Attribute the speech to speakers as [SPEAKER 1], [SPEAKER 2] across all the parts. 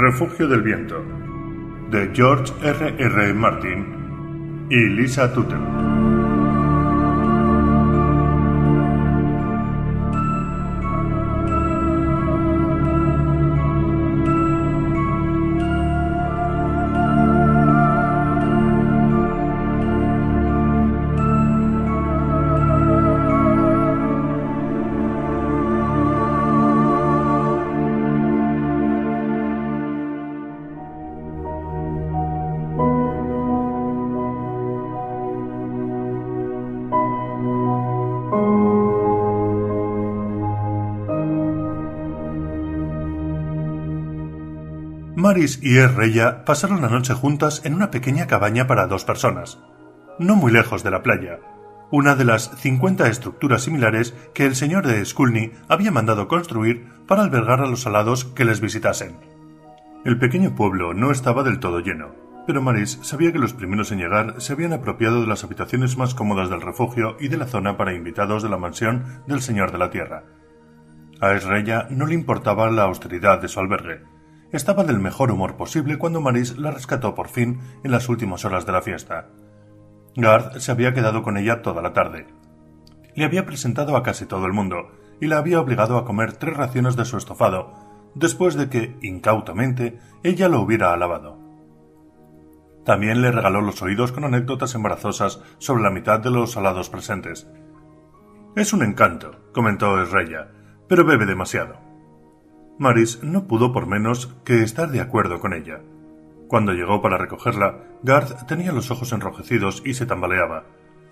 [SPEAKER 1] Refugio del Viento, de George R.R. Martin y Lisa Tuttle. Maris y Reya pasaron la noche juntas en una pequeña cabaña para 2 personas, no muy lejos de la playa, una de las 50 estructuras similares que el señor de Skulny había mandado construir para albergar a los alados que les visitasen. El pequeño pueblo no estaba del todo lleno, pero Maris sabía que los primeros en llegar se habían apropiado de las habitaciones más cómodas del refugio y de la zona para invitados de la mansión del señor de la tierra. A Reya no le importaba la austeridad de su albergue. Estaba del mejor humor posible cuando Maris la rescató por fin en las últimas horas de la fiesta. Garth se había quedado con ella toda la tarde. Le había presentado a casi todo el mundo y la había obligado a comer 3 raciones de su estofado, después de que, incautamente, ella lo hubiera alabado. También le regaló los oídos con anécdotas embarazosas sobre la mitad de los alados presentes. «Es un encanto», comentó Reya, «pero bebe demasiado». Maris no pudo por menos que estar de acuerdo con ella. Cuando llegó para recogerla, Garth tenía los ojos enrojecidos y se tambaleaba.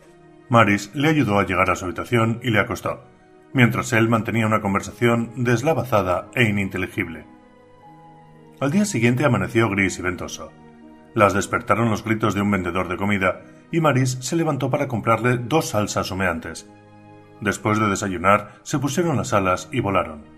[SPEAKER 1] Maris le ayudó a llegar a su habitación y le acostó, mientras él mantenía una conversación deslavazada e ininteligible. Al día siguiente amaneció gris y ventoso. Las despertaron los gritos de un vendedor de comida y Maris se levantó para comprarle 2 salsas humeantes. Después de desayunar, se pusieron las alas y volaron.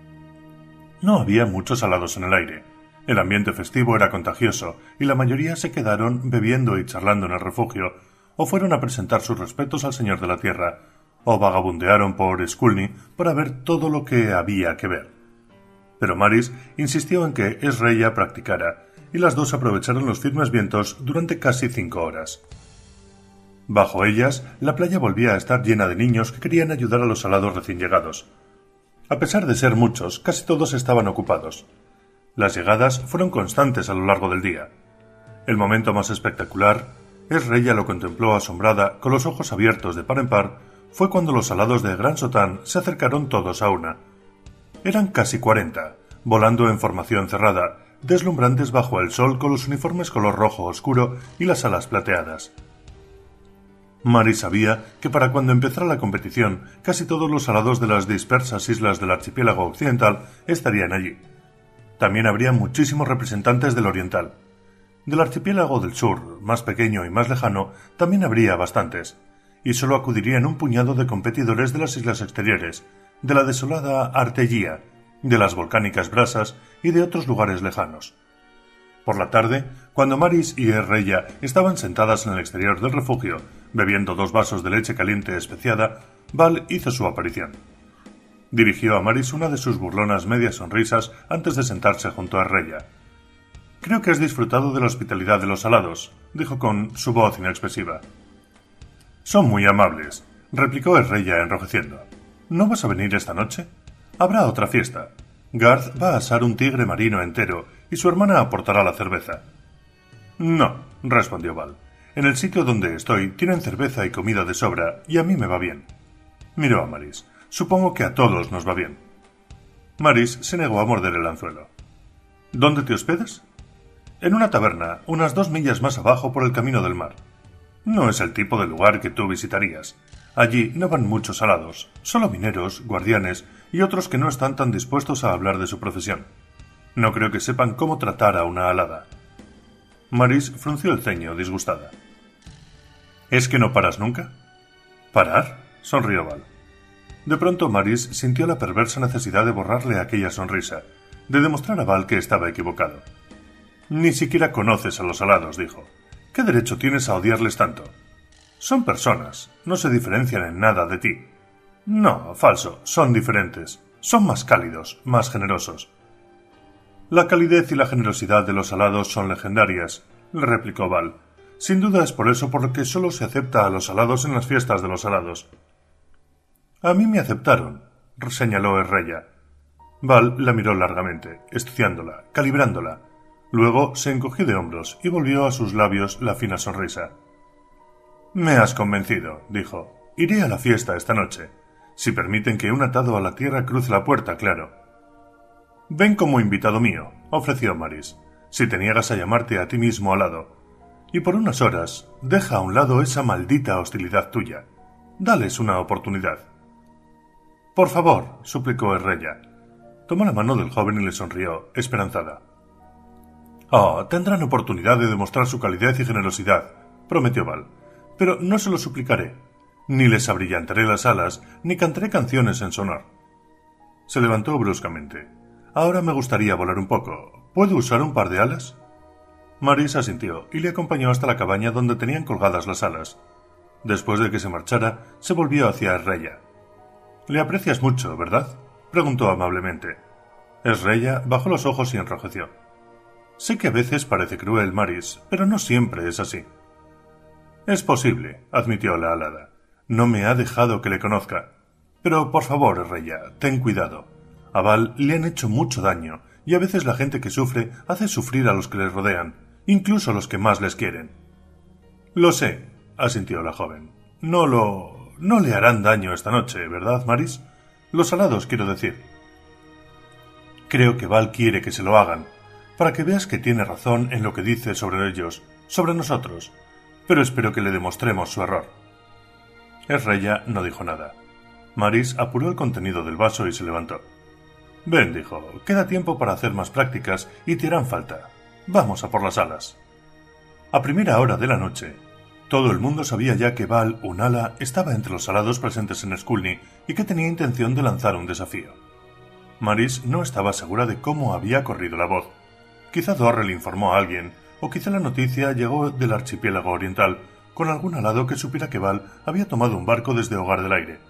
[SPEAKER 1] No había muchos alados en el aire. El ambiente festivo era contagioso y la mayoría se quedaron bebiendo y charlando en el refugio, o fueron a presentar sus respetos al señor de la tierra, o vagabundearon por Skulny para ver todo lo que había que ver. Pero Maris insistió en que Reya practicara, y las 2 aprovecharon los firmes vientos durante casi 5 horas. Bajo ellas, la playa volvía a estar llena de niños que querían ayudar a los alados recién llegados. A pesar de ser muchos, casi todos estaban ocupados. Las llegadas fueron constantes a lo largo del día. El momento más espectacular, Reya lo contempló asombrada, con los ojos abiertos de par en par, fue cuando los alados de Gran Sotán se acercaron todos a una. Eran casi 40, volando en formación cerrada, deslumbrantes bajo el sol con los uniformes color rojo oscuro y las alas plateadas. Maris sabía que para cuando empezara la competición, casi todos los alados de las dispersas islas del archipiélago occidental estarían allí. También habría muchísimos representantes del oriental. Del archipiélago del sur, más pequeño y más lejano, también habría bastantes, y solo acudirían un puñado de competidores de las islas exteriores, de la desolada Artegia, de las volcánicas Brasas y de otros lugares lejanos. Por la tarde, cuando Maris y Reya estaban sentadas en el exterior del refugio, bebiendo 2 vasos de leche caliente especiada, Val hizo su aparición. Dirigió a Maris una de sus burlonas medias sonrisas antes de sentarse junto a Reya. «Creo que has disfrutado de la hospitalidad de los alados», dijo con su voz inexpresiva. «Son muy amables», replicó Reya enrojeciendo. «¿No vas a venir esta noche? Habrá otra fiesta. Garth va a asar un tigre marino entero y su hermana aportará la cerveza». «No», respondió Val. «En el sitio donde estoy tienen cerveza y comida de sobra y a mí me va bien». Miró a Maris. «Supongo que a todos nos va bien». Maris se negó a morder el anzuelo. «¿Dónde te hospedas?» «En una taberna, unas 2 millas más abajo por el camino del mar». «No es el tipo de lugar que tú visitarías. Allí no van muchos alados, solo mineros, guardianes y otros que no están tan dispuestos a hablar de su profesión. No creo que sepan cómo tratar a una alada». Maris frunció el ceño, disgustada. «¿Es que no paras nunca?» «¿Parar?», sonrió Val. De pronto Maris sintió la perversa necesidad de borrarle aquella sonrisa, de demostrar a Val que estaba equivocado. «Ni siquiera conoces a los alados», dijo. «¿Qué derecho tienes a odiarles tanto? Son personas, no se diferencian en nada de ti». «No, falso, son diferentes. Son más cálidos, más generosos». La calidez y la generosidad de los alados son legendarias, le replicó Val. Sin duda es por eso por lo que solo se acepta a los alados en las fiestas de los alados. A mí me aceptaron, señaló Herreya. Val la miró largamente, estudiándola, calibrándola. Luego se encogió de hombros y volvió a sus labios la fina sonrisa. Me has convencido, dijo. Iré a la fiesta esta noche. Si permiten que un atado a la tierra cruce la puerta, claro. Ven como invitado mío, ofreció Maris, si te niegas a llamarte a ti mismo alado. Y por unas horas, deja a un lado esa maldita hostilidad tuya. Dales una oportunidad. Por favor, suplicó Herreya. Tomó la mano del joven y le sonrió, esperanzada. Oh, tendrán oportunidad de demostrar su calidez y generosidad, prometió Val. Pero no se lo suplicaré. Ni les abrillantaré las alas, ni cantaré canciones en su honor. Se levantó bruscamente. Ahora me gustaría volar un poco. ¿Puedo usar un par de alas? Maris asintió y le acompañó hasta la cabaña donde tenían colgadas las alas. Después de que se marchara, se volvió hacia Herreya. «Le aprecias mucho, ¿verdad?», preguntó amablemente. Herreya bajó los ojos y enrojeció. «Sé que a veces parece cruel, Maris, pero no siempre es así». «Es posible», admitió la alada. «No me ha dejado que le conozca. Pero, por favor, Herreya, ten cuidado. A Val le han hecho mucho daño, y a veces la gente que sufre hace sufrir a los que les rodean, incluso a los que más les quieren». «Lo sé», asintió la joven. No le harán daño esta noche, ¿verdad, Maris? Los alados, quiero decir». «Creo que Val quiere que se lo hagan, para que veas que tiene razón en lo que dice sobre ellos, sobre nosotros, pero espero que le demostremos su error». Herreya no dijo nada. Maris apuró el contenido del vaso y se levantó. «Ven», dijo, «queda tiempo para hacer más prácticas y te harán falta. Vamos a por las alas». A primera hora de la noche, todo el mundo sabía ya que Val Unala estaba entre los alados presentes en Skulny y que tenía intención de lanzar un desafío. Maris no estaba segura de cómo había corrido la voz. Quizá Dorrel informó a alguien, o quizá la noticia llegó del archipiélago oriental, con algún alado que supiera que Val había tomado un barco desde Hogar del Aire.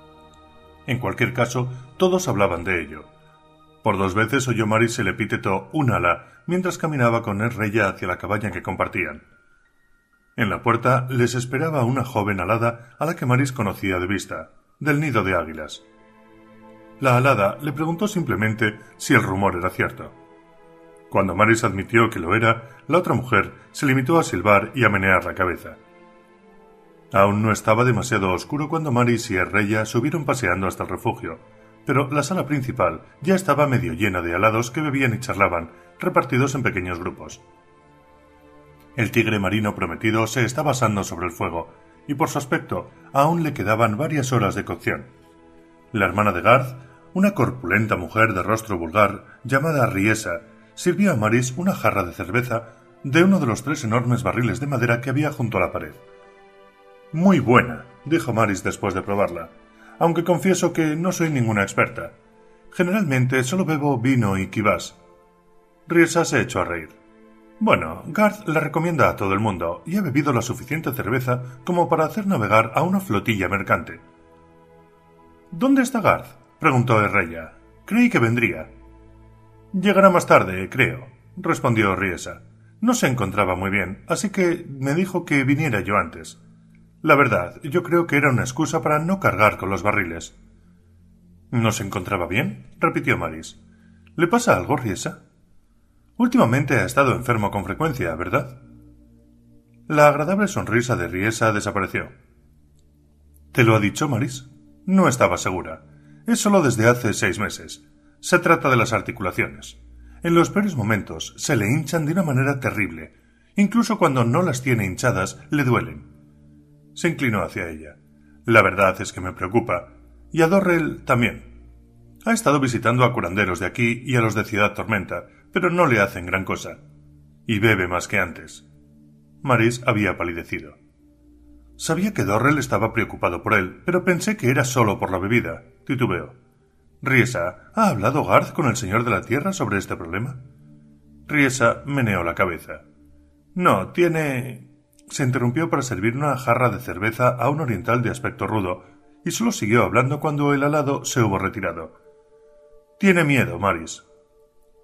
[SPEAKER 1] En cualquier caso, todos hablaban de ello. Por 2 veces oyó Maris el epíteto Unala mientras caminaba con Herreya hacia la cabaña que compartían. En la puerta les esperaba una joven alada a la que Maris conocía de vista, del nido de águilas. La alada le preguntó simplemente si el rumor era cierto. Cuando Maris admitió que lo era, la otra mujer se limitó a silbar y a menear la cabeza. Aún no estaba demasiado oscuro cuando Maris y Herreya subieron paseando hasta el refugio, pero la sala principal ya estaba medio llena de alados que bebían y charlaban, repartidos en pequeños grupos. El tigre marino prometido se estaba asando sobre el fuego, y por su aspecto aún le quedaban varias horas de cocción. La hermana de Garth, una corpulenta mujer de rostro vulgar llamada Riesa, sirvió a Maris una jarra de cerveza de uno de los 3 enormes barriles de madera que había junto a la pared. «Muy buena», dijo Maris después de probarla, «aunque confieso que no soy ninguna experta. Generalmente solo bebo vino y kibás». Riesa se echó a reír. «Bueno, Garth la recomienda a todo el mundo y ha bebido la suficiente cerveza como para hacer navegar a una flotilla mercante». «¿Dónde está Garth?», preguntó Herreya. «Creí que vendría». «Llegará más tarde, creo», respondió Riesa. «No se encontraba muy bien, así que me dijo que viniera yo antes. La verdad, yo creo que era una excusa para no cargar con los barriles». «¿No se encontraba bien?», repitió Maris. «¿Le pasa algo, Riesa?» «Últimamente ha estado enfermo con frecuencia, ¿verdad?». La agradable sonrisa de Riesa desapareció. «¿Te lo ha dicho, Maris?». No estaba segura. Es solo desde hace 6 meses. Se trata de las articulaciones. En los peores momentos se le hinchan de una manera terrible. Incluso cuando no las tiene hinchadas, le duelen. Se inclinó hacia ella. «La verdad es que me preocupa. Y a Dorrel también. Ha estado visitando a curanderos de aquí y a los de Ciudad Tormenta, pero no le hacen gran cosa. Y bebe más que antes». Maris había palidecido. Sabía que Dorrel estaba preocupado por él, pero pensé que era solo por la bebida, titubeó. «Riesa, ¿ha hablado Garth con el Señor de la Tierra sobre este problema?». Riesa meneó la cabeza. «No, tiene...». Se interrumpió para servir una jarra de cerveza a un oriental de aspecto rudo, y solo siguió hablando cuando el alado se hubo retirado. «Tiene miedo, Maris».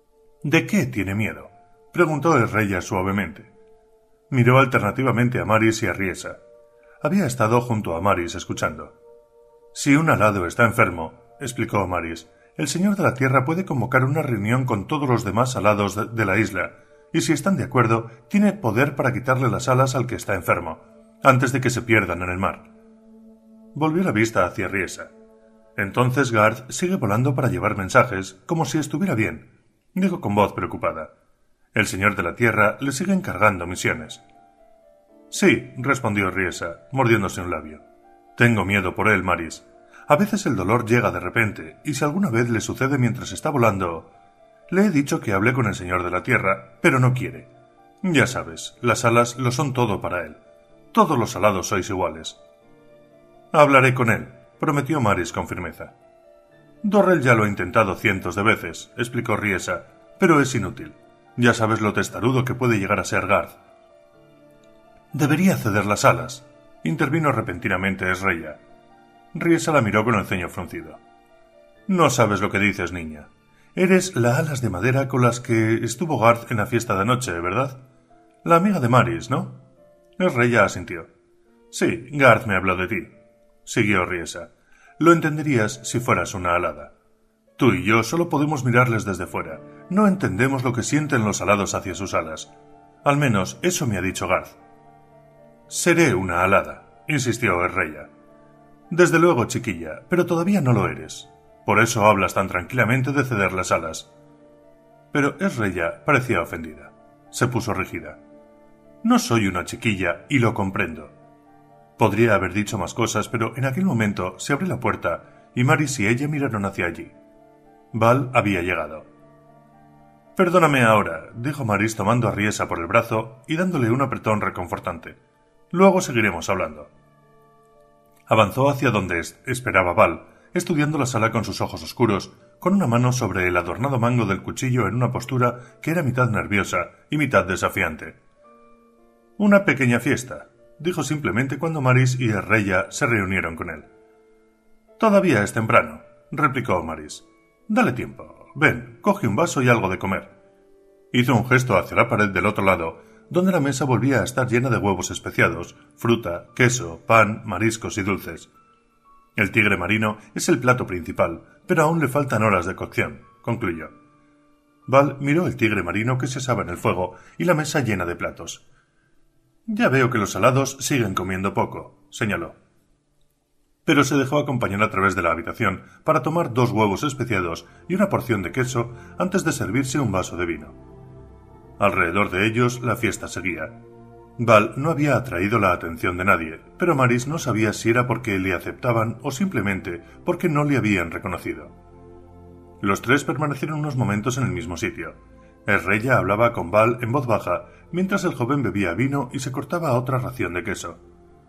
[SPEAKER 1] —¿De qué tiene miedo? —preguntó Erreya suavemente. Miró alternativamente a Maris y a Riesa. Había estado junto a Maris escuchando. —Si un alado está enfermo —explicó Maris—, el señor de la Tierra puede convocar una reunión con todos los demás alados de la isla, y si están de acuerdo, tiene poder para quitarle las alas al que está enfermo, antes de que se pierdan en el mar. Volvió la vista hacia Riesa. —Entonces Garth sigue volando para llevar mensajes, como si estuviera bien —dijo con voz preocupada. El señor de la Tierra le sigue encargando misiones. —Sí —respondió Riesa, mordiéndose un labio—. Tengo miedo por él, Maris. A veces el dolor llega de repente, y si alguna vez le sucede mientras está volando... Le he dicho que hable con el señor de la Tierra, pero no quiere. Ya sabes, las alas lo son todo para él. Todos los alados sois iguales. Hablaré con él —prometió Maris con firmeza. Dorrel ya lo ha intentado cientos de veces —explicó Riesa—, pero es inútil. Ya sabes lo testarudo que puede llegar a ser Garth. Debería ceder las alas —intervino repentinamente Erreya. Riesa la miró con el ceño fruncido. No sabes lo que dices, niña. Eres la alas de madera con las que estuvo Garth en la fiesta de anoche, ¿verdad? La amiga de Maris, ¿no? Erreya asintió. Sí, Garth me habló de ti. Siguió Riesa. Lo entenderías si fueras una alada. Tú y yo solo podemos mirarles desde fuera. No entendemos lo que sienten los alados hacia sus alas. Al menos eso me ha dicho Garth. Seré una alada, insistió Erreya. Desde luego, chiquilla, pero todavía no lo eres. Por eso hablas tan tranquilamente de ceder las alas. Pero Erreya parecía ofendida. Se puso rígida. No soy una chiquilla y lo comprendo. Podría haber dicho más cosas, pero en aquel momento se abrió la puerta y Maris y ella miraron hacia allí. Val había llegado. Perdóname ahora, dijo Maris tomando a Riesa por el brazo y dándole un apretón reconfortante. Luego seguiremos hablando. Avanzó hacia donde esperaba Val, estudiando la sala con sus ojos oscuros, con una mano sobre el adornado mango del cuchillo en una postura que era mitad nerviosa y mitad desafiante. Una pequeña fiesta, dijo simplemente cuando Maris y Erreya se reunieron con él. Todavía es temprano, replicó Maris. Dale tiempo. Ven, coge un vaso y algo de comer. Hizo un gesto hacia la pared del otro lado, donde la mesa volvía a estar llena de huevos especiados, fruta, queso, pan, mariscos y dulces. El tigre marino es el plato principal, pero aún le faltan horas de cocción, concluyó. Val miró el tigre marino que se asaba en el fuego y la mesa llena de platos. Ya veo que los alados siguen comiendo poco, señaló. Pero se dejó acompañar a través de la habitación para tomar 2 huevos especiados y una porción de queso antes de servirse un vaso de vino. Alrededor de ellos la fiesta seguía. Val no había atraído la atención de nadie, pero Maris no sabía si era porque le aceptaban o simplemente porque no le habían reconocido. Los 3 permanecieron unos momentos en el mismo sitio. Erreya hablaba con Val en voz baja, mientras el joven bebía vino y se cortaba otra ración de queso.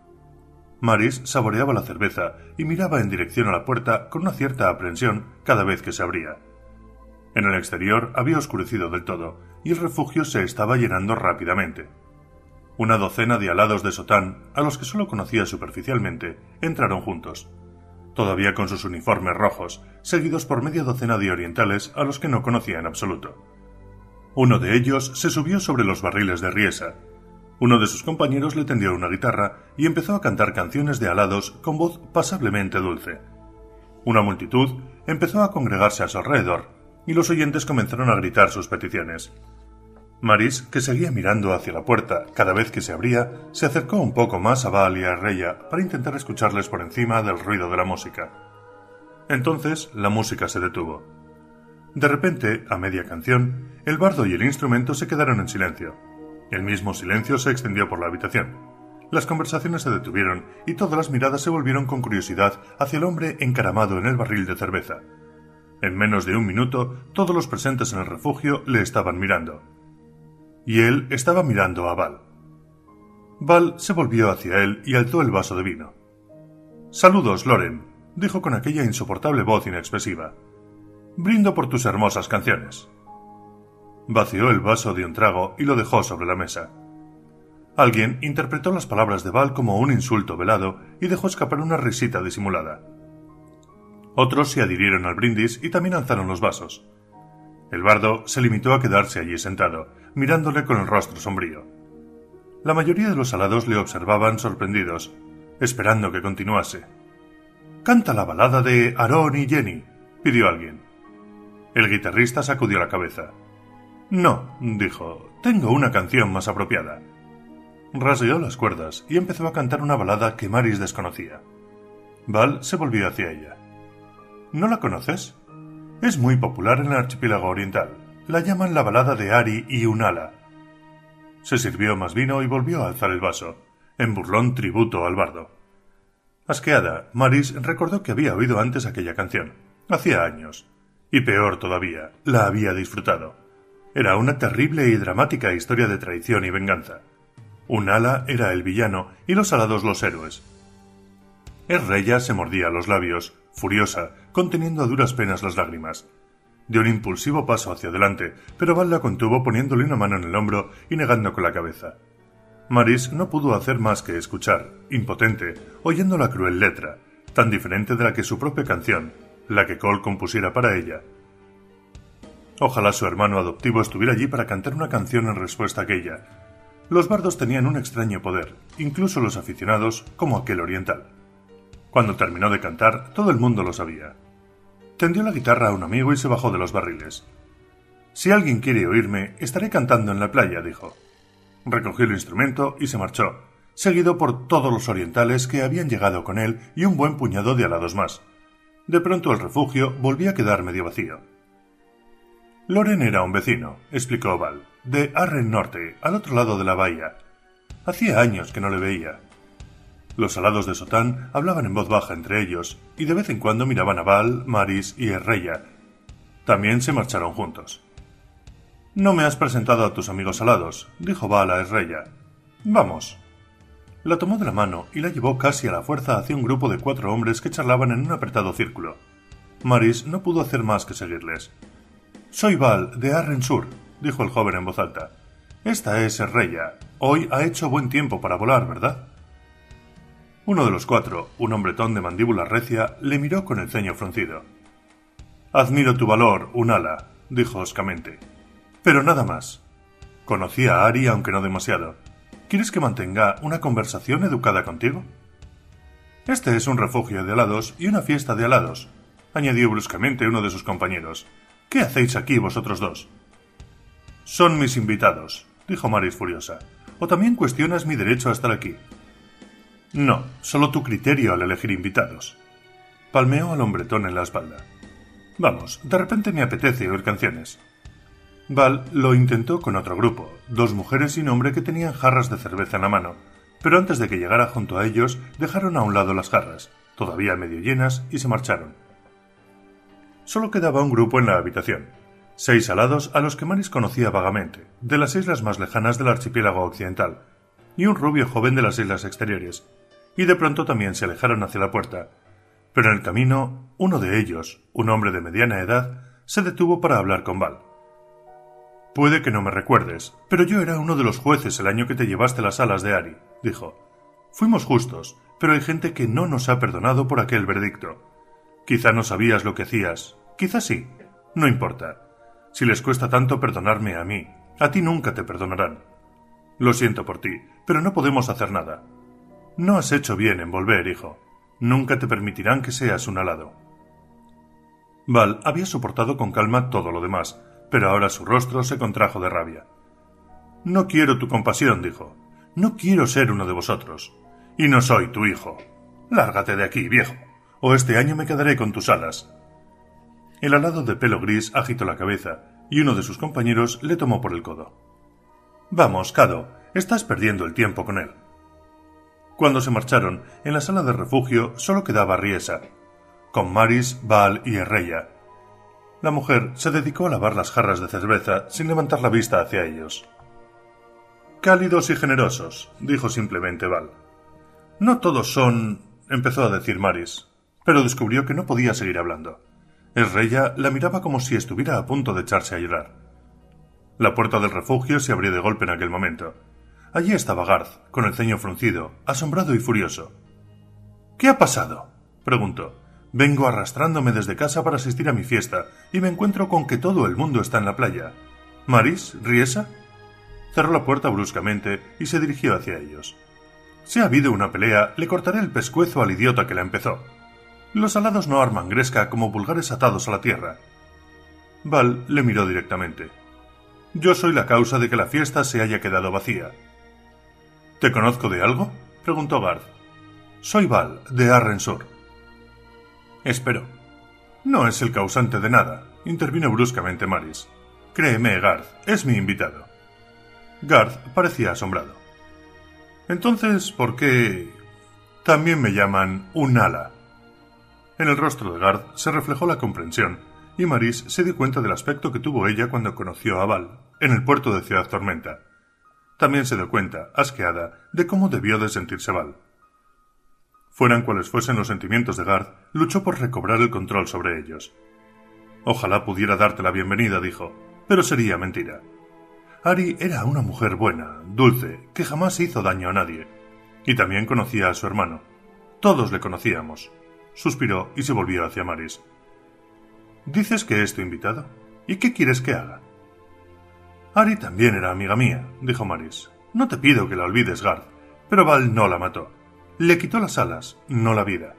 [SPEAKER 1] Maris saboreaba la cerveza y miraba en dirección a la puerta con una cierta aprensión cada vez que se abría. En el exterior había oscurecido del todo, y el refugio se estaba llenando rápidamente. Una docena de alados de sotán, a los que solo conocía superficialmente, entraron juntos, todavía con sus uniformes rojos, seguidos por media docena de orientales a los que no conocía en absoluto. Uno de ellos se subió sobre los barriles de Riesa. Uno de sus compañeros le tendió una guitarra y empezó a cantar canciones de alados con voz pasablemente dulce. Una multitud empezó a congregarse a su alrededor, y los oyentes comenzaron a gritar sus peticiones. Maris, que seguía mirando hacia la puerta cada vez que se abría, se acercó un poco más a Val y a Erreya para intentar escucharles por encima del ruido de la música. Entonces la música se detuvo. De repente, a media canción, el bardo y el instrumento se quedaron en silencio. El mismo silencio se extendió por la habitación. Las conversaciones se detuvieron y todas las miradas se volvieron con curiosidad hacia el hombre encaramado en el barril de cerveza. En menos de 1 minuto, todos los presentes en el refugio le estaban mirando. Y él estaba mirando a Val. Val se volvió hacia él y alzó el vaso de vino. «Saludos, Loren», dijo con aquella insoportable voz inexpresiva. «Brindo por tus hermosas canciones». Vació el vaso de un trago y lo dejó sobre la mesa. Alguien interpretó las palabras de Val como un insulto velado y dejó escapar una risita disimulada. Otros se adhirieron al brindis y también alzaron los vasos. El bardo se limitó a quedarse allí sentado, mirándole con el rostro sombrío. La mayoría de los alados le observaban sorprendidos, esperando que continuase. «Canta la balada de Aaron y Jenny», pidió alguien. El guitarrista sacudió la cabeza. «No», dijo, «tengo una canción más apropiada». Rasgueó las cuerdas y empezó a cantar una balada que Maris desconocía. Val se volvió hacia ella. «¿No la conoces? Es muy popular en el archipiélago oriental. La llaman la balada de Ari y Unala». Se sirvió más vino y volvió a alzar el vaso, en burlón tributo al bardo. Asqueada, Maris recordó que había oído antes aquella canción, hacía años, y peor todavía, la había disfrutado. Era una terrible y dramática historia de traición y venganza. Unala era el villano y los alados los héroes. Erreya se mordía los labios, furiosa, conteniendo a duras penas las lágrimas. Dio un impulsivo paso hacia adelante, pero Val la contuvo poniéndole una mano en el hombro y negando con la cabeza. Maris no pudo hacer más que escuchar, impotente, oyendo la cruel letra, tan diferente de la que su propia canción, la que Cole compusiera para ella. Ojalá su hermano adoptivo estuviera allí para cantar una canción en respuesta a aquella. Los bardos tenían un extraño poder, incluso los aficionados, como aquel oriental. Cuando terminó de cantar, todo el mundo lo sabía. Tendió la guitarra a un amigo y se bajó de los barriles. «Si alguien quiere oírme, estaré cantando en la playa», dijo. Recogió el instrumento y se marchó, seguido por todos los orientales que habían llegado con él y un buen puñado de alados más. De pronto el refugio volvía a quedar medio vacío. «Loren era un vecino», explicó Val, «de Arren Norte, al otro lado de la bahía. Hacía años que no le veía». Los alados de Sotán hablaban en voz baja entre ellos, y de vez en cuando miraban a Val, Maris y Erreya. También se marcharon juntos. «No me has presentado a tus amigos alados», dijo Val a Erreya. «Vamos». La tomó de la mano y la llevó casi a la fuerza hacia un grupo de 4 hombres que charlaban en un apretado círculo. Maris no pudo hacer más que seguirles. «Soy Val, de Arren Sur», dijo el joven en voz alta. «Esta es Erreya. Hoy ha hecho buen tiempo para volar, ¿verdad?». Uno de los 4, un hombretón de mandíbula recia, le miró con el ceño fruncido. «Admiro tu valor, Unala», dijo hoscamente. «Pero nada más. Conocí a Ari, aunque no demasiado. ¿Quieres que mantenga una conversación educada contigo?». «Este es un refugio de alados y una fiesta de alados», añadió bruscamente uno de sus compañeros. «¿Qué hacéis aquí vosotros dos?». «Son mis invitados», dijo Maris furiosa. «¿O también cuestionas mi derecho a estar aquí?». «No, solo tu criterio al elegir invitados». Palmeó al hombretón en la espalda. «Vamos, de repente me apetece oír canciones». Val lo intentó con otro grupo, 2 mujeres y un hombre que tenían jarras de cerveza en la mano, pero antes de que llegara junto a ellos, dejaron a un lado las jarras, todavía medio llenas, y se marcharon. Solo quedaba un grupo en la habitación, 6 alados a los que Maris conocía vagamente, de las islas más lejanas del archipiélago occidental, y un rubio joven de las islas exteriores, y de pronto también se alejaron hacia la puerta. Pero en el camino, uno de ellos, un hombre de mediana edad, se detuvo para hablar con Val. «Puede que no me recuerdes, pero yo era uno de los jueces el año que te llevaste las alas de Ari», dijo. «Fuimos justos, pero hay gente que no nos ha perdonado por aquel veredicto. Quizá no sabías lo que hacías, quizá sí, no importa. Si les cuesta tanto perdonarme a mí, a ti nunca te perdonarán. Lo siento por ti, pero no podemos hacer nada. No has hecho bien en volver, hijo. Nunca te permitirán que seas un alado». Val había soportado con calma todo lo demás, pero ahora su rostro se contrajo de rabia. «No quiero tu compasión», dijo. «No quiero ser uno de vosotros. Y no soy tu hijo. Lárgate de aquí, viejo, o este año me quedaré con tus alas». El alado de pelo gris agitó la cabeza, y uno de sus compañeros le tomó por el codo. «Vamos, Cado, estás perdiendo el tiempo con él». Cuando se marcharon, en la sala de refugio solo quedaba Riesa, con Maris, Val y Erreya. La mujer se dedicó a lavar las jarras de cerveza sin levantar la vista hacia ellos. «Cálidos y generosos», dijo simplemente Val. «No todos son...», empezó a decir Maris, pero descubrió que no podía seguir hablando. Erreya la miraba como si estuviera a punto de echarse a llorar. La puerta del refugio se abrió de golpe en aquel momento. Allí estaba Garth, con el ceño fruncido, asombrado y furioso. «¿Qué ha pasado?», preguntó. Vengo arrastrándome desde casa para asistir a mi fiesta y me encuentro con que todo el mundo está en la playa. ¿Maris? ¿Riesa? Cerró la puerta bruscamente y se dirigió hacia ellos. Si ha habido una pelea, le cortaré el pescuezo al idiota que la empezó. Los alados no arman gresca como pulgares atados a la tierra. Val le miró directamente. Yo soy la causa de que la fiesta se haya quedado vacía. ¿Te conozco de algo?, preguntó Garth. Soy Val, de Arrensur. Espero. No es el causante de nada, intervino bruscamente Maris. Créeme, Garth, es mi invitado. Garth parecía asombrado. Entonces, ¿por qué...? También me llaman Unala. En el rostro de Garth se reflejó la comprensión, y Maris se dio cuenta del aspecto que tuvo ella cuando conoció a Val, en el puerto de Ciudad Tormenta. También se dio cuenta, asqueada, de cómo debió de sentirse Val. Fueran cuales fuesen los sentimientos de Garth, luchó por recobrar el control sobre ellos. Ojalá pudiera darte la bienvenida, dijo, pero sería mentira. Ari era una mujer buena, dulce, que jamás hizo daño a nadie. Y también conocía a su hermano. Todos le conocíamos. Suspiró y se volvió hacia Maris. ¿Dices que es tu invitado? ¿Y qué quieres que haga? Ari también era amiga mía, dijo Maris. No te pido que la olvides, Garth, pero Val no la mató. Le quitó las alas, no la vida.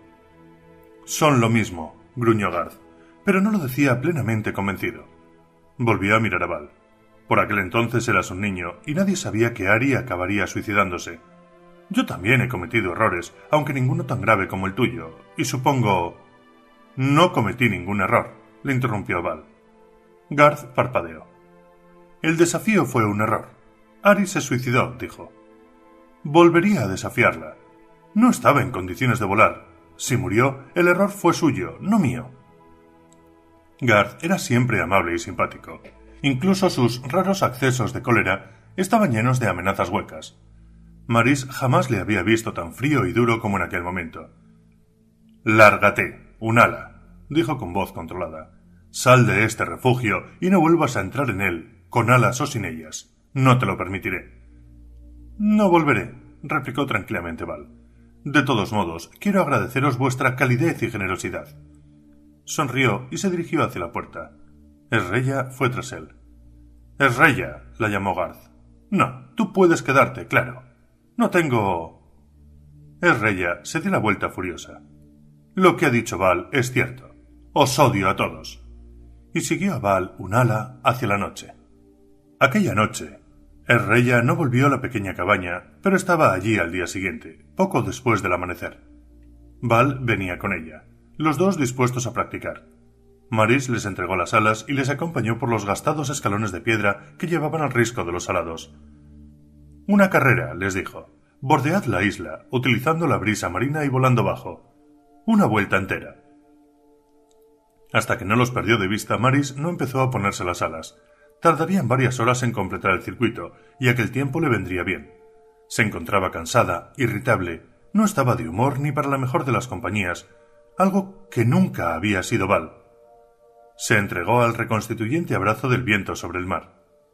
[SPEAKER 1] Son lo mismo, gruñó Garth, pero no lo decía plenamente convencido. Volvió a mirar a Val. Por aquel entonces eras un niño y nadie sabía que Ari acabaría suicidándose. Yo también he cometido errores, aunque ninguno tan grave como el tuyo, y supongo... No cometí ningún error, le interrumpió Val. Garth parpadeó. El desafío fue un error. Ari se suicidó, dijo. Volvería a desafiarla. No estaba en condiciones de volar. Si murió, el error fue suyo, no mío. Garth era siempre amable y simpático. Incluso sus raros accesos de cólera estaban llenos de amenazas huecas. Maris jamás le había visto tan frío y duro como en aquel momento. «Lárgate, Unala», dijo con voz controlada. «Sal de este refugio y no vuelvas a entrar en él, con alas o sin ellas. No te lo permitiré». «No volveré», replicó tranquilamente Val. «De todos modos, quiero agradeceros vuestra calidez y generosidad». Sonrió y se dirigió hacia la puerta. Esreya fue tras él. «Esreya», la llamó Garth. «No, tú puedes quedarte, claro. No tengo...» Esreya se dio la vuelta furiosa. «Lo que ha dicho Val es cierto. Os odio a todos». Y siguió a Val Unala hacia la noche. Aquella noche, Esreya no volvió a la pequeña cabaña, pero estaba allí al día siguiente, poco después del amanecer. Val venía con ella, los dos dispuestos a practicar. Maris les entregó las alas y les acompañó por los gastados escalones de piedra que llevaban al risco de los alados. «Una carrera», les dijo. «Bordead la isla, utilizando la brisa marina y volando bajo. Una vuelta entera». Hasta que no los perdió de vista, Maris no empezó a ponerse las alas. Tardarían varias horas en completar el circuito, y aquel tiempo le vendría bien. Se encontraba cansada, irritable, no estaba de humor ni para la mejor de las compañías, algo que nunca había sido Val. Se entregó al reconstituyente abrazo del viento sobre el mar.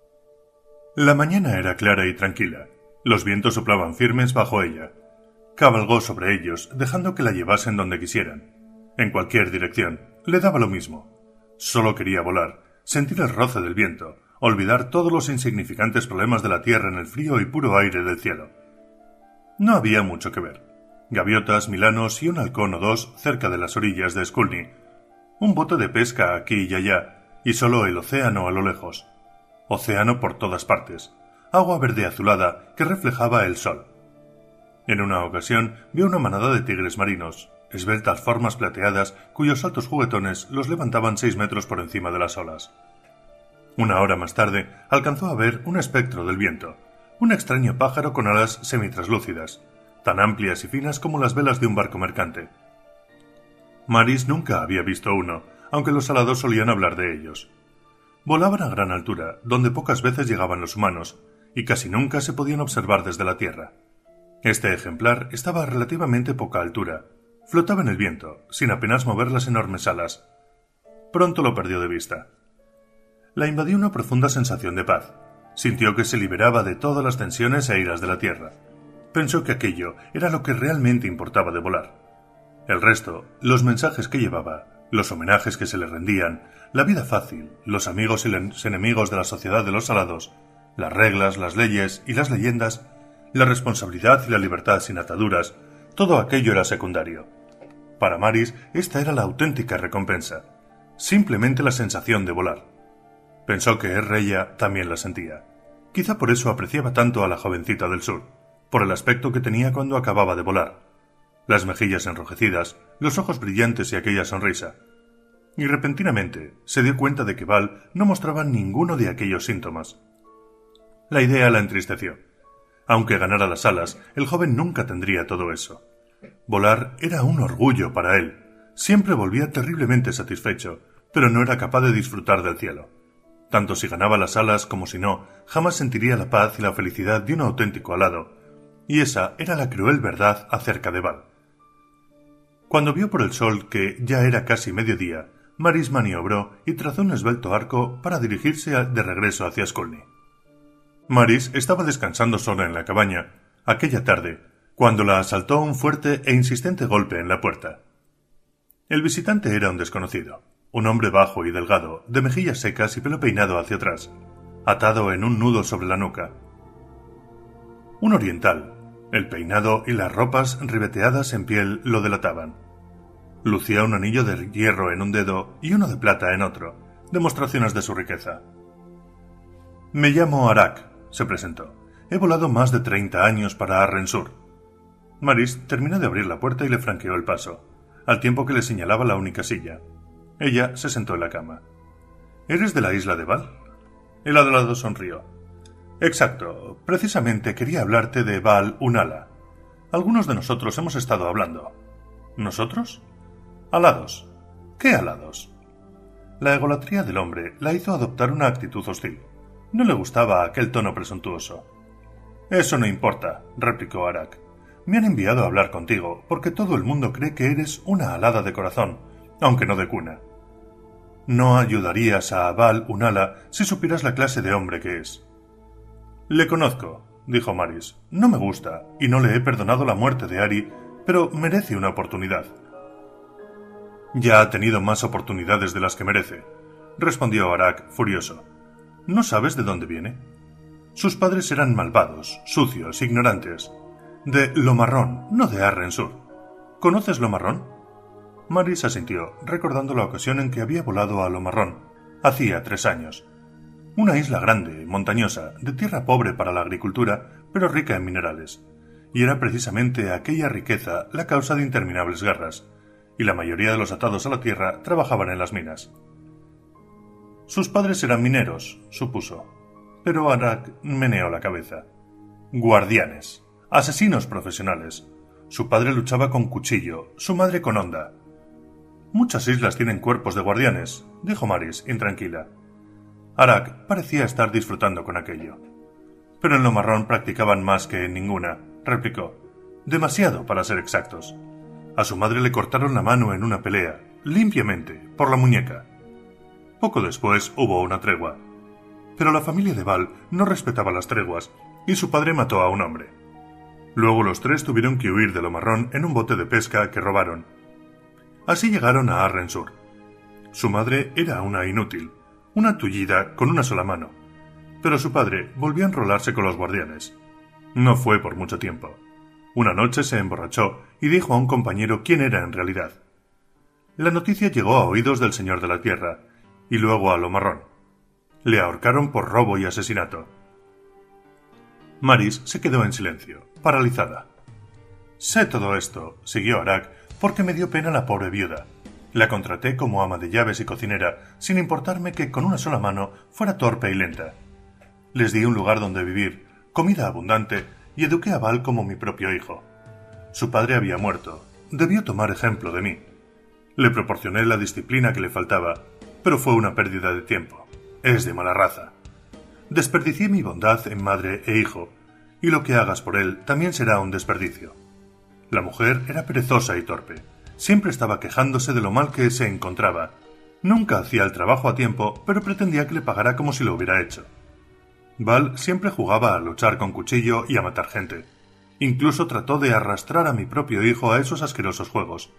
[SPEAKER 1] La mañana era clara y tranquila. Los vientos soplaban firmes bajo ella. Cabalgó sobre ellos, dejando que la llevasen donde quisieran. En cualquier dirección, le daba lo mismo. Solo quería volar, sentir el roce del viento, olvidar todos los insignificantes problemas de la tierra en el frío y puro aire del cielo. No había mucho que ver. Gaviotas, milanos y un halcón o dos cerca de las orillas de Skulny. Un bote de pesca aquí y allá, y solo el océano a lo lejos. Océano por todas partes. Agua verde azulada que reflejaba el sol. En una ocasión vio una manada de tigres marinos, esbeltas formas plateadas cuyos saltos juguetones los levantaban 6 metros por encima de las olas. Una hora más tarde alcanzó a ver un espectro del viento, un extraño pájaro con alas semitraslúcidas, tan amplias y finas como las velas de un barco mercante. Maris nunca había visto uno, aunque los alados solían hablar de ellos. Volaban a gran altura, donde pocas veces llegaban los humanos, y casi nunca se podían observar desde la tierra. Este ejemplar estaba a relativamente poca altura. Flotaba en el viento, sin apenas mover las enormes alas. Pronto lo perdió de vista. La invadió una profunda sensación de paz. Sintió que se liberaba de todas las tensiones e iras de la tierra. Pensó que aquello era lo que realmente importaba de volar. El resto, los mensajes que llevaba, los homenajes que se le rendían, la vida fácil, los amigos y los enemigos de la sociedad de los alados, las reglas, las leyes y las leyendas, la responsabilidad y la libertad sin ataduras, todo aquello era secundario. Para Maris, esta era la auténtica recompensa, simplemente la sensación de volar. Pensó que Reya también la sentía. Quizá por eso apreciaba tanto a la jovencita del sur, por el aspecto que tenía cuando acababa de volar. Las mejillas enrojecidas, los ojos brillantes y aquella sonrisa. Y repentinamente se dio cuenta de que Val no mostraba ninguno de aquellos síntomas. La idea la entristeció. Aunque ganara las alas, el joven nunca tendría todo eso. Volar era un orgullo para él. Siempre volvía terriblemente satisfecho, pero no era capaz de disfrutar del cielo. Tanto si ganaba las alas como si no, jamás sentiría la paz y la felicidad de un auténtico alado. Y esa era la cruel verdad acerca de Val. Cuando vio por el sol que ya era casi mediodía, Maris maniobró y trazó un esbelto arco para dirigirse de regreso hacia Skolny. Maris estaba descansando sola en la cabaña, aquella tarde, cuando la asaltó un fuerte e insistente golpe en la puerta. El visitante era un desconocido, un hombre bajo y delgado, de mejillas secas y pelo peinado hacia atrás, atado en un nudo sobre la nuca. Un oriental. El peinado y las ropas ribeteadas en piel lo delataban. Lucía un anillo de hierro en un dedo y uno de plata en otro, demostraciones de su riqueza. «Me llamo Arak», se presentó. «He volado más de 30 años para Arrensur». Maris terminó de abrir la puerta y le franqueó el paso, al tiempo que le señalaba la única silla. Ella se sentó en la cama. «¿Eres de la isla de Val?» El adorado sonrió. «Exacto. Precisamente quería hablarte de Val Unala. Algunos de nosotros hemos estado hablando». «¿Nosotros?» «Alados». «¿Qué alados?» La egolatría del hombre la hizo adoptar una actitud hostil. No le gustaba aquel tono presuntuoso. «Eso no importa», replicó Arak. «Me han enviado a hablar contigo, porque todo el mundo cree que eres una alada de corazón, aunque no de cuna. No ayudarías a Val Unala si supieras la clase de hombre que es». «Le conozco», dijo Maris. «No me gusta, y no le he perdonado la muerte de Ari, pero merece una oportunidad». «Ya ha tenido más oportunidades de las que merece», respondió Arak, furioso. «¿No sabes de dónde viene? Sus padres eran malvados, sucios, ignorantes. De Lomarrón, no de Arrensur. ¿Conoces Lomarrón?» Maris asintió, recordando la ocasión en que había volado a Lomarrón, hacía 3 años. Una isla grande, montañosa, de tierra pobre para la agricultura, pero rica en minerales. Y era precisamente aquella riqueza la causa de interminables guerras, y la mayoría de los atados a la tierra trabajaban en las minas. Sus padres eran mineros, supuso, pero Arak meneó la cabeza. Guardianes, asesinos profesionales. Su padre luchaba con cuchillo, su madre con honda. Muchas islas tienen cuerpos de guardianes, dijo Maris, intranquila. Arak parecía estar disfrutando con aquello. Pero en Lomarrón practicaban más que en ninguna, replicó. Demasiado, para ser exactos. A su madre le cortaron la mano en una pelea, limpiamente, por la muñeca. Poco después hubo una tregua. Pero la familia de Val no respetaba las treguas, y su padre mató a un hombre. Luego los 3 tuvieron que huir de Lomarrón en un bote de pesca que robaron. Así llegaron a Arrensur. Su madre era una inútil, una tullida con una sola mano, pero su padre volvió a enrolarse con los guardianes. No fue por mucho tiempo. Una noche se emborrachó y dijo a un compañero quién era en realidad. La noticia llegó a oídos del señor de la tierra, y luego a Lomarrón. Le ahorcaron por robo y asesinato. Maris se quedó en silencio, paralizada. «Sé todo esto», siguió Arak, «porque me dio pena la pobre viuda. La contraté como ama de llaves y cocinera, sin importarme que con una sola mano fuera torpe y lenta. Les di un lugar donde vivir, comida abundante, y eduqué a Val como mi propio hijo. Su padre había muerto. Debió tomar ejemplo de mí. Le proporcioné la disciplina que le faltaba, pero fue una pérdida de tiempo. Es de mala raza. Desperdicié mi bondad en madre e hijo, y lo que hagas por él también será un desperdicio». La mujer era perezosa y torpe. Siempre estaba quejándose de lo mal que se encontraba. Nunca hacía el trabajo a tiempo, pero pretendía que le pagara como si lo hubiera hecho. Val siempre jugaba a luchar con cuchillo y a matar gente. Incluso trató de arrastrar a mi propio hijo a esos asquerosos juegos.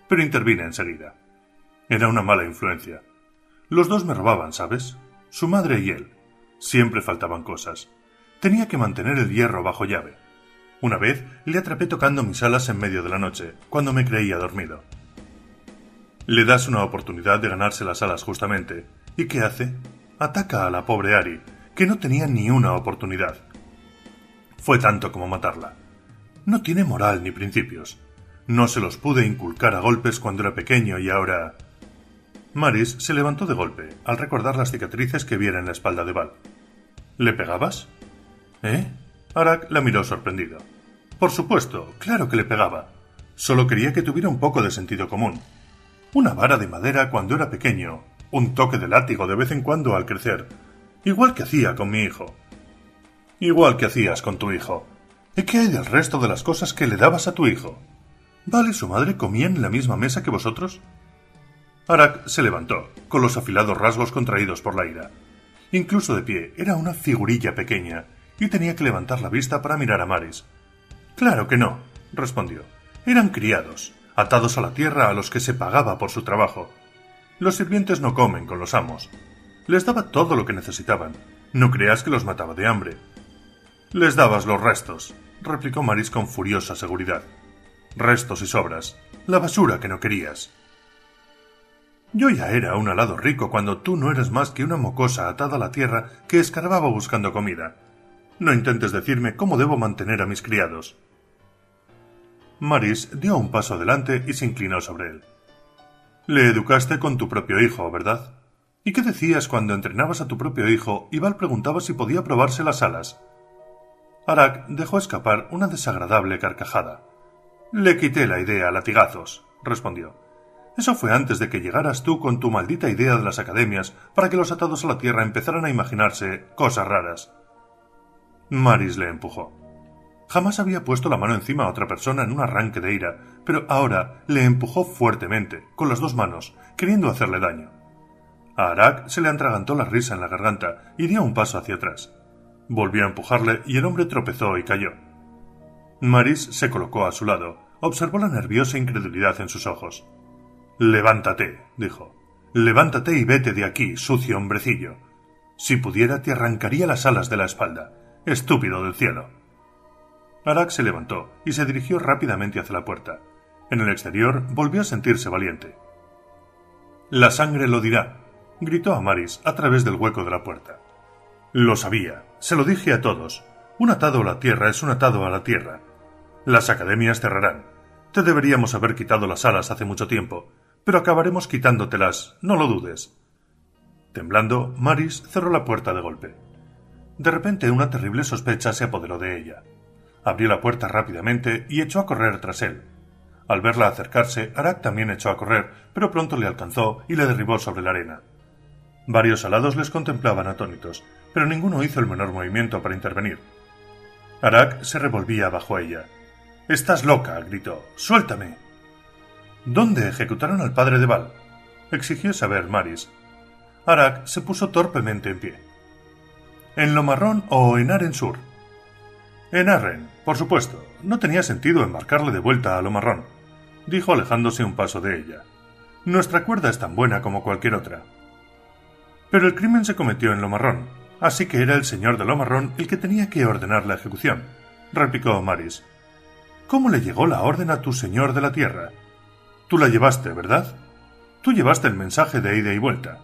[SPEAKER 1] pero intervine enseguida. Era una mala influencia. Los dos me robaban, ¿sabes? Su madre y él. Siempre faltaban cosas. Tenía que mantener el hierro bajo llave. Una vez le atrapé tocando mis alas en medio de la noche, cuando me creía dormido. Le das una oportunidad de ganarse las alas justamente, ¿y qué hace? Ataca a la pobre Ari, que no tenía ni una oportunidad. Fue tanto como matarla. No tiene moral ni principios. No se los pude inculcar a golpes cuando era pequeño y ahora... Maris se levantó de golpe, al recordar las cicatrices que viera en la espalda de Val. ¿Le pegabas? ¿Eh? Arak la miró sorprendido. Por supuesto, claro que le pegaba. Solo quería que tuviera un poco de sentido común. Una vara de madera cuando era pequeño, un toque de látigo de vez en cuando al crecer, igual que hacía con mi hijo. Igual que hacías con tu hijo. ¿Y qué hay del resto de las cosas que le dabas a tu hijo? ¿Val y su madre comían en la misma mesa que vosotros? Arak se levantó, con los afilados rasgos contraídos por la ira. Incluso de pie, era una figurilla pequeña, y tenía que levantar la vista para mirar a Maris. «Claro que no», respondió. «Eran criados, atados a la tierra a los que se pagaba por su trabajo. Los sirvientes no comen con los amos. Les daba todo lo que necesitaban. No creas que los mataba de hambre». «Les dabas los restos», replicó Maris con furiosa seguridad. «Restos y sobras. La basura que no querías». Yo ya era un alado rico cuando tú no eras más que una mocosa atada a la tierra que escarbaba buscando comida. No intentes decirme cómo debo mantener a mis criados. Maris dio un paso adelante y se inclinó sobre él. Le educaste con tu propio hijo, ¿verdad? ¿Y qué decías cuando entrenabas a tu propio hijo y Val preguntaba si podía probarse las alas? Arak dejó escapar una desagradable carcajada. Le quité la idea a latigazos, respondió. Eso fue antes de que llegaras tú con tu maldita idea de las academias para que los atados a la tierra empezaran a imaginarse cosas raras. Maris le empujó. Jamás había puesto la mano encima a otra persona en un arranque de ira, pero ahora le empujó fuertemente, con las dos manos, queriendo hacerle daño. A Arak se le atragantó la risa en la garganta y dio un paso hacia atrás. Volvió a empujarle y el hombre tropezó y cayó. Maris se colocó a su lado, observó la nerviosa incredulidad en sus ojos. «Levántate», dijo. «Levántate y vete de aquí, sucio hombrecillo. Si pudiera te arrancaría las alas de la espalda. Estúpido del cielo». Arak se levantó y se dirigió rápidamente hacia la puerta. En el exterior volvió a sentirse valiente. «La sangre lo dirá», gritó a Maris a través del hueco de la puerta. «Lo sabía. Se lo dije a todos. Un atado a la tierra es un atado a la tierra. Las academias cerrarán. Te deberíamos haber quitado las alas hace mucho tiempo, pero acabaremos quitándotelas, no lo dudes». Temblando, Maris cerró la puerta de golpe. De repente una terrible sospecha se apoderó de ella. Abrió la puerta rápidamente y echó a correr tras él. Al verla acercarse, Arak también echó a correr, pero pronto le alcanzó y le derribó sobre la arena. Varios alados les contemplaban atónitos, pero ninguno hizo el menor movimiento para intervenir. Arak se revolvía bajo ella. «¡Estás loca!», gritó. «¡Suéltame!». «¿Dónde ejecutaron al padre de Val?», exigió saber Maris. Arak se puso torpemente en pie. «¿En Lomarrón o en Arryn-Sur?». «En Arryn, por supuesto. No tenía sentido embarcarle de vuelta a Lomarrón», dijo alejándose un paso de ella. «Nuestra cuerda es tan buena como cualquier otra». «Pero el crimen se cometió en Lomarrón, así que era el señor de Lomarrón el que tenía que ordenar la ejecución», replicó Maris. «¿Cómo le llegó la orden a tu señor de la tierra? Tú la llevaste, ¿verdad? Tú llevaste el mensaje de ida y vuelta».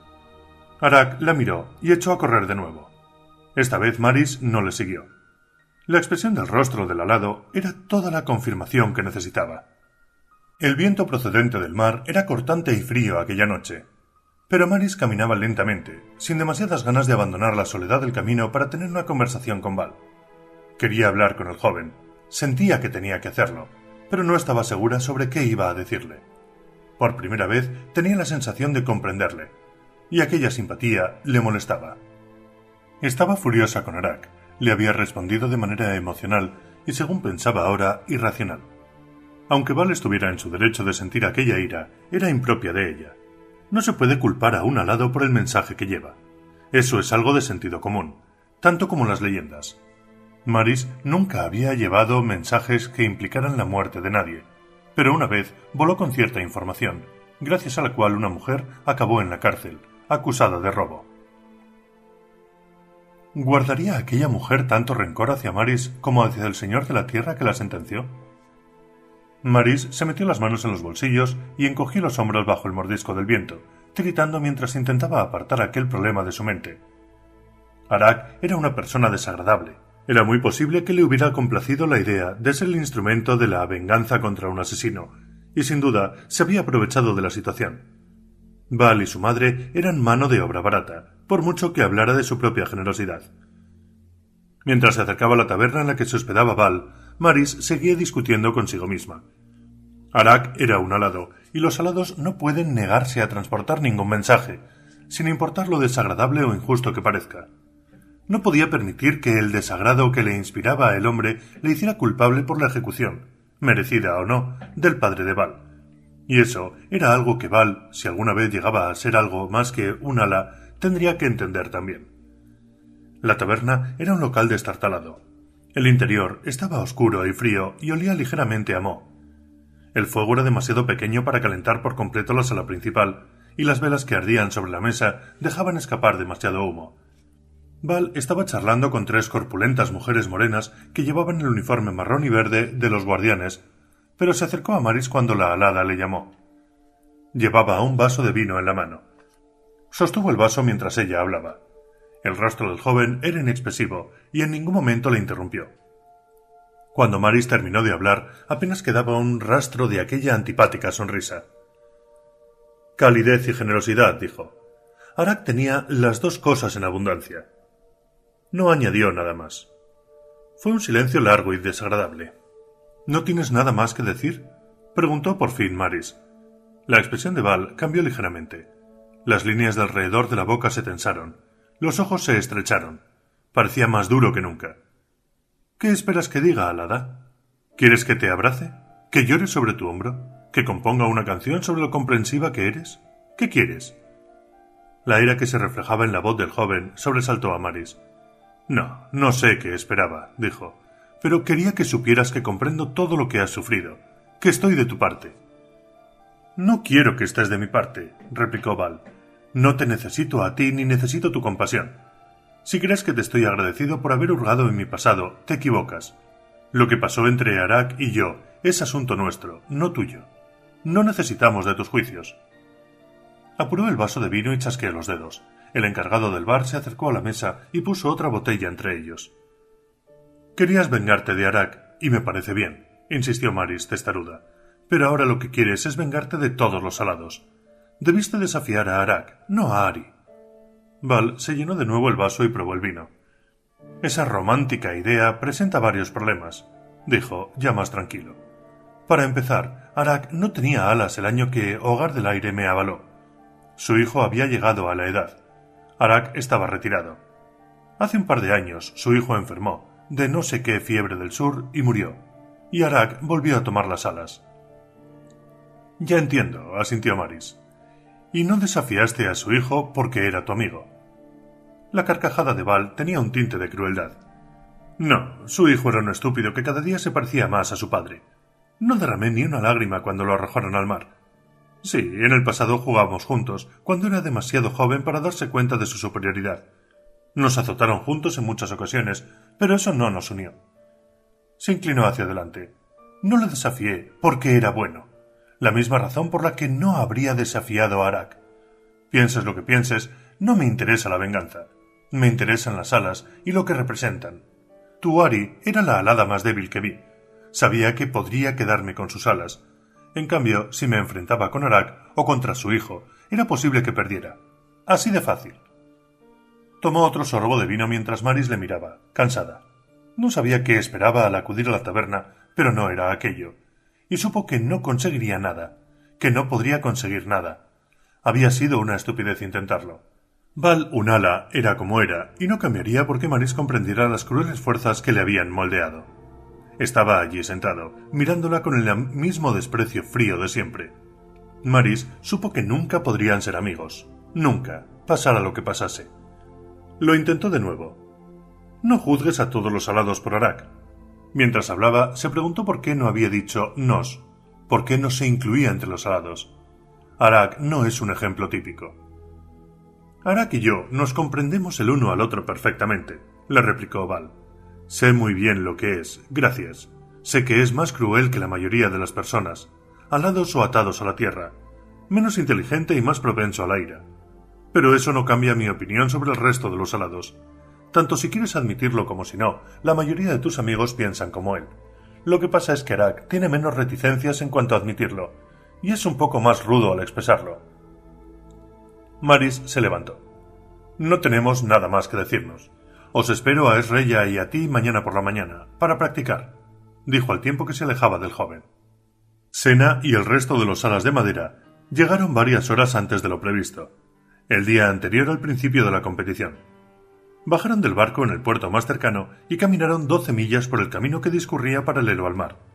[SPEAKER 1] Arak la miró y echó a correr de nuevo. Esta vez Maris no le siguió. La expresión del rostro del alado era toda la confirmación que necesitaba. El viento procedente del mar era cortante y frío aquella noche, pero Maris caminaba lentamente, sin demasiadas ganas de abandonar la soledad del camino para tener una conversación con Val. Quería hablar con el joven, sentía que tenía que hacerlo, pero no estaba segura sobre qué iba a decirle. Por primera vez tenía la sensación de comprenderle, y aquella simpatía le molestaba. Estaba furiosa con Arak, le había respondido de manera emocional y, según pensaba ahora, irracional. Aunque Val estuviera en su derecho de sentir aquella ira, era impropia de ella. No se puede culpar a un alado por el mensaje que lleva. Eso es algo de sentido común, tanto como las leyendas. Maris nunca había llevado mensajes que implicaran la muerte de nadie. pero una vez voló con cierta información, gracias a la cual una mujer acabó en la cárcel, acusada de robo. ¿Guardaría aquella mujer tanto rencor hacia Maris como hacia el señor de la tierra que la sentenció? Maris se metió las manos en los bolsillos y encogió los hombros bajo el mordisco del viento, tiritando mientras intentaba apartar aquel problema de su mente. Arak era una persona desagradable. Era muy posible que le hubiera complacido la idea de ser el instrumento de la venganza contra un asesino, y sin duda se había aprovechado de la situación. Val y su madre eran mano de obra barata, por mucho que hablara de su propia generosidad. Mientras se acercaba a la taberna en la que se hospedaba Val, Maris seguía discutiendo consigo misma. Arak era un alado, y los alados no pueden negarse a transportar ningún mensaje, sin importar lo desagradable o injusto que parezca. No podía permitir que el desagrado que le inspiraba a el hombre le hiciera culpable por la ejecución, merecida o no, del padre de Val. Y eso era algo que Val, si alguna vez llegaba a ser algo más que un ala, tendría que entender también. La taberna era un local destartalado. El interior estaba oscuro y frío y olía ligeramente a moho. El fuego era demasiado pequeño para calentar por completo la sala principal, y las velas que ardían sobre la mesa dejaban escapar demasiado humo. Val estaba charlando con 3 corpulentas mujeres morenas que llevaban el uniforme marrón y verde de los guardianes, pero se acercó a Maris cuando la alada le llamó. Llevaba un vaso de vino en la mano. Sostuvo el vaso mientras ella hablaba. El rostro del joven era inexpresivo y en ningún momento le interrumpió. Cuando Maris terminó de hablar, apenas quedaba un rastro de aquella antipática sonrisa. Calidez y generosidad, dijo. Arak tenía las 2 cosas en abundancia. No añadió nada más. Fue un silencio largo y desagradable. ¿No tienes nada más que decir?, preguntó por fin Maris. La expresión de Val cambió ligeramente. Las líneas de alrededor de la boca se tensaron. Los ojos se estrecharon. Parecía más duro que nunca. ¿Qué esperas que diga, alada? ¿Quieres que te abrace? ¿Que llore sobre tu hombro? ¿Que componga una canción sobre lo comprensiva que eres? ¿Qué quieres? La ira que se reflejaba en la voz del joven sobresaltó a Maris. No sé qué esperaba, dijo, pero quería que supieras que comprendo todo lo que has sufrido, que estoy de tu parte. No quiero que estés de mi parte, replicó Val. No te necesito a ti ni necesito tu compasión. Si crees que te estoy agradecido por haber hurgado en mi pasado, te equivocas. Lo que pasó entre Arak y yo es asunto nuestro, no tuyo. No necesitamos de tus juicios. Apuró el vaso de vino y chasqueó los dedos. El encargado del bar se acercó a la mesa y puso otra botella entre ellos. Querías vengarte de Arak, y me parece bien, insistió Maris, testaruda. Pero ahora lo que quieres es vengarte de todos los alados. Debiste desafiar a Arak, no a Ari. Val se llenó de nuevo el vaso y probó el vino. Esa romántica idea presenta varios problemas, dijo, ya más tranquilo. Para empezar, Arak no tenía alas el año que Hogar del Aire me avaló. Su hijo había llegado a la edad. Arak estaba retirado. Hace un par de años su hijo enfermó, de no sé qué fiebre del sur, y murió. Y Arak volvió a tomar las alas. Ya entiendo, asintió Maris. Y no desafiaste a su hijo porque era tu amigo. La carcajada de Val tenía un tinte de crueldad. No, su hijo era un estúpido que cada día se parecía más a su padre. No derramé ni una lágrima cuando lo arrojaron al mar. Sí, en el pasado jugábamos juntos, cuando era demasiado joven para darse cuenta de su superioridad. Nos azotaron juntos en muchas ocasiones, pero eso no nos unió. Se inclinó hacia adelante. No le desafié porque era bueno. La misma razón por la que no habría desafiado a Arak. Pienses lo que pienses, no me interesa la venganza. Me interesan las alas y lo que representan. Tu Ari era la alada más débil que vi. Sabía que podría quedarme con sus alas. En cambio, si me enfrentaba con Arak o contra su hijo, era posible que perdiera. Así de fácil. Tomó otro sorbo de vino mientras Maris le miraba, cansada. No sabía qué esperaba al acudir a la taberna, pero no era aquello. Y supo que no conseguiría nada, que no podría conseguir nada. Había sido una estupidez intentarlo. Val Unala era como era, y no cambiaría porque Maris comprendiera las crueles fuerzas que le habían moldeado. Estaba allí sentado, mirándola con el mismo desprecio frío de siempre. Maris supo que nunca podrían ser amigos. Nunca, pasara lo que pasase. Lo intentó de nuevo. No juzgues a todos los alados por Arak. Mientras hablaba, se preguntó por qué no había dicho nos. ¿Por qué no se incluía entre los alados? Arak no es un ejemplo típico. Arak y yo nos comprendemos el uno al otro perfectamente, le replicó Val. Sé muy bien lo que es, gracias. Sé que es más cruel que la mayoría de las personas, alados o atados a la tierra, menos inteligente y más propenso a la ira. Pero eso no cambia mi opinión sobre el resto de los alados. Tanto si quieres admitirlo como si no, la mayoría de tus amigos piensan como él. Lo que pasa es que Arak tiene menos reticencias en cuanto a admitirlo, y es un poco más rudo al expresarlo. Maris se levantó. No tenemos nada más que decirnos. Os espero a Esreya y a ti mañana por la mañana, para practicar, dijo al tiempo que se alejaba del joven. Sena y el resto de los alas de madera llegaron varias horas antes de lo previsto, el día anterior al principio de la competición. Bajaron del barco en el puerto más cercano y caminaron 12 millas por el camino que discurría paralelo al mar.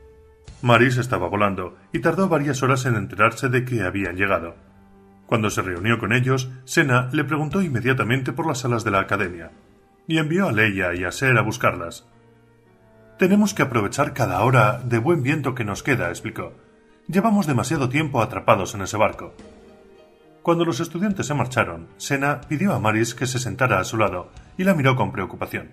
[SPEAKER 1] Maris estaba volando y tardó varias horas en enterarse de que habían llegado. Cuando se reunió con ellos, Sena le preguntó inmediatamente por las alas de la academia, y envió a Leia y a Ser a buscarlas. «Tenemos que aprovechar cada hora de buen viento que nos queda», explicó. «Llevamos demasiado tiempo atrapados en ese barco». Cuando los estudiantes se marcharon, Sena pidió a Maris que se sentara a su lado y la miró con preocupación.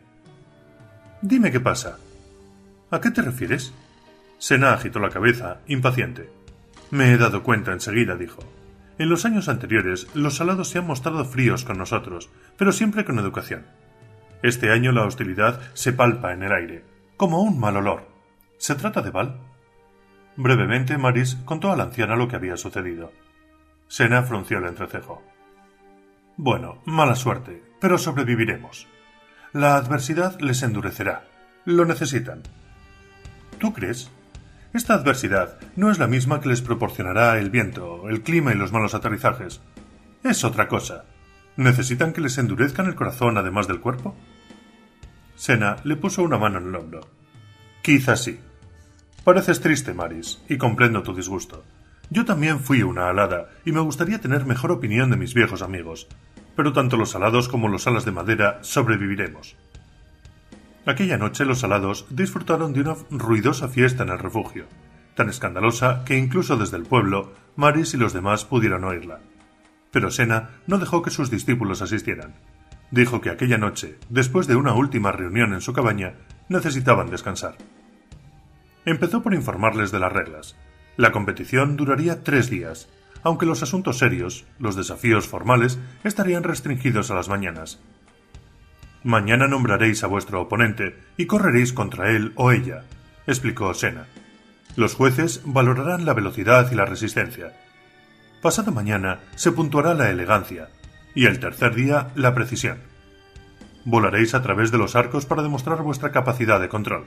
[SPEAKER 1] «Dime qué pasa». «¿A qué te refieres?» Sena agitó la cabeza, impaciente. «Me he dado cuenta enseguida», dijo. «En los años anteriores, los alados se han mostrado fríos con nosotros, pero siempre con educación. Este año la hostilidad se palpa en el aire, como un mal olor. ¿Se trata de Val?» Brevemente, Maris contó a la anciana lo que había sucedido. Sena frunció el entrecejo. «Bueno, mala suerte, pero sobreviviremos. La adversidad les endurecerá. Lo necesitan». «¿Tú crees? Esta adversidad no es la misma que les proporcionará el viento, el clima y los malos aterrizajes. Es otra cosa. ¿Necesitan que les endurezcan el corazón además del cuerpo?» Sena le puso una mano en el hombro. «Quizás sí. Pareces triste, Maris, y comprendo tu disgusto. Yo también fui una alada, y me gustaría tener mejor opinión de mis viejos amigos, pero tanto los alados como los alas de madera sobreviviremos». Aquella noche los alados disfrutaron de una ruidosa fiesta en el refugio, tan escandalosa que incluso desde el pueblo, Maris y los demás pudieron oírla. Pero Sena no dejó que sus discípulos asistieran. Dijo que aquella noche, después de una última reunión en su cabaña, necesitaban descansar. Empezó por informarles de las reglas. La competición duraría 3 días, aunque los asuntos serios, los desafíos formales, estarían restringidos a las mañanas. «Mañana nombraréis a vuestro oponente y correréis contra él o ella», explicó Sena. «Los jueces valorarán la velocidad y la resistencia. Pasado mañana se puntuará la elegancia, y el tercer día la precisión. Volaréis a través de los arcos para demostrar vuestra capacidad de control».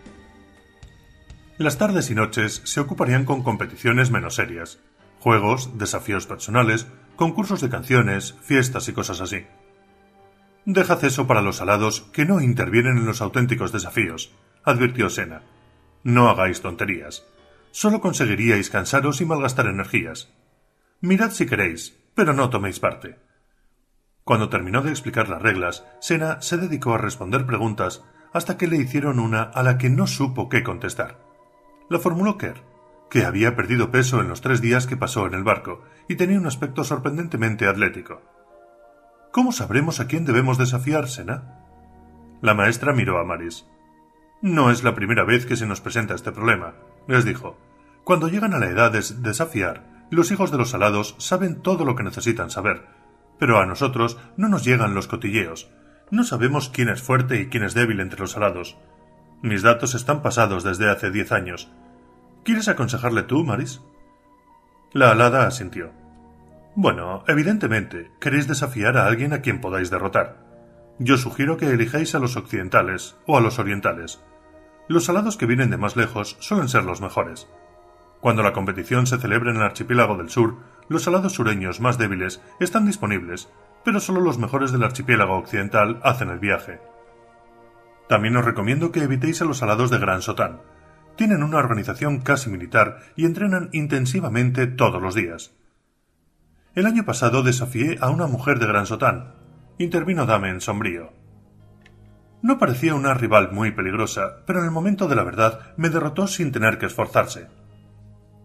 [SPEAKER 1] Las tardes y noches se ocuparían con competiciones menos serias, juegos, desafíos personales, concursos de canciones, fiestas y cosas así. «Dejad eso para los alados que no intervienen en los auténticos desafíos», advirtió Sena. «No hagáis tonterías. Solo conseguiríais cansaros y malgastar energías. Mirad si queréis, pero no toméis parte». Cuando terminó de explicar las reglas, Sena se dedicó a responder preguntas hasta que le hicieron una a la que no supo qué contestar. La formuló Kerr, que había perdido peso en los 3 días que pasó en el barco y tenía un aspecto sorprendentemente atlético. «¿Cómo sabremos a quién debemos desafiar, Sena?» La maestra miró a Maris. «No es la primera vez que se nos presenta este problema», les dijo. «Cuando llegan a la edad de desafiar, los hijos de los alados saben todo lo que necesitan saber, pero a nosotros no nos llegan los cotilleos. No sabemos quién es fuerte y quién es débil entre los alados. Mis datos están pasados desde hace 10 años. ¿Quieres aconsejarle tú, Maris?» La alada asintió. «Bueno, evidentemente, queréis desafiar a alguien a quien podáis derrotar. Yo sugiero que elijáis a los occidentales o a los orientales. Los alados que vienen de más lejos suelen ser los mejores. Cuando la competición se celebra en el archipiélago del sur, los alados sureños más débiles están disponibles, pero solo los mejores del archipiélago occidental hacen el viaje. También os recomiendo que evitéis a los alados de Gran Sotán. Tienen una organización casi militar y entrenan intensivamente todos los días. El año pasado desafié a una mujer de Gran Sotán», intervino Damen sombrío. «No parecía una rival muy peligrosa, pero en el momento de la verdad me derrotó sin tener que esforzarse».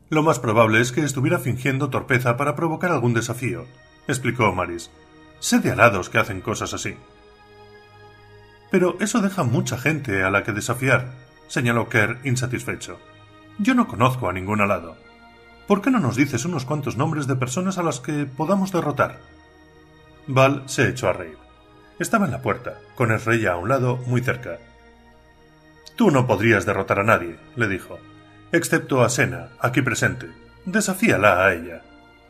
[SPEAKER 1] Lo más probable es que estuviera fingiendo torpeza para provocar algún desafío, explicó Maris. Sé de alados que hacen cosas así. Pero eso deja mucha gente a la que desafiar, señaló Kerr insatisfecho. Yo no conozco a ningún alado. ¿Por qué no nos dices unos cuantos nombres de personas a las que podamos derrotar? Val se echó a reír. Estaba en la puerta, con Esreya a un lado, muy cerca. Tú no podrías derrotar a nadie, le dijo, excepto a Sena, aquí presente. Desafíala a ella.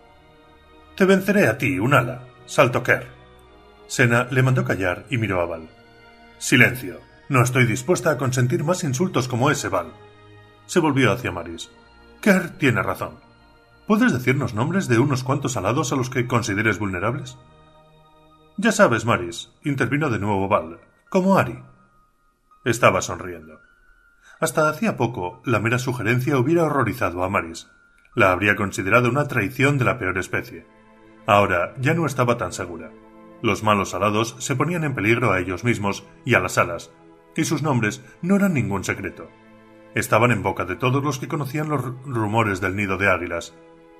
[SPEAKER 1] Te venceré a ti, un ala, saltó Kerr. Sena le mandó callar y miró a Val. Silencio. No estoy dispuesta a consentir más insultos como ese, Val. Se volvió hacia Maris. Kerr tiene razón. ¿Puedes decirnos nombres de unos cuantos alados a los que consideres vulnerables? Ya sabes, Maris, intervino de nuevo Val, como Ari. Estaba sonriendo. Hasta hacía poco, la mera sugerencia hubiera horrorizado a Maris. La habría considerado una traición de la peor especie. Ahora ya no estaba tan segura. Los malos alados se ponían en peligro a ellos mismos y a las alas, y sus nombres no eran ningún secreto. Estaban en boca de todos los que conocían los rumores del nido de águilas.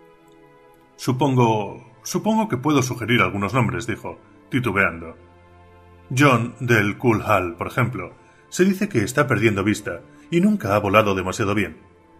[SPEAKER 1] Supongo que puedo sugerir algunos nombres, dijo, titubeando. John del Cool Hall, por ejemplo, se dice que está perdiendo vista y nunca ha volado demasiado bien.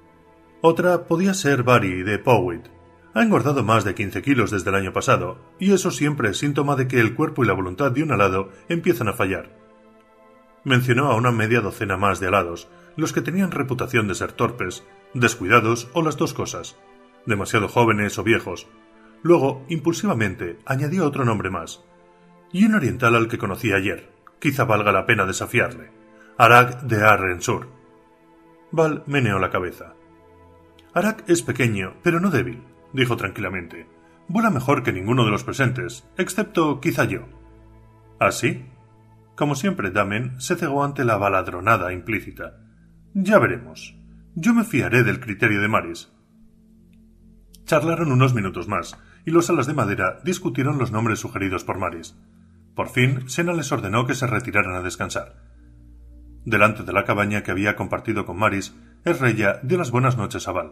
[SPEAKER 1] Otra podía ser Barry de Powit. Ha engordado más de 15 kilos desde el año pasado, y eso siempre es síntoma de que el cuerpo y la voluntad de un alado empiezan a fallar. Mencionó a una media docena más de alados, los que tenían reputación de ser torpes, descuidados o las dos cosas, demasiado jóvenes o viejos. Luego, impulsivamente, añadió otro nombre más, y un oriental al que conocí ayer. Quizá valga la pena desafiarle. Arak de Arrensur. Val meneó la cabeza. Arak es pequeño, pero no débil, dijo tranquilamente. Vuela mejor que ninguno de los presentes, excepto quizá yo. ¿Ah, sí? Como siempre, Damen se cegó ante la baladronada implícita. Ya veremos. Yo me fiaré del criterio de Maris. Charlaron unos minutos más, y los alas de madera discutieron los nombres sugeridos por Maris. Por fin, Sena les ordenó que se retiraran a descansar. Delante de la cabaña que había compartido con Maris, Esreya dio las buenas noches a Val.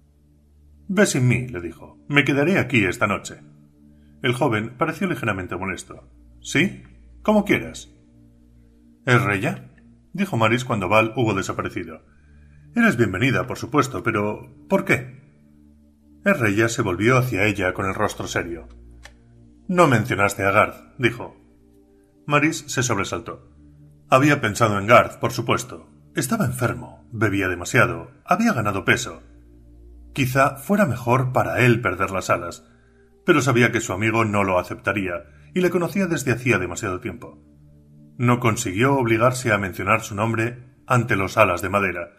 [SPEAKER 1] «Ve sin mí», le dijo. «Me quedaré aquí esta noche». El joven pareció ligeramente molesto. «¿Sí? Como quieras». «¿Esreya?», dijo Maris cuando Val hubo desaparecido. «Eres bienvenida, por supuesto, pero ¿por qué?». Esreya se volvió hacia ella con el rostro serio. «No mencionaste a Garth», dijo. Maris se sobresaltó. Había pensado en Garth, por supuesto. Estaba enfermo, bebía demasiado, había ganado peso. Quizá fuera mejor para él perder las alas, pero sabía que su amigo no lo aceptaría, y le conocía desde hacía demasiado tiempo. No consiguió obligarse a mencionar su nombre ante los alas de madera.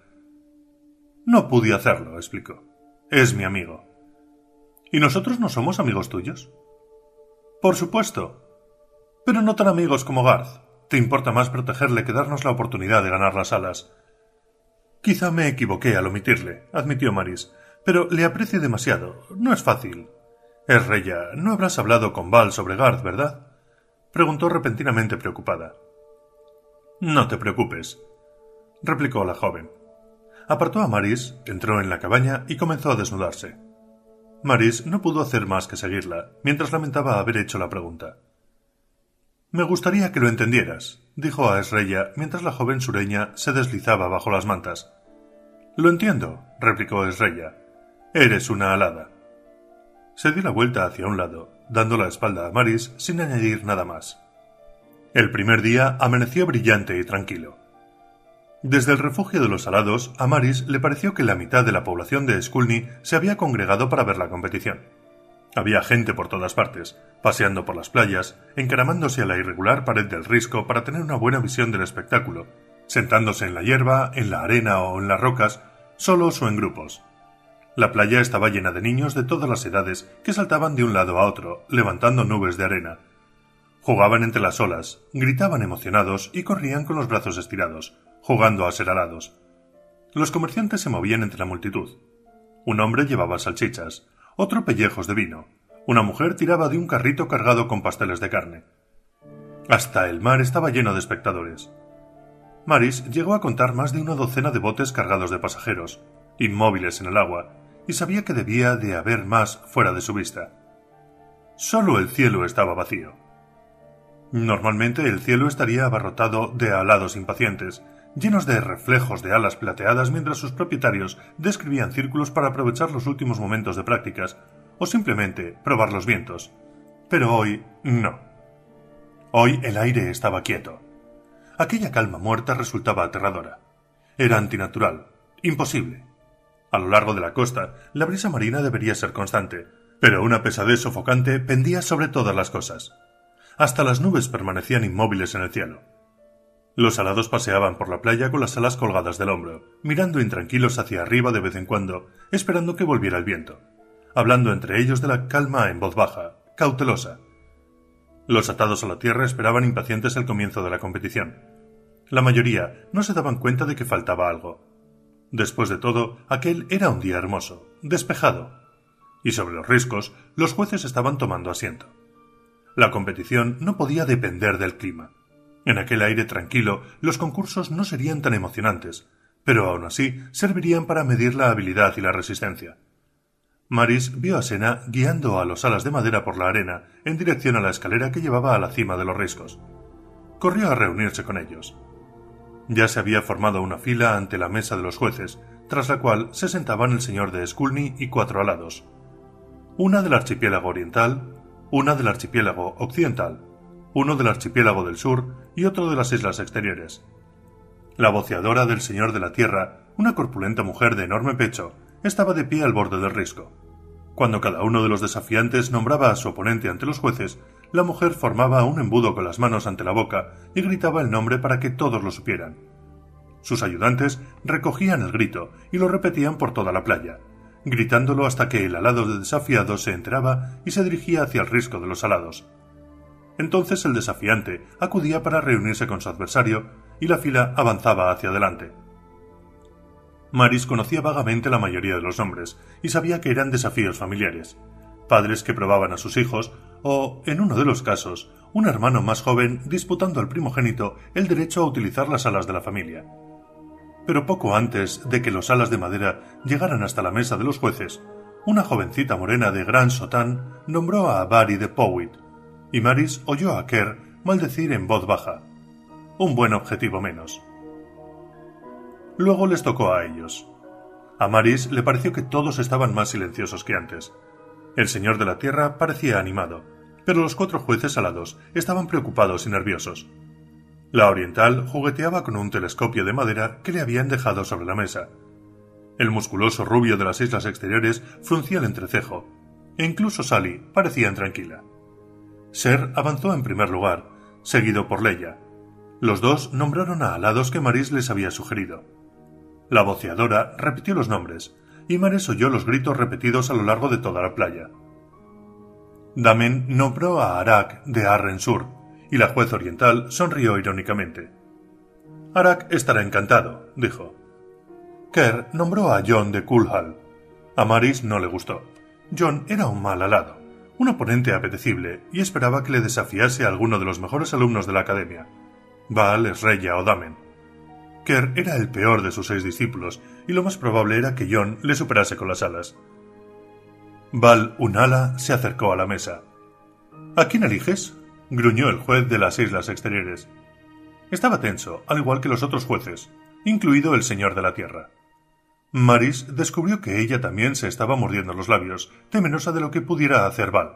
[SPEAKER 1] «No pude hacerlo», explicó. «Es mi amigo». «¿Y nosotros no somos amigos tuyos?» «Por supuesto. Pero no tan amigos como Garth. Te importa más protegerle que darnos la oportunidad de ganar las alas». «Quizá me equivoqué al omitirle», admitió Maris, «pero le aprecio demasiado. No es fácil». «Esreya, no habrás hablado con Val sobre Garth, ¿verdad?», preguntó repentinamente preocupada. «No te preocupes», replicó la joven. Apartó a Maris, entró en la cabaña y comenzó a desnudarse. Maris no pudo hacer más que seguirla, mientras lamentaba haber hecho la pregunta. «Me gustaría que lo entendieras», dijo a Esreya mientras la joven sureña se deslizaba bajo las mantas. «Lo entiendo», replicó Esreya. «Eres una alada». Se dio la vuelta hacia un lado, dando la espalda a Maris sin añadir nada más. El primer día amaneció brillante y tranquilo. Desde el refugio de los alados, a Maris le pareció que la mitad de la población de Skulny se había congregado para ver la competición. Había gente por todas partes, paseando por las playas, encaramándose a la irregular pared del risco para tener una buena visión del espectáculo, sentándose en la hierba, en la arena o en las rocas, solos o en grupos. La playa estaba llena de niños de todas las edades que saltaban de un lado a otro, levantando nubes de arena. Jugaban entre las olas, gritaban emocionados y corrían con los brazos estirados, jugando a ser alados. Los comerciantes se movían entre la multitud. Un hombre llevaba salchichas, otro pellejos de vino. Una mujer tiraba de un carrito cargado con pasteles de carne. Hasta el mar estaba lleno de espectadores. Maris llegó a contar más de una docena de botes cargados de pasajeros, inmóviles en el agua, y sabía que debía de haber más fuera de su vista. Solo el cielo estaba vacío. Normalmente el cielo estaría abarrotado de alados impacientes, llenos de reflejos de alas plateadas mientras sus propietarios describían círculos para aprovechar los últimos momentos de prácticas, o simplemente probar los vientos. Pero hoy no. Hoy el aire estaba quieto. Aquella calma muerta resultaba aterradora. Era antinatural, imposible. A lo largo de la costa, la brisa marina debería ser constante, pero una pesadez sofocante pendía sobre todas las cosas. Hasta las nubes permanecían inmóviles en el cielo. Los alados paseaban por la playa con las alas colgadas del hombro, mirando intranquilos hacia arriba de vez en cuando, esperando que volviera el viento, hablando entre ellos de la calma en voz baja, cautelosa. Los atados a la tierra esperaban impacientes el comienzo de la competición. La mayoría no se daban cuenta de que faltaba algo. Después de todo, aquel era un día hermoso, despejado. Y sobre los riscos, los jueces estaban tomando asiento. La competición no podía depender del clima. En aquel aire tranquilo, los concursos no serían tan emocionantes, pero aún así servirían para medir la habilidad y la resistencia. Maris vio a Sena guiando a los alas de madera por la arena en dirección a la escalera que llevaba a la cima de los riscos. Corrió a reunirse con ellos. Ya se había formado una fila ante la mesa de los jueces, tras la cual se sentaban el señor de Skulny y 4 alados. Una del archipiélago oriental, una del archipiélago occidental, uno del archipiélago del sur y otro de las islas exteriores. La voceadora del señor de la tierra, una corpulenta mujer de enorme pecho, estaba de pie al borde del risco. Cuando cada uno de los desafiantes nombraba a su oponente ante los jueces, la mujer formaba un embudo con las manos ante la boca y gritaba el nombre para que todos lo supieran. Sus ayudantes recogían el grito y lo repetían por toda la playa, gritándolo hasta que el alado de desafiado se enteraba y se dirigía hacia el risco de los alados. Entonces el desafiante acudía para reunirse con su adversario y la fila avanzaba hacia adelante. Maris conocía vagamente la mayoría de los nombres y sabía que eran desafíos familiares, padres que probaban a sus hijos o, en uno de los casos, un hermano más joven disputando al primogénito el derecho a utilizar las alas de la familia. Pero poco antes de que los alas de madera llegaran hasta la mesa de los jueces, una jovencita morena de gran sotán nombró a Barry de Powit, y Maris oyó a Kerr maldecir en voz baja. Un buen objetivo menos. Luego les tocó a ellos. A Maris le pareció que todos estaban más silenciosos que antes. El señor de la tierra parecía animado, pero los 4 jueces alados estaban preocupados y nerviosos. La oriental jugueteaba con un telescopio de madera que le habían dejado sobre la mesa. El musculoso rubio de las islas exteriores fruncía el entrecejo, e incluso Sally parecía intranquila. Ser avanzó en primer lugar, seguido por Leia. Los dos nombraron a alados que Maris les había sugerido. La voceadora repitió los nombres, y Maris oyó los gritos repetidos a lo largo de toda la playa. Damen nombró a Arak de Arren Sur, y la juez oriental sonrió irónicamente. Arak estará encantado, dijo. Kerr nombró a John de Kulhal. A Maris no le gustó. John era un mal alado, un oponente apetecible, y esperaba que le desafiase a alguno de los mejores alumnos de la academia, Val, Esreya o Damen. Kerr era el peor de sus 6 discípulos, y lo más probable era que John le superase con las alas. Val Unala se acercó a la mesa. ¿A quién eliges?, gruñó el juez de las islas exteriores. Estaba tenso, al igual que los otros jueces, incluido el señor de la tierra. Maris descubrió que ella también se estaba mordiendo los labios, temerosa de lo que pudiera hacer Val.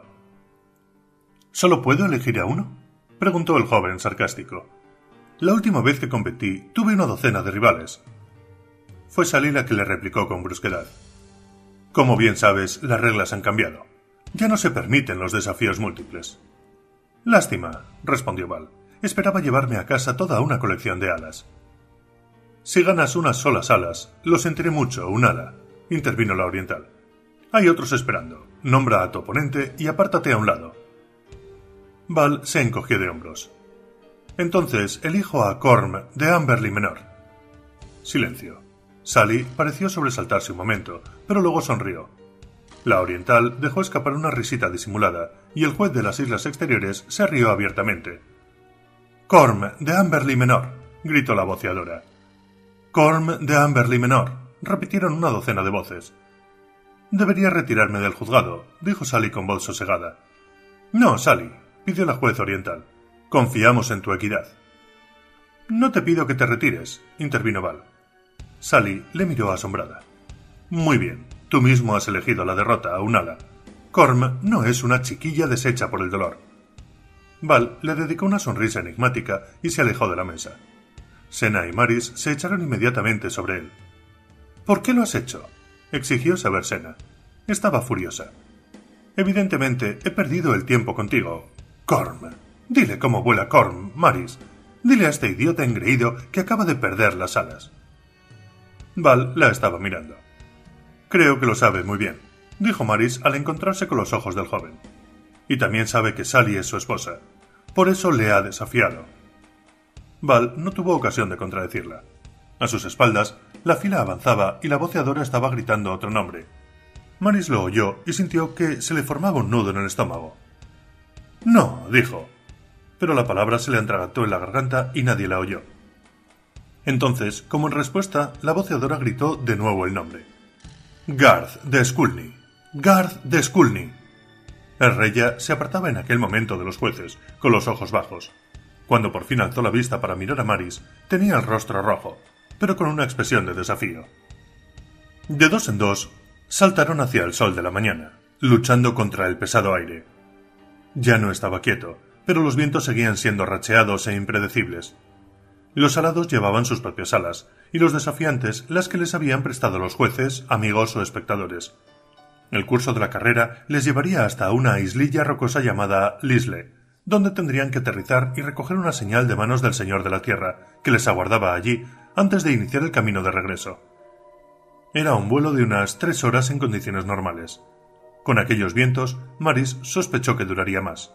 [SPEAKER 1] ¿Solo puedo elegir a uno?, preguntó el joven sarcástico. La última vez que competí tuve una docena de rivales. Fue Sally la que le replicó con brusquedad. Como bien sabes, las reglas han cambiado. Ya no se permiten los desafíos múltiples. Lástima, respondió Val. Esperaba llevarme a casa toda una colección de alas. Si ganas unas solas alas, lo sentiré mucho, un ala, intervino la oriental. Hay otros esperando. Nombra a tu oponente y apártate a un lado. Val se encogió de hombros. Entonces elijo a Corm de Amberley Menor. Silencio. Sally pareció sobresaltarse un momento, pero luego sonrió. La oriental dejó escapar una risita disimulada, y el juez de las islas exteriores se rió abiertamente. «Corm de Amberley Menor», gritó la voceadora. «Corm de Amberley Menor», repitieron una docena de voces. Debería retirarme del juzgado, dijo Sally con voz sosegada. No, Sally, pidió la juez oriental. Confiamos en tu equidad. No te pido que te retires, intervino Val. Sally le miró asombrada. Muy bien, tú mismo has elegido la derrota, Aunala. Corm no es una chiquilla deshecha por el dolor. Val le dedicó una sonrisa enigmática y se alejó de la mesa. Senna y Maris se echaron inmediatamente sobre él. ¿Por qué lo has hecho?, exigió saber Senna. Estaba furiosa. Evidentemente he perdido el tiempo contigo. Corm. Dile cómo vuela Corm, Maris. Dile a este idiota engreído que acaba de perder las alas. Val la estaba mirando. Creo que lo sabe muy bien, dijo Maris al encontrarse con los ojos del joven. Y también sabe que Sally es su esposa. Por eso le ha desafiado. Val no tuvo ocasión de contradecirla. A sus espaldas, la fila avanzaba y la voceadora estaba gritando otro nombre. Maris lo oyó y sintió que se le formaba un nudo en el estómago. No, dijo. Pero la palabra se le atragantó en la garganta y nadie la oyó. Entonces, como en respuesta, la voceadora gritó de nuevo el nombre. Garth de Skulny. Garth de Skulny. El rey ya se apartaba en aquel momento de los jueces, con los ojos bajos. Cuando por fin alzó la vista para mirar a Maris, tenía el rostro rojo, pero con una expresión de desafío. De dos en dos, saltaron hacia el sol de la mañana, luchando contra el pesado aire. Ya no estaba quieto, pero los vientos seguían siendo racheados e impredecibles. Los alados llevaban sus propias alas, y los desafiantes las que les habían prestado los jueces, amigos o espectadores. El curso de la carrera les llevaría hasta una islilla rocosa llamada Lisle, donde tendrían que aterrizar y recoger una señal de manos del Señor de la Tierra, que les aguardaba allí antes de iniciar el camino de regreso. Era un vuelo de unas 3 horas en condiciones normales. Con aquellos vientos, Maris sospechó que duraría más.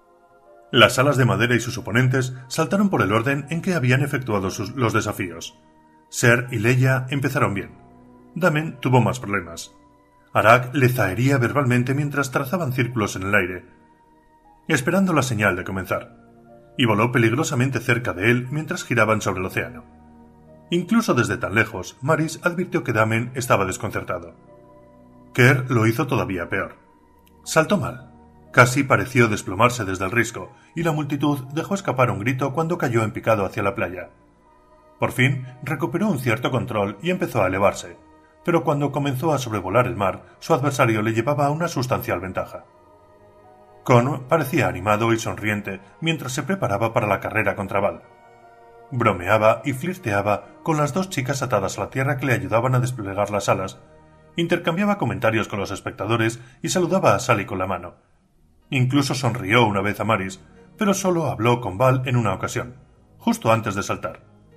[SPEAKER 1] Las alas de madera y sus oponentes saltaron por el orden en que habían efectuado los desafíos. Ser y Leia empezaron bien. Damen tuvo más problemas. Arak le zahería verbalmente mientras trazaban círculos en el aire, esperando la señal de comenzar, y voló peligrosamente cerca de él mientras giraban sobre el océano. Incluso desde tan lejos, Maris advirtió que Damen estaba desconcertado. Kerr lo hizo todavía peor. Saltó mal. Casi pareció desplomarse desde el risco, y la multitud dejó escapar un grito cuando cayó en picado hacia la playa. Por fin, recuperó un cierto control y empezó a elevarse, pero cuando comenzó a sobrevolar el mar, su adversario le llevaba una sustancial ventaja. Con parecía animado y sonriente mientras se preparaba para la carrera contra Val. Bromeaba y flirteaba con las 2 chicas atadas a la tierra que le ayudaban a desplegar las alas, intercambiaba comentarios con los espectadores y saludaba a Sally con la mano. Incluso sonrió una vez a Maris, pero solo habló con Val en una ocasión, justo antes de saltar.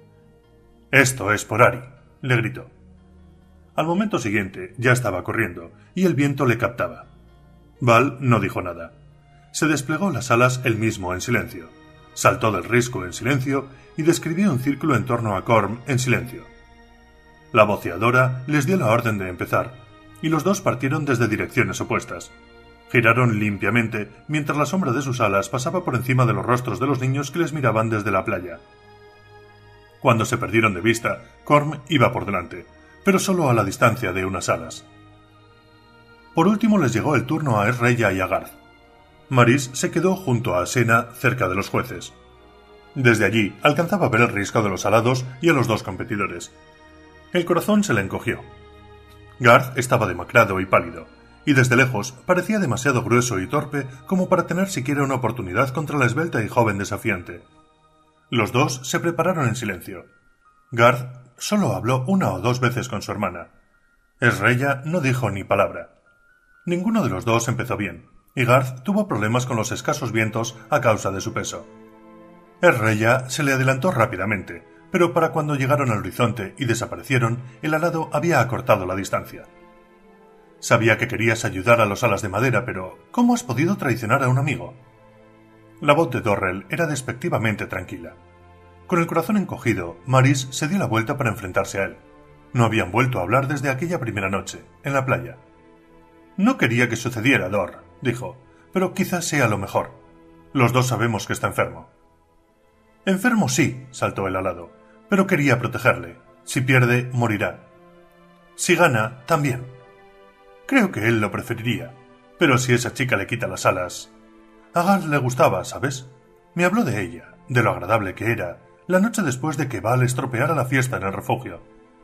[SPEAKER 1] «Esto es por Ari», le gritó. Al momento siguiente ya estaba corriendo, y el viento le captaba. Val no dijo nada. Se desplegó las alas él mismo en silencio, saltó del risco en silencio y describió un círculo en torno a Corm en silencio. La voceadora les dio la orden de empezar, y los dos partieron desde direcciones opuestas. Giraron limpiamente mientras la sombra de sus alas pasaba por encima de los rostros de los niños que les miraban desde la playa. Cuando se perdieron de vista, Corm iba por delante, pero solo a la distancia de unas alas. Por último les llegó el turno a Esreya y a Garth. Maris se quedó junto a Senna cerca de los jueces. Desde allí alcanzaba a ver el risco de los alados y a los 2 competidores. El corazón se le encogió. Garth estaba demacrado y pálido, y desde lejos parecía demasiado grueso y torpe como para tener siquiera una oportunidad contra la esbelta y joven desafiante. Los 2 se prepararon en silencio. Garth solo habló 1 o 2 veces con su hermana. Esreya no dijo ni palabra. Ninguno de los 2 empezó bien, y Garth tuvo problemas con los escasos vientos a causa de su peso. Esreya se le adelantó rápidamente, pero para cuando llegaron al horizonte y desaparecieron, el alado había acortado la distancia. Sabía que querías ayudar a los alas de madera, pero ¿cómo has podido traicionar a un amigo? La voz de Dorrell era despectivamente tranquila. Con el corazón encogido, Maris se dio la vuelta para enfrentarse a él. No habían vuelto a hablar desde aquella primera noche, en la playa. «No quería que sucediera, Dor», dijo, «pero quizás sea lo mejor. Los 2 sabemos que está enfermo». «Enfermo sí», saltó el alado, «pero quería protegerle. Si pierde, morirá. Si gana, también». Creo que él lo preferiría. Pero si esa chica le quita las alas... A Gal le gustaba, ¿sabes? Me habló de ella, de lo agradable que era, la noche después de que Val estropeara la fiesta en el refugio.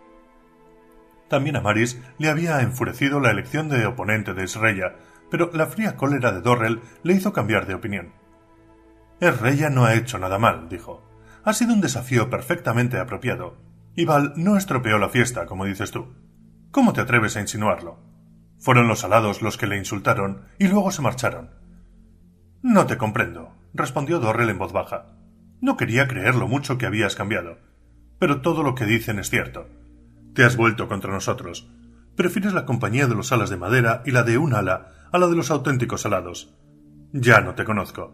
[SPEAKER 1] También a Maris le había enfurecido la elección de oponente de Esreya, pero la fría cólera de Dorrel le hizo cambiar de opinión. Esreya no ha hecho nada mal, dijo. Ha sido un desafío perfectamente apropiado, y Val no estropeó la fiesta, como dices tú. ¿Cómo te atreves a insinuarlo? Fueron los alados los que le insultaron y luego se marcharon. No te comprendo, respondió Dorrel en voz baja. No quería creer lo mucho que habías cambiado. Pero todo lo que dicen es cierto. Te has vuelto contra nosotros. Prefieres la compañía de los alas de madera y la de un ala a la de los auténticos alados. Ya no te conozco.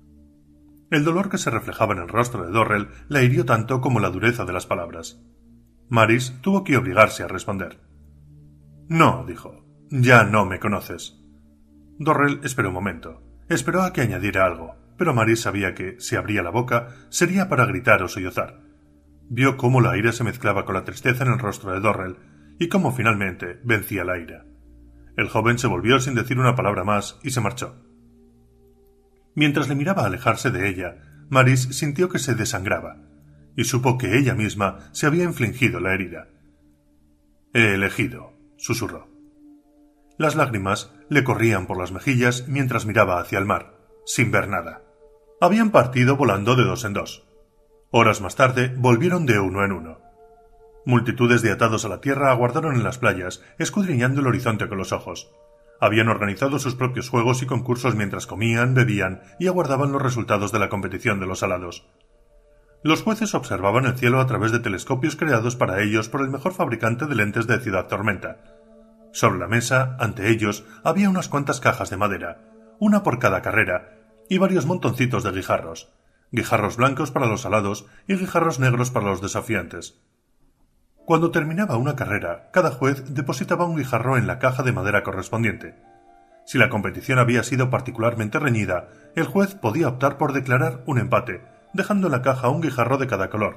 [SPEAKER 1] El dolor que se reflejaba en el rostro de Dorrel la hirió tanto como la dureza de las palabras. Maris tuvo que obligarse a responder. No, dijo. Ya no me conoces. Dorrel esperó un momento. Esperó a que añadiera algo, pero Maris sabía que, si abría la boca, sería para gritar o sollozar. Vio cómo la ira se mezclaba con la tristeza en el rostro de Dorrel y cómo finalmente vencía la ira. El joven se volvió sin decir una palabra más y se marchó. Mientras le miraba alejarse de ella, Maris sintió que se desangraba y supo que ella misma se había infligido la herida. «He elegido», susurró. Las lágrimas le corrían por las mejillas mientras miraba hacia el mar, sin ver nada. Habían partido volando de dos en dos. Horas más tarde volvieron de uno en uno. Multitudes de atados a la tierra aguardaron en las playas, escudriñando el horizonte con los ojos. Habían organizado sus propios juegos y concursos mientras comían, bebían y aguardaban los resultados de la competición de los alados. Los jueces observaban el cielo a través de telescopios creados para ellos por el mejor fabricante de lentes de Ciudad Tormenta. Sobre la mesa, ante ellos, había unas cuantas cajas de madera, una por cada carrera, y varios montoncitos de guijarros blancos para los alados y guijarros negros para los desafiantes. Cuando terminaba una carrera, cada juez depositaba un guijarro en la caja de madera correspondiente. Si la competición había sido particularmente reñida, el juez podía optar por declarar un empate, dejando en la caja un guijarro de cada color.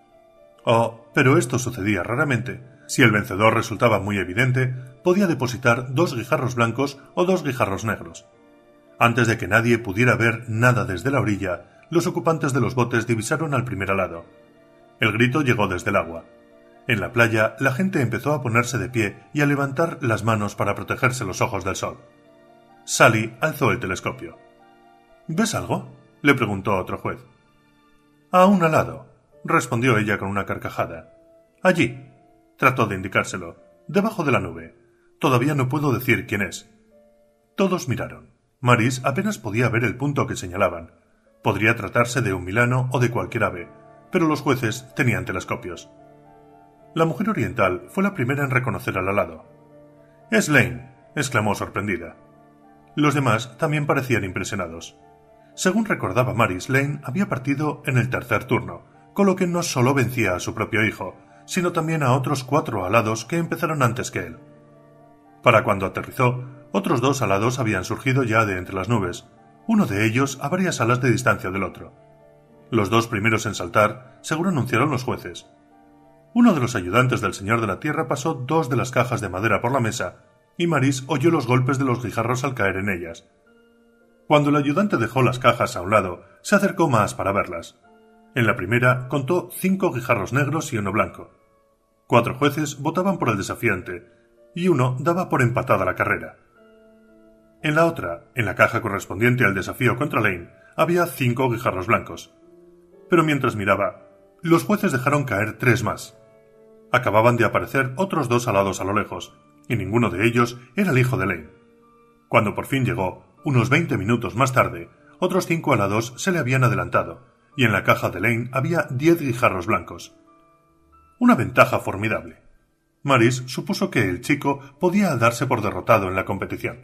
[SPEAKER 1] Pero esto sucedía raramente. Si el vencedor resultaba muy evidente, podía depositar 2 guijarros blancos o 2 guijarros negros. Antes de que nadie pudiera ver nada desde la orilla, los ocupantes de los botes divisaron al primer alado. El grito llegó desde el agua. En la playa, la gente empezó a ponerse de pie y a levantar las manos para protegerse los ojos del sol. Sally alzó el telescopio. ¿Ves algo?, le preguntó otro juez. A un alado, respondió ella con una carcajada. Allí. Trató de indicárselo. Debajo de la nube. Todavía no puedo decir quién es. Todos miraron. Maris apenas podía ver el punto que señalaban. Podría tratarse de un milano o de cualquier ave, pero los jueces tenían telescopios. La mujer oriental fue la primera en reconocer al alado. «Es Lane», exclamó sorprendida. Los demás también parecían impresionados. Según recordaba Maris, Lane había partido en el tercer turno, con lo que no solo vencía a su propio hijo, sino también a otros 4 alados que empezaron antes que él. Para cuando aterrizó, otros 2 alados habían surgido ya de entre las nubes, uno de ellos a varias alas de distancia del otro. Los 2 primeros en saltar, según anunciaron los jueces. Uno de los ayudantes del Señor de la Tierra pasó 2 de las cajas de madera por la mesa, y Maris oyó los golpes de los guijarros al caer en ellas. Cuando el ayudante dejó las cajas a un lado, se acercó más para verlas. En la primera contó 5 guijarros negros y uno blanco. 4 jueces votaban por el desafiante, y uno daba por empatada la carrera. En la otra, en la caja correspondiente al desafío contra Lane, había 5 guijarros blancos. Pero mientras miraba, los jueces dejaron caer 3 más. Acababan de aparecer otros 2 alados a lo lejos, y ninguno de ellos era el hijo de Lane. Cuando por fin llegó, unos 20 minutos más tarde, otros 5 alados se le habían adelantado, y en la caja de Lane había 10 guijarros blancos. Una ventaja formidable. Maris supuso que el chico podía darse por derrotado en la competición.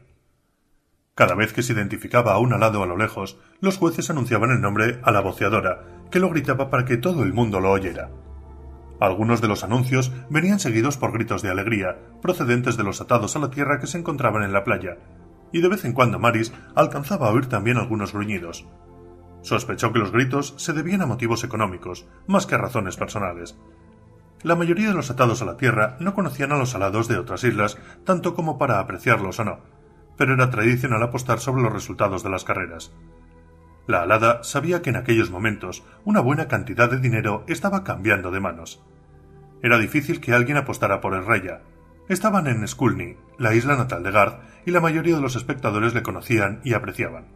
[SPEAKER 1] Cada vez que se identificaba a un alado a lo lejos, los jueces anunciaban el nombre a la voceadora, que lo gritaba para que todo el mundo lo oyera. Algunos de los anuncios venían seguidos por gritos de alegría, procedentes de los atados a la tierra que se encontraban en la playa, y de vez en cuando Maris alcanzaba a oír también algunos gruñidos. Sospechó que los gritos se debían a motivos económicos, más que a razones personales. La mayoría de los atados a la tierra no conocían a los alados de otras islas tanto como para apreciarlos o no, pero era tradicional apostar sobre los resultados de las carreras. La alada sabía que en aquellos momentos una buena cantidad de dinero estaba cambiando de manos. Era difícil que alguien apostara por Erreya. Estaban en Skulny, la isla natal de Garth, y la mayoría de los espectadores le conocían y apreciaban.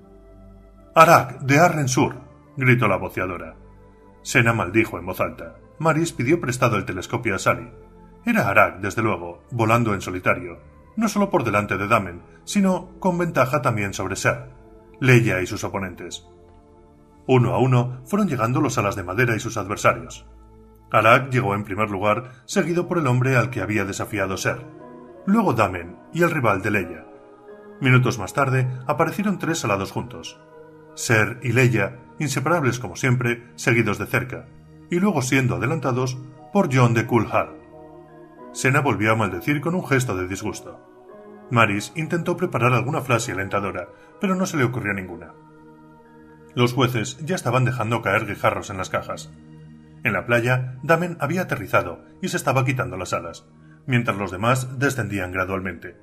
[SPEAKER 1] «Arak, de Arrensur», gritó la voceadora. Sena maldijo en voz alta. Maris pidió prestado el telescopio a Sally. Era Arak, desde luego, volando en solitario, no solo por delante de Damen, sino con ventaja también sobre Ser, Leia y sus oponentes. Uno a uno fueron llegando los alas de madera y sus adversarios. Arak llegó en primer lugar, seguido por el hombre al que había desafiado Ser, luego Damen y el rival de Leia. Minutos más tarde aparecieron 3 alados juntos. Ser y Leia, inseparables como siempre, seguidos de cerca, y luego siendo adelantados por Jon de Coolhall. Sena volvió a maldecir con un gesto de disgusto. Maris intentó preparar alguna frase alentadora, pero no se le ocurrió ninguna. Los jueces ya estaban dejando caer guijarros en las cajas. En la playa, Damen había aterrizado y se estaba quitando las alas, mientras los demás descendían gradualmente.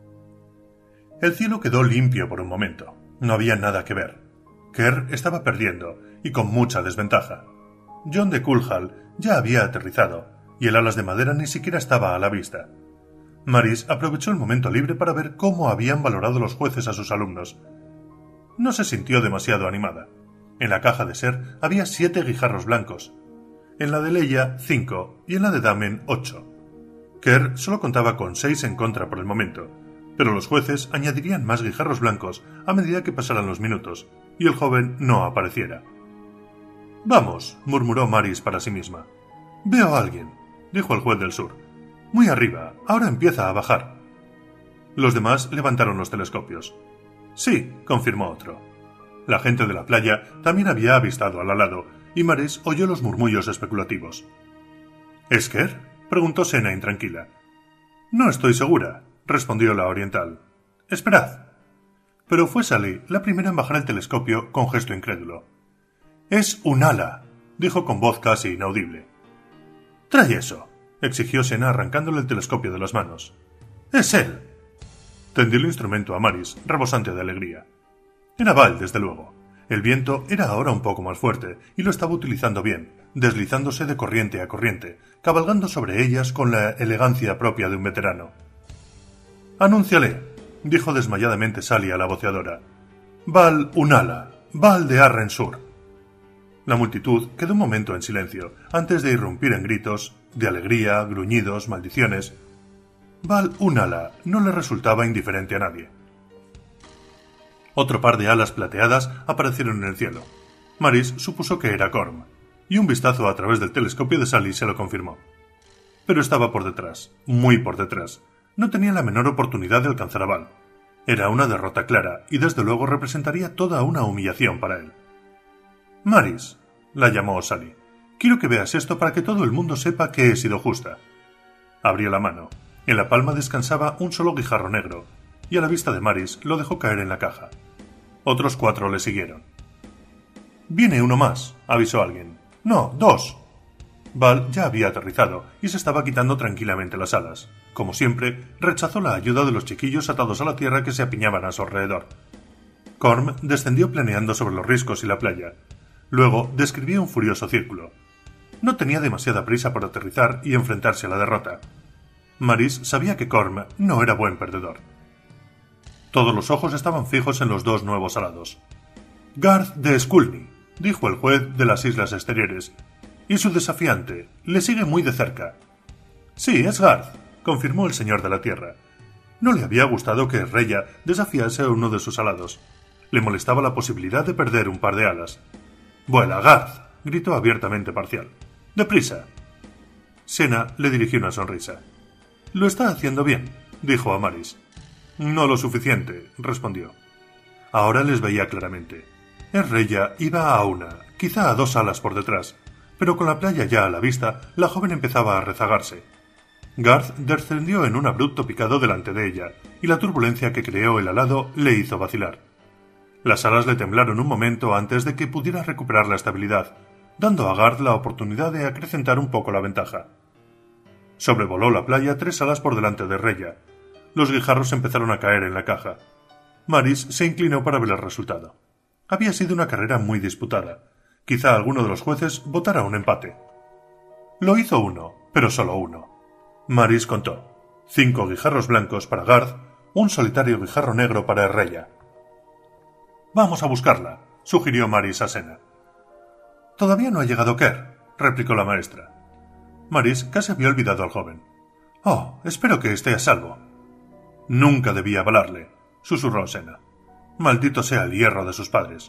[SPEAKER 1] El cielo quedó limpio por un momento. No había nada que ver. Kerr estaba perdiendo, y con mucha desventaja. Jon de Coolhall ya había aterrizado, y el alas de madera ni siquiera estaba a la vista. Maris aprovechó el momento libre para ver cómo habían valorado los jueces a sus alumnos. No se sintió demasiado animada. En la caja de Ser había 7 guijarros blancos. En la de Leia, 5, y en la de Damen, 8. Kerr solo contaba con 6 en contra por el momento, pero los jueces añadirían más guijarros blancos a medida que pasaran los minutos, y el joven no apareciera. «Vamos», murmuró Maris para sí misma. «Veo a alguien», dijo el juez del sur. «Muy arriba, ahora empieza a bajar». Los demás levantaron los telescopios. «Sí», confirmó otro. La gente de la playa también había avistado al alado, y Maris oyó los murmullos especulativos. «¿Es Kerr?», preguntó Sena intranquila. «No estoy segura», respondió la oriental. «Esperad». Pero fue Sally la primera en bajar el telescopio con gesto incrédulo. «Es un ala», dijo con voz casi inaudible. «Trae eso», exigió Sena arrancándole el telescopio de las manos. «Es él». Tendió el instrumento a Maris, rebosante de alegría. Era Val, desde luego. El viento era ahora un poco más fuerte, y lo estaba utilizando bien, deslizándose de corriente a corriente, cabalgando sobre ellas con la elegancia propia de un veterano. «Anúnciale», dijo desmayadamente Sally a la voceadora. «Val Unala, Val de Arrensur». La multitud quedó un momento en silencio, antes de irrumpir en gritos, de alegría, gruñidos, maldiciones. Val Unala no le resultaba indiferente a nadie. Otro par de alas plateadas aparecieron en el cielo. Maris supuso que era Corm, y un vistazo a través del telescopio de Sally se lo confirmó. Pero estaba por detrás, muy por detrás. No tenía la menor oportunidad de alcanzar a Val. Era una derrota clara, y desde luego representaría toda una humillación para él. «Maris», la llamó Sally, «quiero que veas esto para que todo el mundo sepa que he sido justa». Abrió la mano. En la palma descansaba un solo guijarro negro, y a la vista de Maris lo dejó caer en la caja. Otros 4 le siguieron. «Viene uno más», avisó alguien. «No, 2». Val ya había aterrizado y se estaba quitando tranquilamente las alas. Como siempre, rechazó la ayuda de los chiquillos atados a la tierra que se apiñaban a su alrededor. Corm descendió planeando sobre los riscos y la playa. Luego describió un furioso círculo. No tenía demasiada prisa por aterrizar y enfrentarse a la derrota. Maris sabía que Corm no era buen perdedor. Todos los ojos estaban fijos en los 2 nuevos alados. «Garth de Skulny», dijo el juez de las islas exteriores, «y su desafiante le sigue muy de cerca». «Sí, es Garth», confirmó el señor de la tierra. No le había gustado que Erreya desafiase a uno de sus alados. Le molestaba la posibilidad de perder un par de alas. «Vuela, Garth», gritó abiertamente parcial. «Deprisa». Sena le dirigió una sonrisa. «Lo está haciendo bien», dijo a Maris. «No lo suficiente», respondió. Ahora les veía claramente. Erreya iba a una, quizá a 2 alas por detrás, pero con la playa ya a la vista, la joven empezaba a rezagarse. Garth descendió en un abrupto picado delante de ella, y la turbulencia que creó el alado le hizo vacilar. Las alas le temblaron un momento antes de que pudiera recuperar la estabilidad, dando a Garth la oportunidad de acrecentar un poco la ventaja. Sobrevoló la playa 3 alas por delante de Reya. Los guijarros empezaron a caer en la caja. Maris se inclinó para ver el resultado. Había sido una carrera muy disputada. Quizá alguno de los jueces votara un empate. Lo hizo uno, pero solo uno. Maris contó: 5 guijarros blancos para Garth, un solitario guijarro negro para Reya. «Vamos a buscarla», sugirió Maris a Sena. «Todavía no ha llegado Kerr», replicó la maestra. Maris casi había olvidado al joven. «Oh, espero que esté a salvo». «Nunca debía avalarle», susurró Sena. «Maldito sea el hierro de sus padres».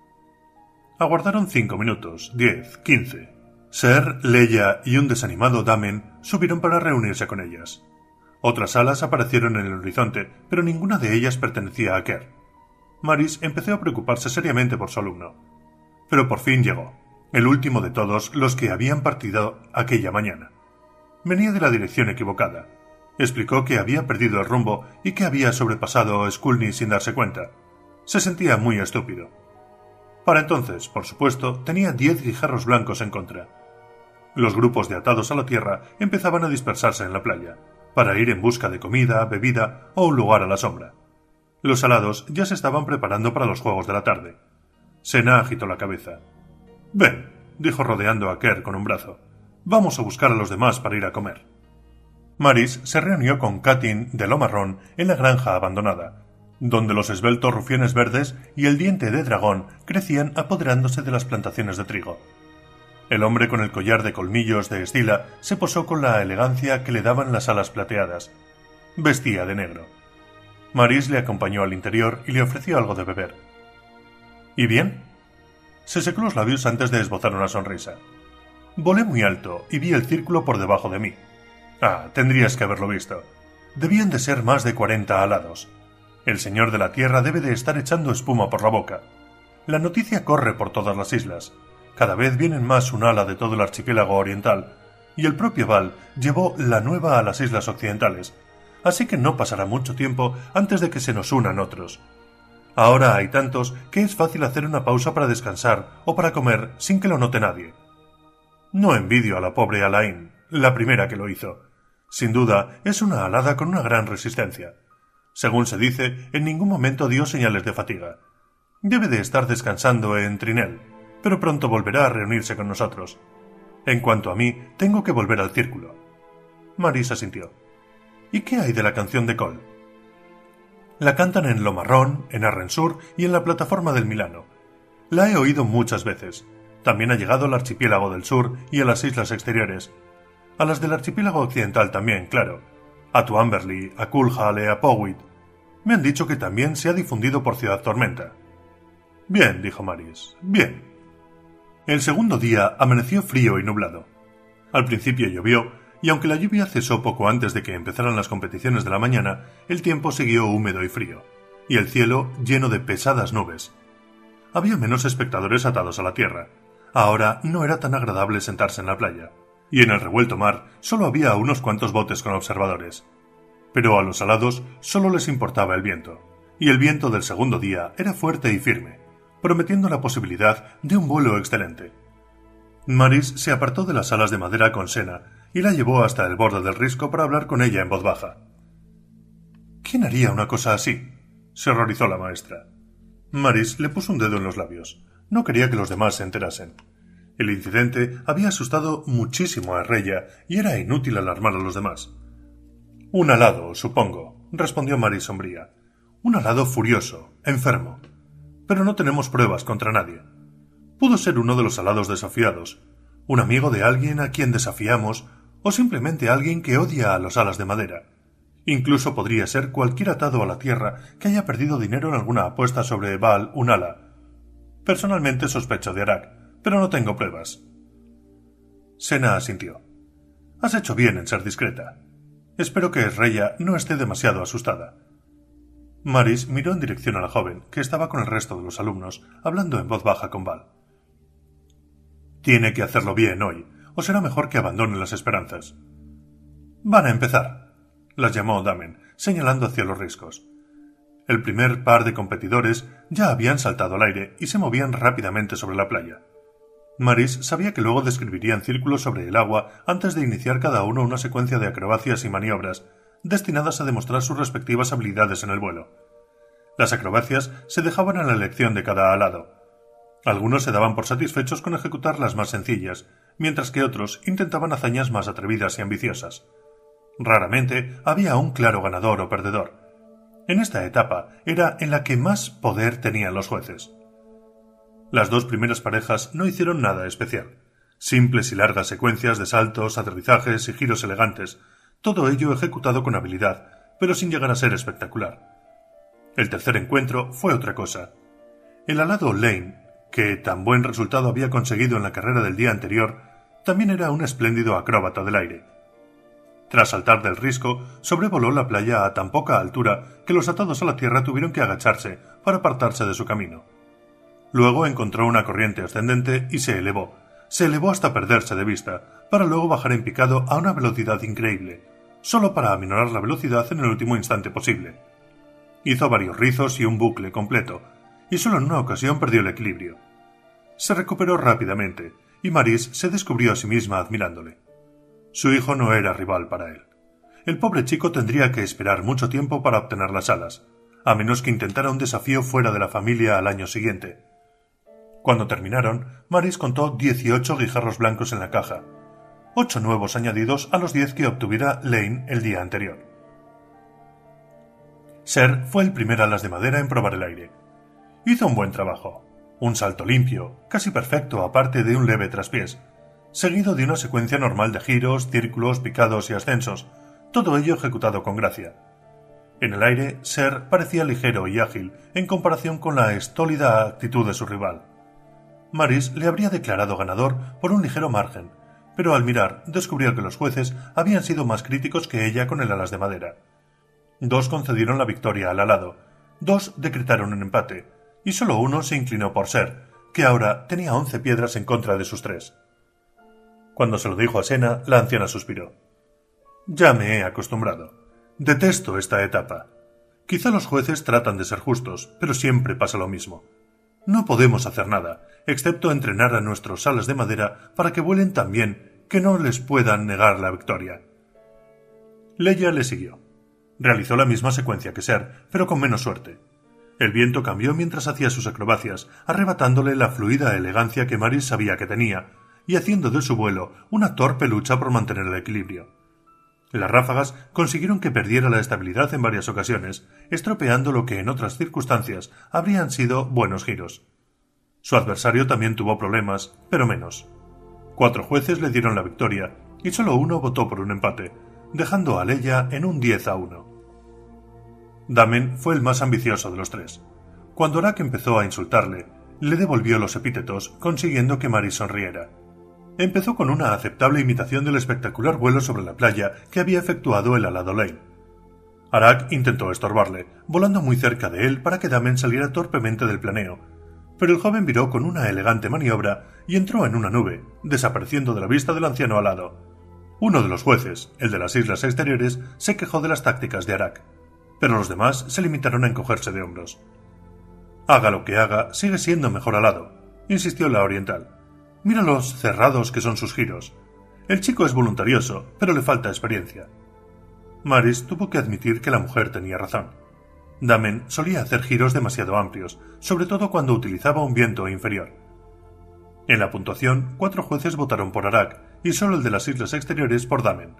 [SPEAKER 1] Aguardaron 5 minutos, 10, 15. Ser, Leia y un desanimado Damen subieron para reunirse con ellas. Otras alas aparecieron en el horizonte, pero ninguna de ellas pertenecía a Kerr. Maris empezó a preocuparse seriamente por su alumno. Pero por fin llegó, el último de todos los que habían partido aquella mañana. Venía de la dirección equivocada. Explicó que había perdido el rumbo y que había sobrepasado Skulny sin darse cuenta. Se sentía muy estúpido. Para entonces, por supuesto, tenía 10 guijarros blancos en contra. Los grupos de atados a la tierra empezaban a dispersarse en la playa, para ir en busca de comida, bebida o un lugar a la sombra. Los alados ya se estaban preparando para los juegos de la tarde. Sena agitó la cabeza. «Ven», dijo rodeando a Kerr con un brazo. «Vamos a buscar a los demás para ir a comer». Maris se reunió con Katin de Lomarrón en la granja abandonada, donde los esbeltos rufianes verdes y el diente de dragón crecían apoderándose de las plantaciones de trigo. El hombre con el collar de colmillos de Estila se posó con la elegancia que le daban las alas plateadas. Vestía de negro. Maris le acompañó al interior y le ofreció algo de beber. «¿Y bien?» Se secó los labios antes de esbozar una sonrisa. «Volé muy alto y vi el círculo por debajo de mí». «Ah, tendrías que haberlo visto. Debían de ser más de 40 alados. El señor de la tierra debe de estar echando espuma por la boca. La noticia corre por todas las islas. Cada vez vienen más un ala de todo el archipiélago oriental, y el propio Val llevó la nueva a las islas occidentales, así que no pasará mucho tiempo antes de que se nos unan otros. Ahora hay tantos que es fácil hacer una pausa para descansar o para comer sin que lo note nadie. No envidio a la pobre Alain, la primera que lo hizo. Sin duda, es una alada con una gran resistencia. Según se dice, en ningún momento dio señales de fatiga. Debe de estar descansando en Trinel, pero pronto volverá a reunirse con nosotros. En cuanto a mí, tengo que volver al círculo». Maris asintió. «¿Y qué hay de la canción de Cole?» «La cantan en Lomarrón, en Arrensur y en la plataforma del Milano. La he oído muchas veces. También ha llegado al archipiélago del sur y a las islas exteriores. A las del archipiélago occidental también, claro. A Tuamberley, a Culhall y a Powys. Me han dicho que también se ha difundido por Ciudad Tormenta». «Bien», dijo Maris, «bien». El segundo día amaneció frío y nublado. Al principio llovió, y aunque la lluvia cesó poco antes de que empezaran las competiciones de la mañana, el tiempo siguió húmedo y frío, y el cielo lleno de pesadas nubes. Había menos espectadores atados a la tierra. Ahora no era tan agradable sentarse en la playa, y en el revuelto mar solo había unos cuantos botes con observadores. Pero a los alados solo les importaba el viento, y el viento del segundo día era fuerte y firme, prometiendo la posibilidad de un vuelo excelente. Maris se apartó de las alas de madera con Sena y la llevó hasta el borde del risco para hablar con ella en voz baja. «¿Quién haría una cosa así?», se horrorizó la maestra. Maris le puso un dedo en los labios. No quería que los demás se enterasen. El incidente había asustado muchísimo a Reya y era inútil alarmar a los demás. «Un alado, supongo», respondió Maris sombría. «Un alado furioso, enfermo. Pero no tenemos pruebas contra nadie. Pudo ser uno de los alados desafiados, un amigo de alguien a quien desafiamos, o simplemente alguien que odia a los alas de madera. Incluso podría ser cualquier atado a la tierra que haya perdido dinero en alguna apuesta sobre Val un ala. Personalmente sospecho de Arak, pero no tengo pruebas». Sena asintió. «Has hecho bien en ser discreta. Espero que Reya no esté demasiado asustada». Maris miró en dirección a la joven, que estaba con el resto de los alumnos, hablando en voz baja con Val. «Tiene que hacerlo bien hoy, o será mejor que abandone las esperanzas». «Van a empezar», las llamó Damen, señalando hacia los riscos. El primer par de competidores ya habían saltado al aire y se movían rápidamente sobre la playa. Maris sabía que luego describirían círculos sobre el agua antes de iniciar cada uno una secuencia de acrobacias y maniobras, destinadas a demostrar sus respectivas habilidades en el vuelo. Las acrobacias se dejaban a la elección de cada alado. Algunos se daban por satisfechos con ejecutar las más sencillas, mientras que otros intentaban hazañas más atrevidas y ambiciosas. Raramente había un claro ganador o perdedor. En esta etapa era en la que más poder tenían los jueces. Las dos primeras parejas no hicieron nada especial. Simples y largas secuencias de saltos, aterrizajes y giros elegantes, todo ello ejecutado con habilidad, pero sin llegar a ser espectacular. El tercer encuentro fue otra cosa. El alado Lane, que tan buen resultado había conseguido en la carrera del día anterior, también era un espléndido acróbata del aire. Tras saltar del risco, sobrevoló la playa a tan poca altura que los atados a la tierra tuvieron que agacharse para apartarse de su camino. Luego encontró una corriente ascendente y se elevó hasta perderse de vista, para luego bajar en picado a una velocidad increíble, solo para aminorar la velocidad en el último instante posible. Hizo varios rizos y un bucle completo, y solo en una ocasión perdió el equilibrio. Se recuperó rápidamente, y Maris se descubrió a sí misma admirándole. Su hijo no era rival para él. El pobre chico tendría que esperar mucho tiempo para obtener las alas, a menos que intentara un desafío fuera de la familia al año siguiente. Cuando terminaron, Maris contó 18 guijarros blancos en la caja, 8 nuevos añadidos a los 10 que obtuviera Lane el día anterior. Ser fue el primer alas de madera en probar el aire. Hizo un buen trabajo. Un salto limpio, casi perfecto aparte de un leve traspiés, seguido de una secuencia normal de giros, círculos, picados y ascensos, todo ello ejecutado con gracia. En el aire, Ser parecía ligero y ágil en comparación con la estólida actitud de su rival. Maris le habría declarado ganador por un ligero margen, pero al mirar descubrió que los jueces habían sido más críticos que ella con el alas de madera. 2 concedieron la victoria al alado, 2 decretaron un empate, y solo uno se inclinó por Ser, que ahora tenía 11 piedras en contra de sus 3. Cuando se lo dijo a Sena, la anciana suspiró. «Ya me he acostumbrado. Detesto esta etapa. Quizá los jueces tratan de ser justos, pero siempre pasa lo mismo. No podemos hacer nada, excepto entrenar a nuestros alas de madera para que vuelen tan bien que no les puedan negar la victoria». Leia le siguió. Realizó la misma secuencia que Ser, pero con menos suerte. El viento cambió mientras hacía sus acrobacias, arrebatándole la fluida elegancia que Maris sabía que tenía, y haciendo de su vuelo una torpe lucha por mantener el equilibrio. Las ráfagas consiguieron que perdiera la estabilidad en varias ocasiones, estropeando lo que en otras circunstancias habrían sido buenos giros. Su adversario también tuvo problemas, pero menos. 4 jueces le dieron la victoria, y solo uno votó por un empate, dejando a Leia en un 10-1. Damen fue el más ambicioso de los 3. Cuando Arak empezó a insultarle, le devolvió los epítetos, consiguiendo que Maris sonriera. Empezó con una aceptable imitación del espectacular vuelo sobre la playa que había efectuado el alado Lane. Arak intentó estorbarle, volando muy cerca de él para que Damen saliera torpemente del planeo, pero el joven viró con una elegante maniobra y entró en una nube, desapareciendo de la vista del anciano alado. Uno de los jueces, el de las islas exteriores, se quejó de las tácticas de Arak, pero los demás se limitaron a encogerse de hombros. «Haga lo que haga, sigue siendo mejor alado», insistió la oriental. «Mira los cerrados que son sus giros. El chico es voluntarioso, pero le falta experiencia». Maris tuvo que admitir que la mujer tenía razón. Damen solía hacer giros demasiado amplios, sobre todo cuando utilizaba un viento inferior. En la puntuación, 4 jueces votaron por Arak y solo el de las islas exteriores por Damen.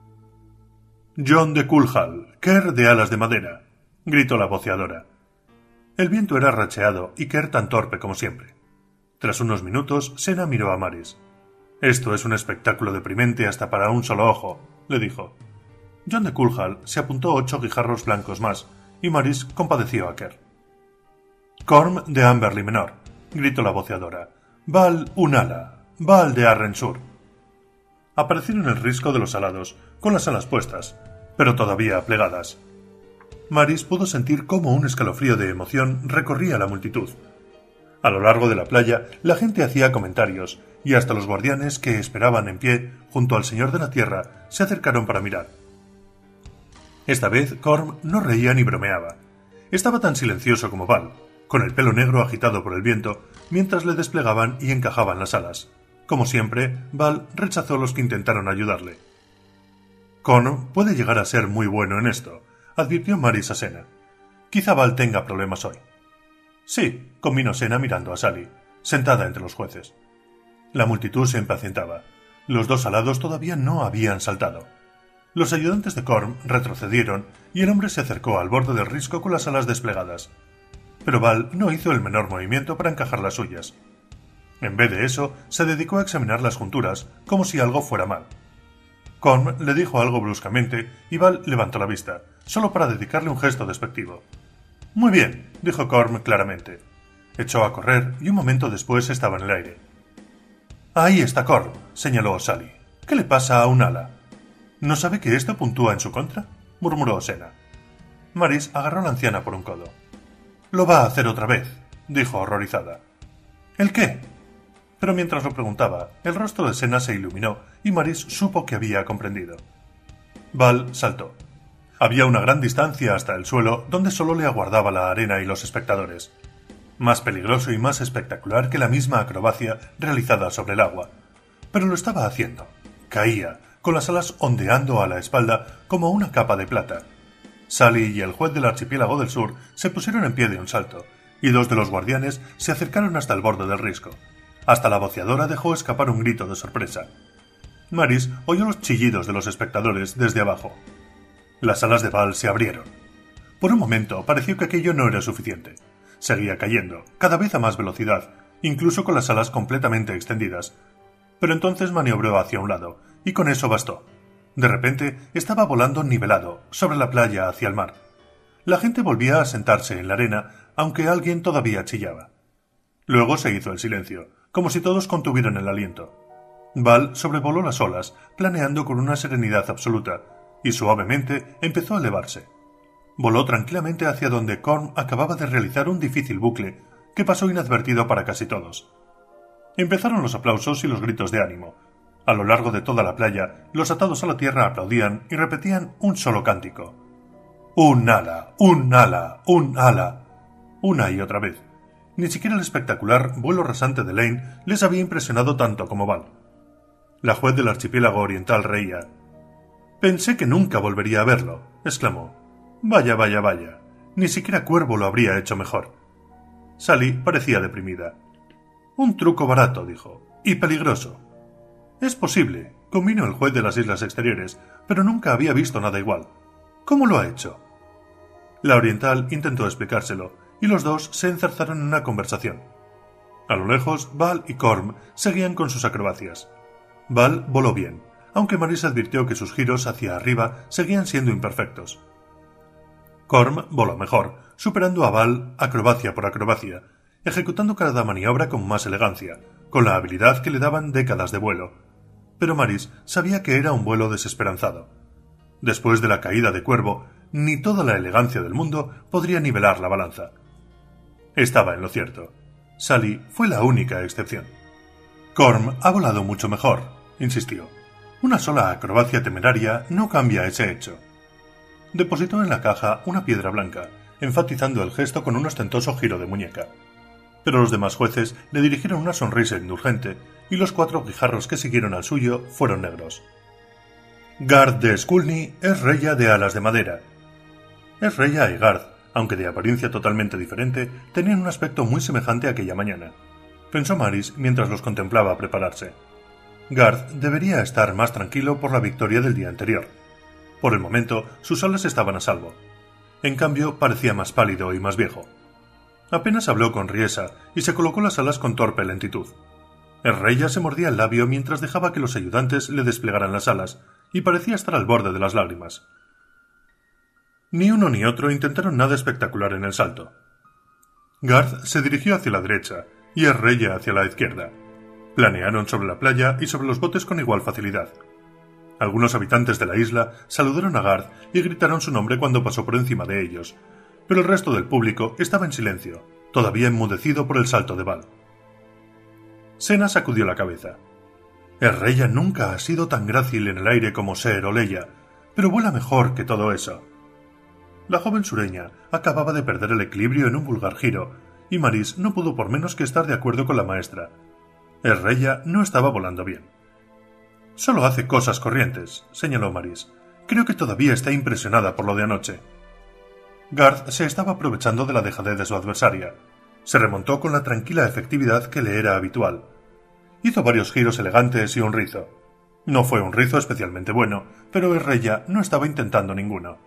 [SPEAKER 1] «John de Culhall, Kerr de alas de madera», gritó la voceadora. El viento era racheado y Kerr tan torpe como siempre. Tras unos minutos, Sena miró a Maris. «Esto es un espectáculo deprimente hasta para un solo ojo», le dijo. John de Culhall se apuntó 8 guijarros blancos más, y Maris compadeció a Kerr. «Corm de Amberley Menor», gritó la voceadora. «Val un ala, Val de Arrensur». Aparecieron en el risco de los alados, con las alas puestas, pero todavía plegadas. Maris pudo sentir cómo un escalofrío de emoción recorría la multitud. A lo largo de la playa, la gente hacía comentarios, y hasta los guardianes que esperaban en pie, junto al Señor de la Tierra, se acercaron para mirar. Esta vez Corm no reía ni bromeaba. Estaba tan silencioso como Val, con el pelo negro agitado por el viento, mientras le desplegaban y encajaban las alas. Como siempre, Val rechazó los que intentaron ayudarle. «Con puede llegar a ser muy bueno en esto», advirtió Maris a Senna. «Quizá Val tenga problemas hoy». «Sí», convino Senna mirando a Sally, sentada entre los jueces. La multitud se impacientaba. Los dos alados todavía no habían saltado. Los ayudantes de Corm retrocedieron y el hombre se acercó al borde del risco con las alas desplegadas. Pero Val no hizo el menor movimiento para encajar las suyas. En vez de eso, se dedicó a examinar las junturas, como si algo fuera mal. Corm le dijo algo bruscamente y Val levantó la vista, solo para dedicarle un gesto despectivo. «Muy bien», dijo Corm claramente. Echó a correr y un momento después estaba en el aire. «Ahí está Corm», señaló Sally. «¿Qué le pasa a un ala?» «¿No sabe que esto puntúa en su contra?», murmuró Senna. Maris agarró a la anciana por un codo. «Lo va a hacer otra vez», dijo horrorizada. «¿El qué?». Pero mientras lo preguntaba, el rostro de Senna se iluminó y Maris supo que había comprendido. Val saltó. Había una gran distancia hasta el suelo donde solo le aguardaba la arena y los espectadores. Más peligroso y más espectacular que la misma acrobacia realizada sobre el agua. Pero lo estaba haciendo. Caía, con las alas ondeando a la espalda como una capa de plata. Sally y el juez del archipiélago del sur se pusieron en pie de un salto, y dos de los guardianes se acercaron hasta el borde del risco. Hasta la voceadora dejó escapar un grito de sorpresa. Maris oyó los chillidos de los espectadores desde abajo. Las alas de Val se abrieron. Por un momento pareció que aquello no era suficiente. Seguía cayendo, cada vez a más velocidad, incluso con las alas completamente extendidas. Pero entonces maniobró hacia un lado, y con eso bastó. De repente estaba volando nivelado, sobre la playa hacia el mar. La gente volvía a sentarse en la arena, aunque alguien todavía chillaba. Luego se hizo el silencio, como si todos contuvieran el aliento. Val sobrevoló las olas, planeando con una serenidad absoluta, y suavemente empezó a elevarse. Voló tranquilamente hacia donde Corm acababa de realizar un difícil bucle, que pasó inadvertido para casi todos. Empezaron los aplausos y los gritos de ánimo. A lo largo de toda la playa, los atados a la tierra aplaudían y repetían un solo cántico. «Un ala, un ala, un ala», una y otra vez. Ni siquiera el espectacular vuelo rasante de Lane les había impresionado tanto como Val. La juez del archipiélago oriental reía. «Pensé que nunca volvería a verlo», exclamó. «Vaya, vaya, vaya. Ni siquiera Cuervo lo habría hecho mejor». Sally parecía deprimida. «Un truco barato», dijo, «y peligroso». «Es posible», convino el juez de las Islas Exteriores, pero nunca había visto nada igual. «¿Cómo lo ha hecho?». La oriental intentó explicárselo, y los dos se enzarzaron en una conversación. A lo lejos, Val y Corm seguían con sus acrobacias. Val voló bien, aunque Maris advirtió que sus giros hacia arriba seguían siendo imperfectos. Corm voló mejor, superando a Val acrobacia por acrobacia, ejecutando cada maniobra con más elegancia, con la habilidad que le daban décadas de vuelo. Pero Maris sabía que era un vuelo desesperanzado. Después de la caída de Cuervo, ni toda la elegancia del mundo podría nivelar la balanza. Estaba en lo cierto. Sally fue la única excepción. «Corm ha volado mucho mejor», insistió. «Una sola acrobacia temeraria no cambia ese hecho». Depositó en la caja una piedra blanca, enfatizando el gesto con un ostentoso giro de muñeca. Pero los demás jueces le dirigieron una sonrisa indulgente, y los 4 guijarros que siguieron al suyo fueron negros. Garth de Skulny es reya de alas de madera. Es reya y Garth, aunque de apariencia totalmente diferente, tenían un aspecto muy semejante a aquella mañana, pensó Maris mientras los contemplaba prepararse. Garth debería estar más tranquilo por la victoria del día anterior. Por el momento, sus alas estaban a salvo. En cambio, parecía más pálido y más viejo. Apenas habló con riesa y se colocó las alas con torpe lentitud. El rey ya se mordía el labio mientras dejaba que los ayudantes le desplegaran las alas, y parecía estar al borde de las lágrimas. Ni uno ni otro intentaron nada espectacular en el salto. Garth se dirigió hacia la derecha y el rey hacia la izquierda. Planearon sobre la playa y sobre los botes con igual facilidad. Algunos habitantes de la isla saludaron a Garth y gritaron su nombre cuando pasó por encima de ellos, pero el resto del público estaba en silencio, todavía enmudecido por el salto de Val. Senna sacudió la cabeza. Erreya nunca ha sido tan grácil en el aire como Ser o Leia, pero vuela mejor que todo eso. La joven sureña acababa de perder el equilibrio en un vulgar giro, y Maris no pudo por menos que estar de acuerdo con la maestra. Erreya no estaba volando bien. «Solo hace cosas corrientes», señaló Maris. «Creo que todavía está impresionada por lo de anoche». Garth se estaba aprovechando de la dejadez de su adversaria. Se remontó con la tranquila efectividad que le era habitual. Hizo varios giros elegantes y un rizo. No fue un rizo especialmente bueno, pero Erreya no estaba intentando ninguno.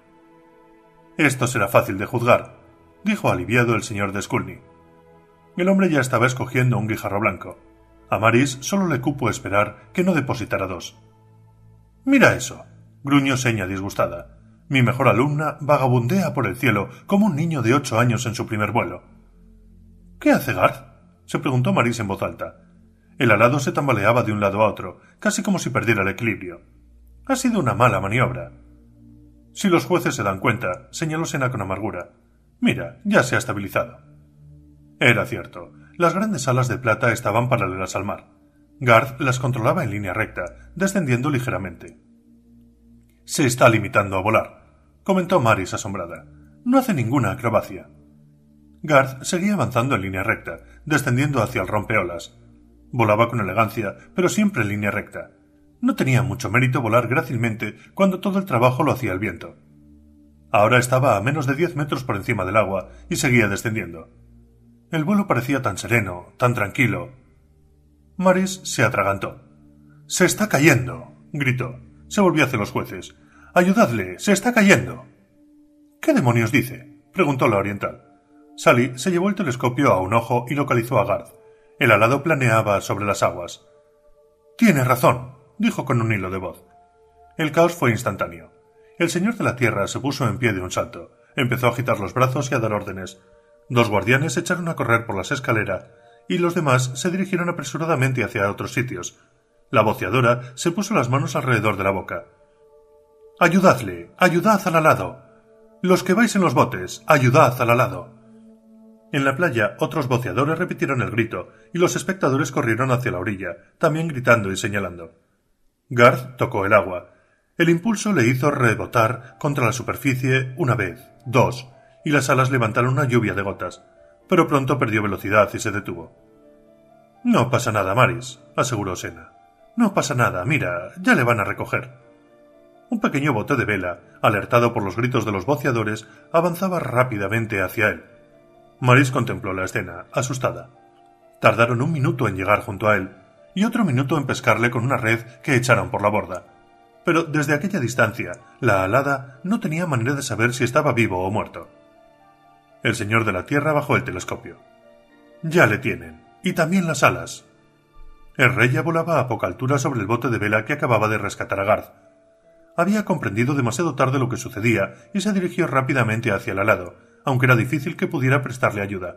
[SPEAKER 1] «Esto será fácil de juzgar», dijo aliviado el señor de Scully. El hombre ya estaba escogiendo un guijarro blanco. A Maris solo le cupo esperar que no depositara 2. «Mira eso», gruñó Seña disgustada. «Mi mejor alumna vagabundea por el cielo como un niño de 8 años en su primer vuelo». «¿Qué hace Garth?», se preguntó Maris en voz alta. El alado se tambaleaba de un lado a otro, casi como si perdiera el equilibrio. «Ha sido una mala maniobra». «Si los jueces se dan cuenta», señaló Sena con amargura. «Mira, ya se ha estabilizado». Era cierto. Las grandes alas de plata estaban paralelas al mar. Garth las controlaba en línea recta, descendiendo ligeramente. «Se está limitando a volar», comentó Maris asombrada. «No hace ninguna acrobacia». Garth seguía avanzando en línea recta, descendiendo hacia el rompeolas. Volaba con elegancia, pero siempre en línea recta. No tenía mucho mérito volar grácilmente cuando todo el trabajo lo hacía el viento. Ahora estaba a menos de 10 metros por encima del agua y seguía descendiendo. El vuelo parecía tan sereno, tan tranquilo. Maris se atragantó. «¡Se está cayendo!», gritó. Se volvió hacia los jueces. «¡Ayudadle! ¡Se está cayendo!». «¿Qué demonios dice?», preguntó la oriental. Sally se llevó el telescopio a un ojo y localizó a Garth. El alado planeaba sobre las aguas. «Tiene razón», dijo con un hilo de voz. El caos fue instantáneo. El señor de la Tierra se puso en pie de un salto. Empezó a agitar los brazos y a dar órdenes. 2 guardianes se echaron a correr por las escaleras y los demás se dirigieron apresuradamente hacia otros sitios. La voceadora se puso las manos alrededor de la boca. «¡Ayudadle! ¡Ayudad al alado! Los que vais en los botes, ayudad al alado!». En la playa otros voceadores repitieron el grito y los espectadores corrieron hacia la orilla, también gritando y señalando. Garth tocó el agua. El impulso le hizo rebotar contra la superficie 1 vez, 2, y las alas levantaron una lluvia de gotas, pero pronto perdió velocidad y se detuvo. «No pasa nada, Maris», aseguró Sena. «No pasa nada, mira, ya le van a recoger». Un pequeño bote de vela, alertado por los gritos de los voceadores, avanzaba rápidamente hacia él. Maris contempló la escena, asustada. Tardaron 1 minuto en llegar junto a él, y otro minuto en pescarle con una red que echaron por la borda. Pero desde aquella distancia, la alada no tenía manera de saber si estaba vivo o muerto. El señor de la Tierra bajó el telescopio. «Ya le tienen, y también las alas». Erreya volaba a poca altura sobre el bote de vela que acababa de rescatar a Garth. Había comprendido demasiado tarde lo que sucedía y se dirigió rápidamente hacia el alado, aunque era difícil que pudiera prestarle ayuda.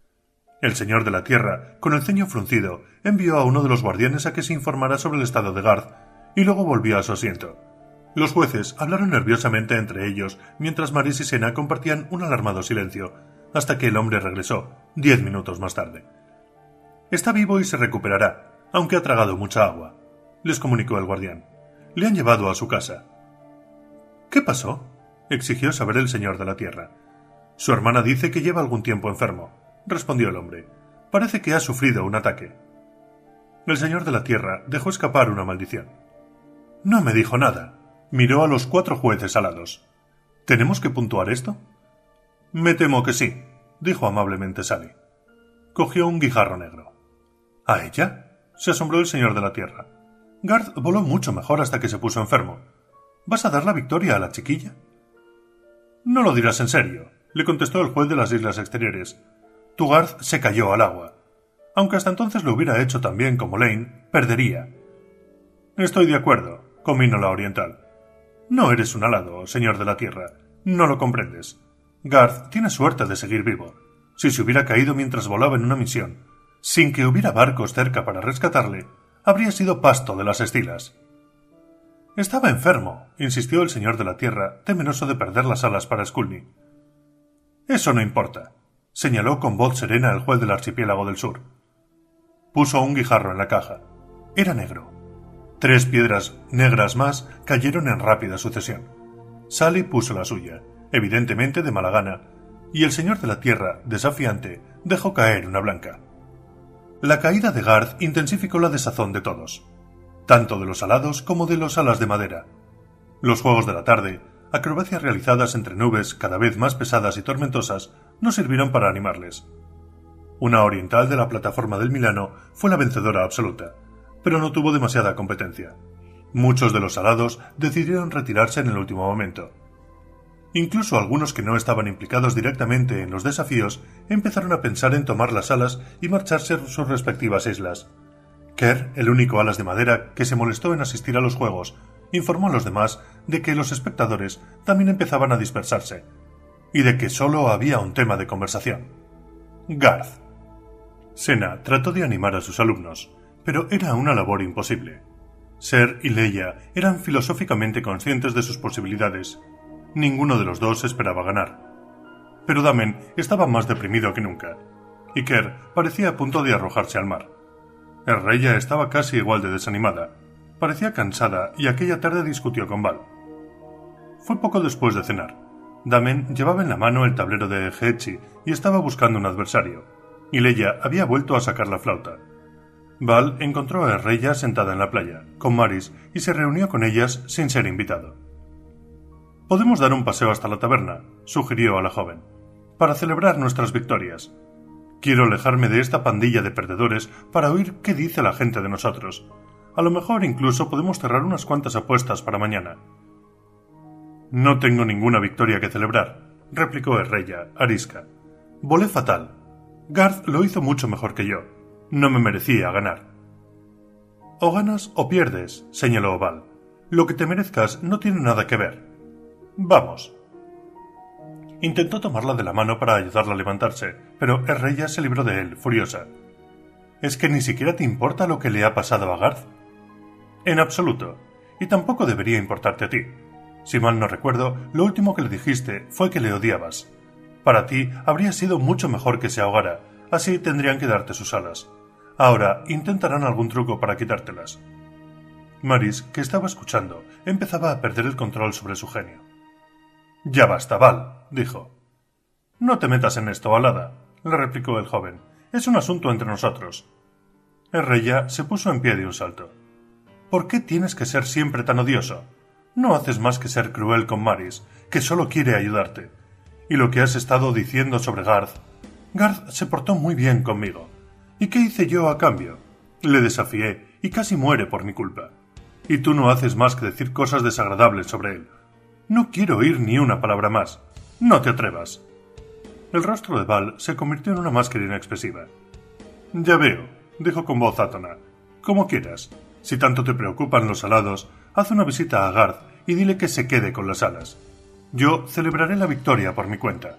[SPEAKER 1] El señor de la Tierra, con el ceño fruncido, envió a uno de los guardianes a que se informara sobre el estado de Garth, y luego volvió a su asiento. Los jueces hablaron nerviosamente entre ellos, mientras Maris y Sena compartían un alarmado silencio, hasta que el hombre regresó, 10 minutos más tarde. «Está vivo y se recuperará, aunque ha tragado mucha agua», les comunicó el guardián. «Le han llevado a su casa». «¿Qué pasó?», exigió saber el señor de la Tierra. «Su hermana dice que lleva algún tiempo enfermo», respondió el hombre. «Parece que ha sufrido un ataque». El señor de la Tierra dejó escapar una maldición. «No me dijo nada». Miró a los 4 jueces alados. «¿Tenemos que puntuar esto?» «Me temo que sí», dijo amablemente Sally. Cogió un guijarro negro. «¿A ella?», se asombró el señor de la Tierra. «Garth voló mucho mejor hasta que se puso enfermo. ¿Vas a dar la victoria a la chiquilla?» «No lo dirás en serio», le contestó el juez de las Islas Exteriores. «Tu Garth se cayó al agua. Aunque hasta entonces lo hubiera hecho tan bien como Lane, perdería». «Estoy de acuerdo», convino la oriental. «No eres un alado, señor de la Tierra. No lo comprendes. Garth tiene suerte de seguir vivo. Si se hubiera caído mientras volaba en una misión, sin que hubiera barcos cerca para rescatarle, habría sido pasto de las estilas». «Estaba enfermo», insistió el señor de la Tierra, temeroso de perder las alas para Scully. «Eso no importa», señaló con voz serena el juez del archipiélago del sur. Puso un guijarro en la caja. Era negro. 3 piedras negras más cayeron en rápida sucesión. Sally puso la suya, evidentemente de mala gana, y el señor de la tierra, desafiante, dejó caer una blanca. La caída de Garth intensificó la desazón de todos, tanto de los alados como de los alas de madera. Los juegos de la tarde, acrobacias realizadas entre nubes cada vez más pesadas y tormentosas, no sirvieron para animarles. Una oriental de la plataforma del Milano fue la vencedora absoluta, pero no tuvo demasiada competencia. Muchos de los alados decidieron retirarse en el último momento. Incluso algunos que no estaban implicados directamente en los desafíos empezaron a pensar en tomar las alas y marcharse a sus respectivas islas. Kerr, el único alas de madera que se molestó en asistir a los juegos, informó a los demás de que los espectadores también empezaban a dispersarse, y de que solo había un tema de conversación: Garth. Senna trató de animar a sus alumnos, pero era una labor imposible. Ser y Leia eran filosóficamente conscientes de sus posibilidades. Ninguno de los dos esperaba ganar. Pero Damen estaba más deprimido que nunca, y Kerr parecía a punto de arrojarse al mar. Reya estaba casi igual de desanimada. Parecía cansada y aquella tarde discutió con Val. Fue poco después de cenar. Damen llevaba en la mano el tablero de Hechi y estaba buscando un adversario, y Leia había vuelto a sacar la flauta. Val encontró a Reya sentada en la playa, con Maris, y se reunió con ellas sin ser invitado. «Podemos dar un paseo hasta la taberna», sugirió a la joven, «para celebrar nuestras victorias. Quiero alejarme de esta pandilla de perdedores para oír qué dice la gente de nosotros. A lo mejor incluso podemos cerrar unas cuantas apuestas para mañana». «No tengo ninguna victoria que celebrar», replicó Reya, arisca. «Volé fatal. Garth lo hizo mucho mejor que yo. No me merecía ganar». «O ganas o pierdes», señaló Val. «Lo que te merezcas no tiene nada que ver. Vamos». Intentó tomarla de la mano para ayudarla a levantarse, pero Reya se libró de él, furiosa. «¿Es que ni siquiera te importa lo que le ha pasado a Garth?» «En absoluto. Y tampoco debería importarte a ti. Si mal no recuerdo, lo último que le dijiste fue que le odiabas. Para ti habría sido mucho mejor que se ahogara, así tendrían que darte sus alas. Ahora intentarán algún truco para quitártelas». Maris, que estaba escuchando, empezaba a perder el control sobre su genio. «Ya basta, Val», dijo. «No te metas en esto, alada», le replicó el joven. «Es un asunto entre nosotros». Reya se puso en pie de un salto. «¿Por qué tienes que ser siempre tan odioso? No haces más que ser cruel con Maris, que solo quiere ayudarte. Y lo que has estado diciendo sobre Garth... Garth se portó muy bien conmigo. ¿Y qué hice yo a cambio? Le desafié y casi muere por mi culpa. Y tú no haces más que decir cosas desagradables sobre él. No quiero oír ni una palabra más. No te atrevas». El rostro de Val se convirtió en una máscara inexpresiva. «Ya veo», dijo con voz átona. «Como quieras. Si tanto te preocupan los alados, haz una visita a Garth y dile que se quede con las alas. Yo celebraré la victoria por mi cuenta».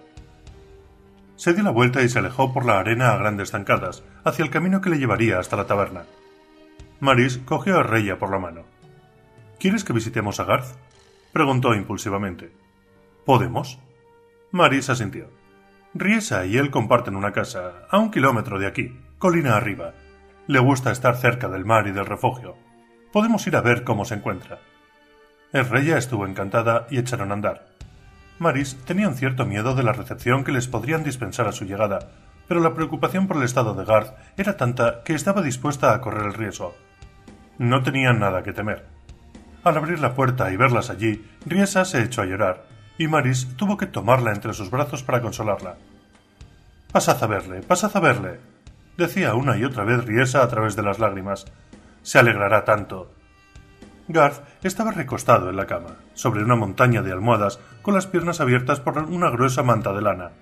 [SPEAKER 1] Se dio la vuelta y se alejó por la arena a grandes zancadas, hacia el camino que le llevaría hasta la taberna. Maris cogió a Reya por la mano. «¿Quieres que visitemos a Garth?», preguntó impulsivamente. «¿Podemos?». Maris asintió. «Riesa y él comparten una casa, a 1 kilómetro de aquí, colina arriba. Le gusta estar cerca del mar y del refugio. Podemos ir a ver cómo se encuentra». Reya estuvo encantada y echaron a andar. Maris tenía un cierto miedo de la recepción que les podrían dispensar a su llegada, pero la preocupación por el estado de Garth era tanta que estaba dispuesta a correr el riesgo. No tenían nada que temer. Al abrir la puerta y verlas allí, Riesa se echó a llorar, y Maris tuvo que tomarla entre sus brazos para consolarla. «Pasad a verle», decía una y otra vez Riesa a través de las lágrimas. «Se alegrará tanto». Garth estaba recostado en la cama, sobre una montaña de almohadas, con las piernas abiertas por una gruesa manta de lana.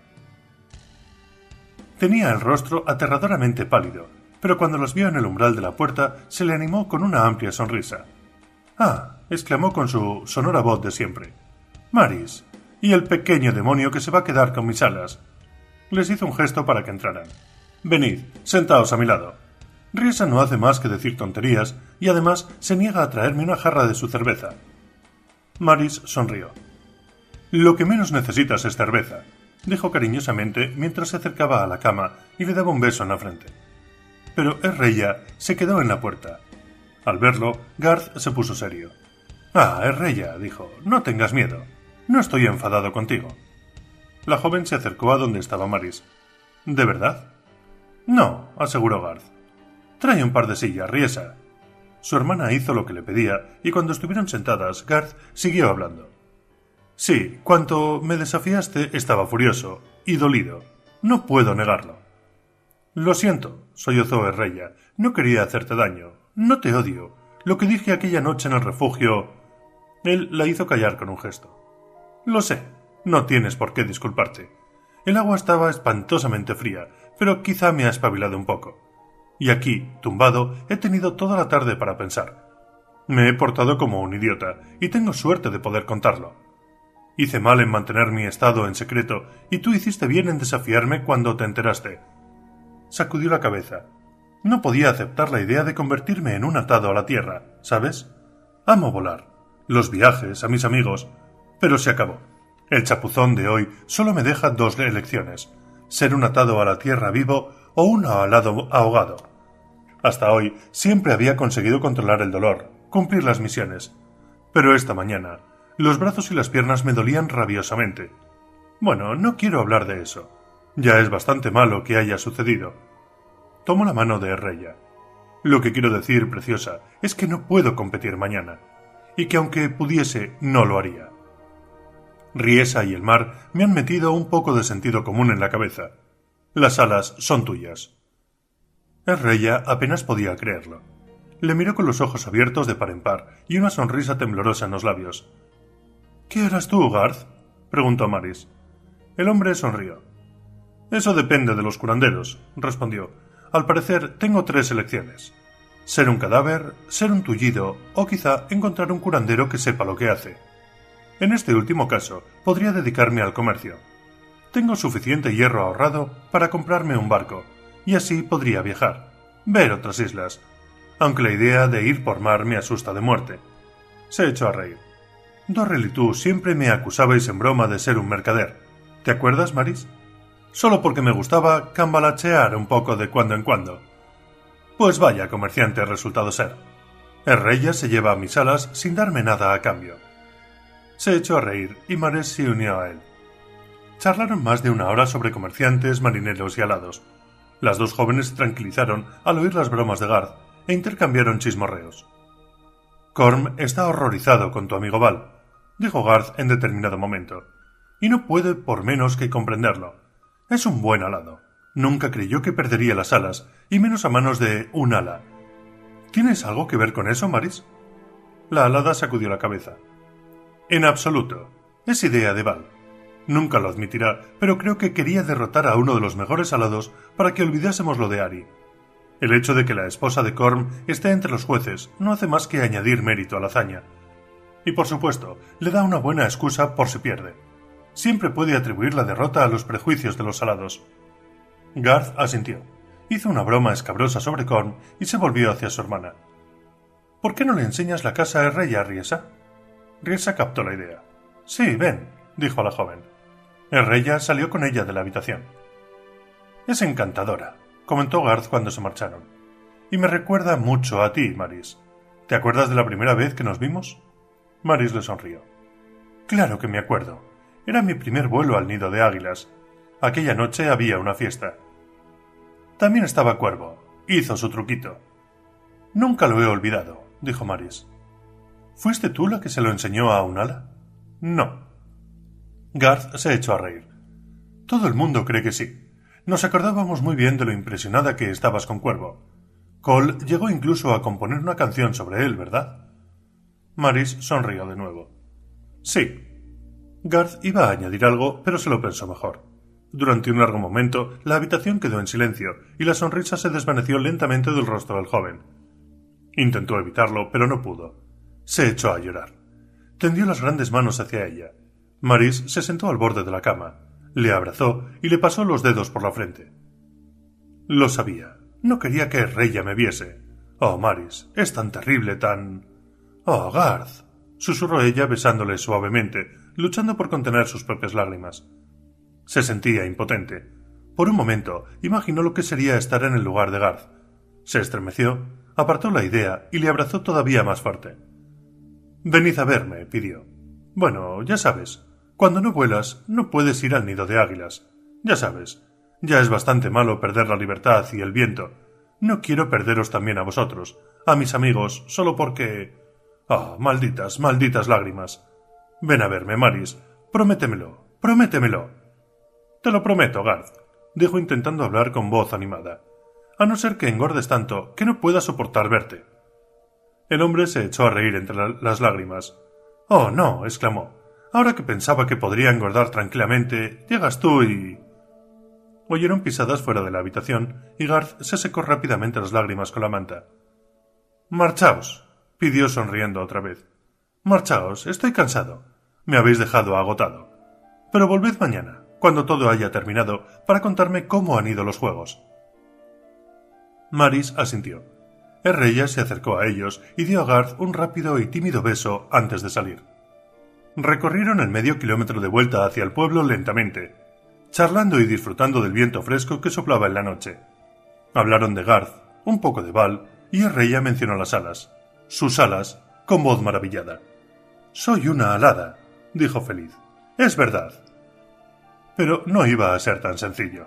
[SPEAKER 1] Tenía el rostro aterradoramente pálido, pero cuando los vio en el umbral de la puerta se le animó con una amplia sonrisa. «Ah», exclamó con su sonora voz de siempre. «Maris, y el pequeño demonio que se va a quedar con mis alas». Les hizo un gesto para que entraran. «Venid, sentaos a mi lado». Riesa no hace más que decir tonterías y además se niega a traerme una jarra de su cerveza. Maris sonrió. «Lo que menos necesitas es cerveza», dijo cariñosamente mientras se acercaba a la cama y le daba un beso en la frente. Pero Reya se quedó en la puerta. Al verlo, Garth se puso serio. «Ah, Reya», dijo, «no tengas miedo. No estoy enfadado contigo». La joven se acercó a donde estaba Maris. ¿De verdad? No, aseguró Garth. Trae un par de sillas, Riesa. Su hermana hizo lo que le pedía, y cuando estuvieron sentadas, Garth siguió hablando. Sí, cuanto me desafiaste estaba furioso y dolido. No puedo negarlo. Lo siento, sollozó Erreya. No quería hacerte daño. No te odio. Lo que dije aquella noche en el refugio... Él la hizo callar con un gesto. Lo sé. No tienes por qué disculparte. El agua estaba espantosamente fría, pero quizá me ha espabilado un poco. Y aquí, tumbado, he tenido toda la tarde para pensar. Me he portado como un idiota, y tengo suerte de poder contarlo. Hice mal en mantener mi estado en secreto, y tú hiciste bien en desafiarme cuando te enteraste. Sacudió la cabeza. No podía aceptar la idea de convertirme en un atado a la tierra, ¿sabes? Amo volar, los viajes, a mis amigos, pero se acabó. El chapuzón de hoy solo me deja dos elecciones, ser un atado a la tierra vivo o un alado ahogado. Hasta hoy siempre había conseguido controlar el dolor, cumplir las misiones, pero esta mañana los brazos y las piernas me dolían rabiosamente. Bueno, no quiero hablar de eso. Ya es bastante malo que haya sucedido. Tomo la mano de Erreya. Lo que quiero decir, preciosa, es que no puedo competir mañana, y que aunque pudiese, no lo haría. Riesa y el mar me han metido un poco de sentido común en la cabeza. Las alas son tuyas. Erreya apenas podía creerlo. Le miró con los ojos abiertos de par en par y una sonrisa temblorosa en los labios. —¿Qué harás tú, Garth? —preguntó Maris. El hombre sonrió. —Eso depende de los curanderos —respondió—. Al parecer tengo 3 elecciones. Ser un cadáver, ser un tullido o quizá encontrar un curandero que sepa lo que hace. En este último caso, podría dedicarme al comercio. Tengo suficiente hierro ahorrado para comprarme un barco, y así podría viajar, ver otras islas, aunque la idea de ir por mar me asusta de muerte. Se echó a reír. Dorrel y tú siempre me acusabais en broma de ser un mercader. ¿Te acuerdas, Maris? Solo porque me gustaba cambalachear un poco de cuando en cuando. Pues vaya comerciante he resultado ser. Erreya se lleva a mis alas sin darme nada a cambio. Se echó a reír y Maris se unió a él. Charlaron más de 1 hora sobre comerciantes, marineros y alados. Las 2 jóvenes se tranquilizaron al oír las bromas de Garth e intercambiaron chismorreos. Corm está horrorizado con tu amigo Val, dijo Garth en determinado momento, y no puede por menos que comprenderlo. Es un buen alado. Nunca creyó que perdería las alas, y menos a manos de un ala. ¿Tienes algo que ver con eso, Maris? La alada sacudió la cabeza. En absoluto. Es idea de Val. Nunca lo admitirá, pero creo que quería derrotar a uno de los mejores alados para que olvidásemos lo de Ari. El hecho de que la esposa de Corm esté entre los jueces no hace más que añadir mérito a la hazaña. Y por supuesto, le da una buena excusa por si pierde. Siempre puede atribuir la derrota a los prejuicios de los alados. Garth asintió. Hizo una broma escabrosa sobre Corm y se volvió hacia su hermana. ¿Por qué no le enseñas la casa a Erreya, Riesa? Riesa captó la idea. Sí, ven, dijo a la joven. Erreya salió con ella de la habitación. Es encantadora, comentó Garth cuando se marcharon. Y me recuerda mucho a ti, Maris. ¿Te acuerdas de la primera vez que nos vimos? Maris le sonrió. Claro que me acuerdo. Era mi primer vuelo al nido de águilas. Aquella noche había una fiesta. También estaba Cuervo. Hizo su truquito. Nunca lo he olvidado, dijo Maris. ¿Fuiste tú la que se lo enseñó a un ala? No. Garth se echó a reír. Todo el mundo cree que sí. Nos acordábamos muy bien de lo impresionada que estabas con Cuervo. Cole llegó incluso a componer una canción sobre él, ¿verdad? Maris sonrió de nuevo. Sí. Garth iba a añadir algo, pero se lo pensó mejor. Durante un largo momento, la habitación quedó en silencio y la sonrisa se desvaneció lentamente del rostro del joven. Intentó evitarlo, pero no pudo. Se echó a llorar. Tendió las grandes manos hacia ella. Maris se sentó al borde de la cama, le abrazó y le pasó los dedos por la frente. Lo sabía. No quería que Erreya me viese. Oh, Maris, es tan terrible, tan... Oh, Garth, susurró ella besándole suavemente, luchando por contener sus propias lágrimas. Se sentía impotente. Por un momento imaginó lo que sería estar en el lugar de Garth. Se estremeció, apartó la idea y le abrazó todavía más fuerte. Venid a verme, pidió. Bueno, ya sabes, Cuando no vuelas, no puedes ir al nido de águilas. Ya sabes, ya es bastante malo perder la libertad y el viento. No quiero perderos también a vosotros, a mis amigos, solo porque... ¡Ah, malditas, malditas lágrimas! Ven a verme, Maris. Prométemelo, prométemelo. Te lo prometo, Garth, dijo intentando hablar con voz animada. A no ser que engordes tanto que no pueda soportar verte. El hombre se echó a reír entre las lágrimas. «Oh, no», exclamó. «Ahora que pensaba que podría engordar tranquilamente, llegas tú y...» Oyeron pisadas fuera de la habitación y Garth se secó rápidamente las lágrimas con la manta. «Marchaos», pidió sonriendo otra vez. «Marchaos, estoy cansado. Me habéis dejado agotado. Pero volved mañana, cuando todo haya terminado, para contarme cómo han ido los juegos». Maris asintió. Erreya se acercó a ellos y dio a Garth un rápido y tímido beso antes de salir. Recorrieron el medio kilómetro de vuelta hacia el pueblo lentamente, charlando y disfrutando del viento fresco que soplaba en la noche. Hablaron de Garth, un poco de Val, y Erreya mencionó las alas. Sus alas, con voz maravillada. «Soy una alada», dijo feliz. «Es verdad». Pero no iba a ser tan sencillo.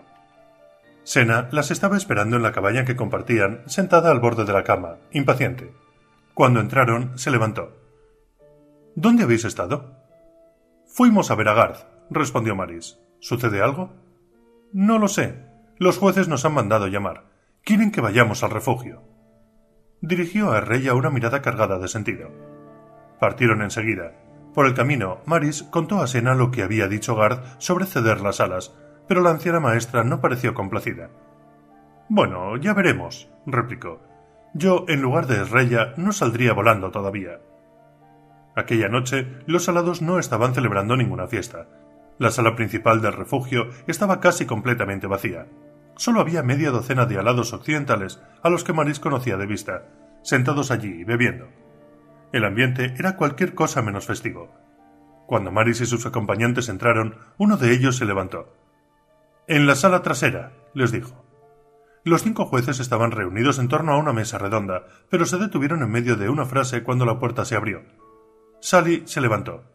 [SPEAKER 1] Sena las estaba esperando en la cabaña que compartían, sentada al borde de la cama, impaciente. Cuando entraron, se levantó. «¿Dónde habéis estado?» «Fuimos a ver a Garth», respondió Maris. «¿Sucede algo?» «No lo sé. Los jueces nos han mandado llamar. Quieren que vayamos al refugio». Dirigió a Erreya una mirada cargada de sentido. Partieron enseguida. Por el camino, Maris contó a Sena lo que había dicho Garth sobre ceder las alas, pero la anciana maestra no pareció complacida. «Bueno, ya veremos», replicó. «Yo, en lugar de Erreya, no saldría volando todavía». Aquella noche, los alados no estaban celebrando ninguna fiesta. La sala principal del refugio estaba casi completamente vacía. Solo había media docena de alados occidentales a los que Maris conocía de vista, sentados allí bebiendo. El ambiente era cualquier cosa menos festivo. Cuando Maris y sus acompañantes entraron, uno de ellos se levantó. «En la sala trasera», les dijo. Los 5 jueces estaban reunidos en torno a una mesa redonda, pero se detuvieron en medio de una frase cuando la puerta se abrió. Sally se levantó.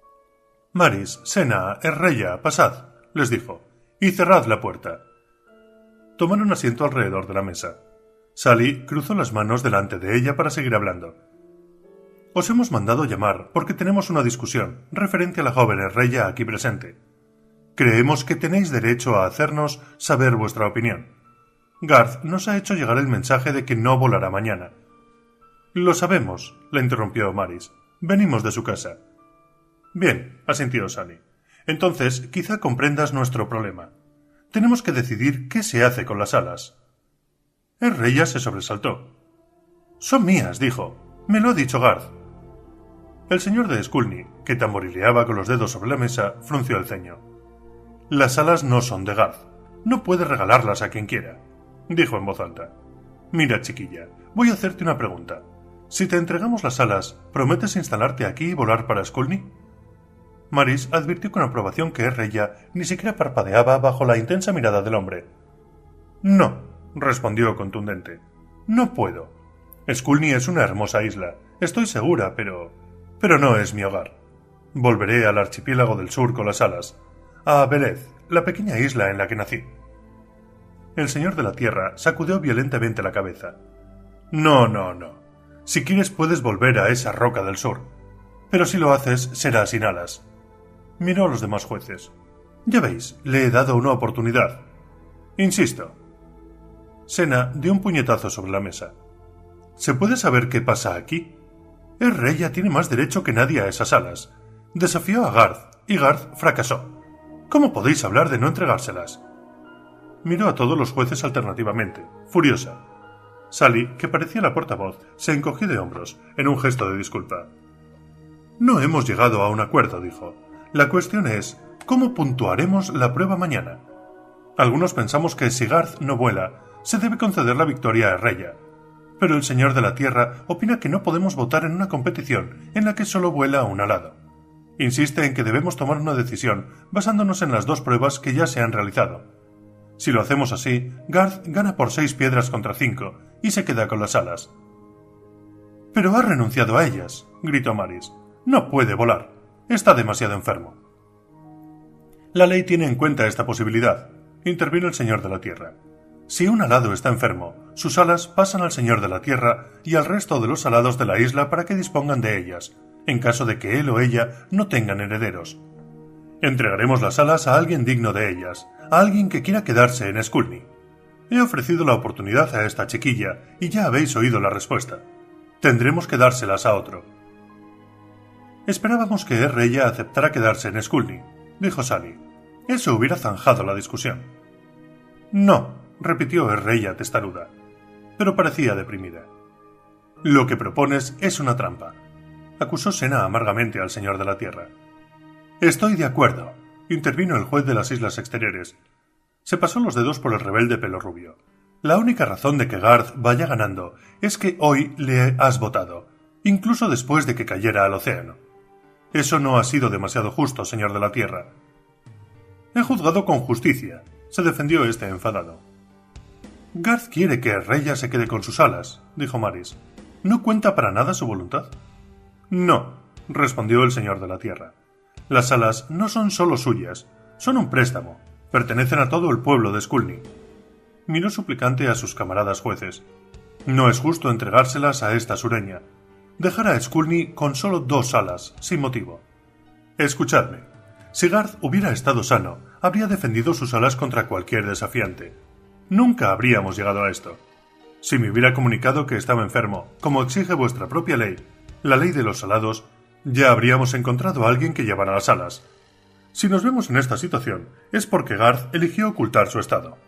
[SPEAKER 1] «Maris, Sena, Erreya, pasad», les dijo, «y cerrad la puerta». Tomaron asiento alrededor de la mesa. Sally cruzó las manos delante de ella para seguir hablando. «Os hemos mandado llamar porque tenemos una discusión referente a la joven Erreya aquí presente. Creemos que tenéis derecho a hacernos saber vuestra opinión. Garth nos ha hecho llegar el mensaje de que no volará mañana». «Lo sabemos», la interrumpió Maris. «Venimos de su casa». «Bien», asintió Sally. «Entonces quizá comprendas nuestro problema. Tenemos que decidir qué se hace con las alas». Erreya se sobresaltó. «Son mías», dijo. «Me lo ha dicho Garth». El señor de Skulny, que tamborileaba con los dedos sobre la mesa, frunció el ceño. «Las alas no son de Garth. No puede regalarlas a quien quiera», dijo en voz alta. «Mira, chiquilla, voy a hacerte una pregunta. Si te entregamos las alas, ¿prometes instalarte aquí y volar para Skulny?» Maris advirtió con aprobación que Erreya ni siquiera parpadeaba bajo la intensa mirada del hombre. «No», respondió contundente. «No puedo. Skulny es una hermosa isla, estoy segura, pero no es mi hogar. Volveré al archipiélago del sur con las alas, a Belez, la pequeña isla en la que nací». El señor de la tierra sacudió violentamente la cabeza. «No, no, no. Si quieres puedes volver a esa roca del sur, pero si lo haces será sin alas». Miró a los demás jueces. «Ya veis, le he dado una oportunidad. Insisto». Sena dio un puñetazo sobre la mesa. «¿Se puede saber qué pasa aquí? Erreya tiene más derecho que nadie a esas alas. Desafió a Garth, y Garth fracasó. ¿Cómo podéis hablar de no entregárselas?» Miró a todos los jueces alternativamente, furiosa. Sally, que parecía la portavoz, se encogió de hombros, en un gesto de disculpa. «No hemos llegado a un acuerdo», dijo. «La cuestión es, ¿cómo puntuaremos la prueba mañana? Algunos pensamos que si Garth no vuela, se debe conceder la victoria a Erreya. Pero el señor de la tierra opina que no podemos votar en una competición en la que solo vuela un alado. Insiste en que debemos tomar una decisión basándonos en las 2 pruebas que ya se han realizado. Si lo hacemos así, Garth gana por 6 piedras contra 5 y se queda con las alas». «Pero ha renunciado a ellas», gritó Maris. «No puede volar. Está demasiado enfermo». La ley tiene en cuenta esta posibilidad, intervino el señor de la Tierra. Si un alado está enfermo, sus alas pasan al señor de la Tierra y al resto de los alados de la isla para que dispongan de ellas, en caso de que él o ella no tengan herederos. Entregaremos las alas a alguien digno de ellas, a alguien que quiera quedarse en Skulny. He ofrecido la oportunidad a esta chiquilla y ya habéis oído la respuesta. Tendremos que dárselas a otro. Esperábamos que Reya aceptara quedarse en Skulny, dijo Sally. Eso hubiera zanjado la discusión. No, repitió Reya testaruda, pero parecía deprimida. Lo que propones es una trampa, acusó Sena amargamente al señor de la Tierra. Estoy de acuerdo, intervino el juez de las Islas Exteriores. Se pasó los dedos por el rebelde pelo rubio. La única razón de que Garth vaya ganando es que hoy le has votado, incluso después de que cayera al océano. Eso no ha sido demasiado justo, señor de la Tierra. He juzgado con justicia, se defendió este enfadado. Garth quiere que Reya se quede con sus alas, dijo Maris. ¿No cuenta para nada su voluntad? No, respondió el señor de la Tierra. Las alas no son solo suyas, son un préstamo, pertenecen a todo el pueblo de Skulny. Miró suplicante a sus camaradas jueces. No es justo entregárselas a esta sureña. Dejar a Skulny con solo 2 alas, sin motivo. Escuchadme. Si Garth hubiera estado sano, habría defendido sus alas contra cualquier desafiante. Nunca habríamos llegado a esto. Si me hubiera comunicado que estaba enfermo, como exige vuestra propia ley, la ley de los alados, ya habríamos encontrado a alguien que llevara las alas. Si nos vemos en esta situación, es porque Garth eligió ocultar su estado.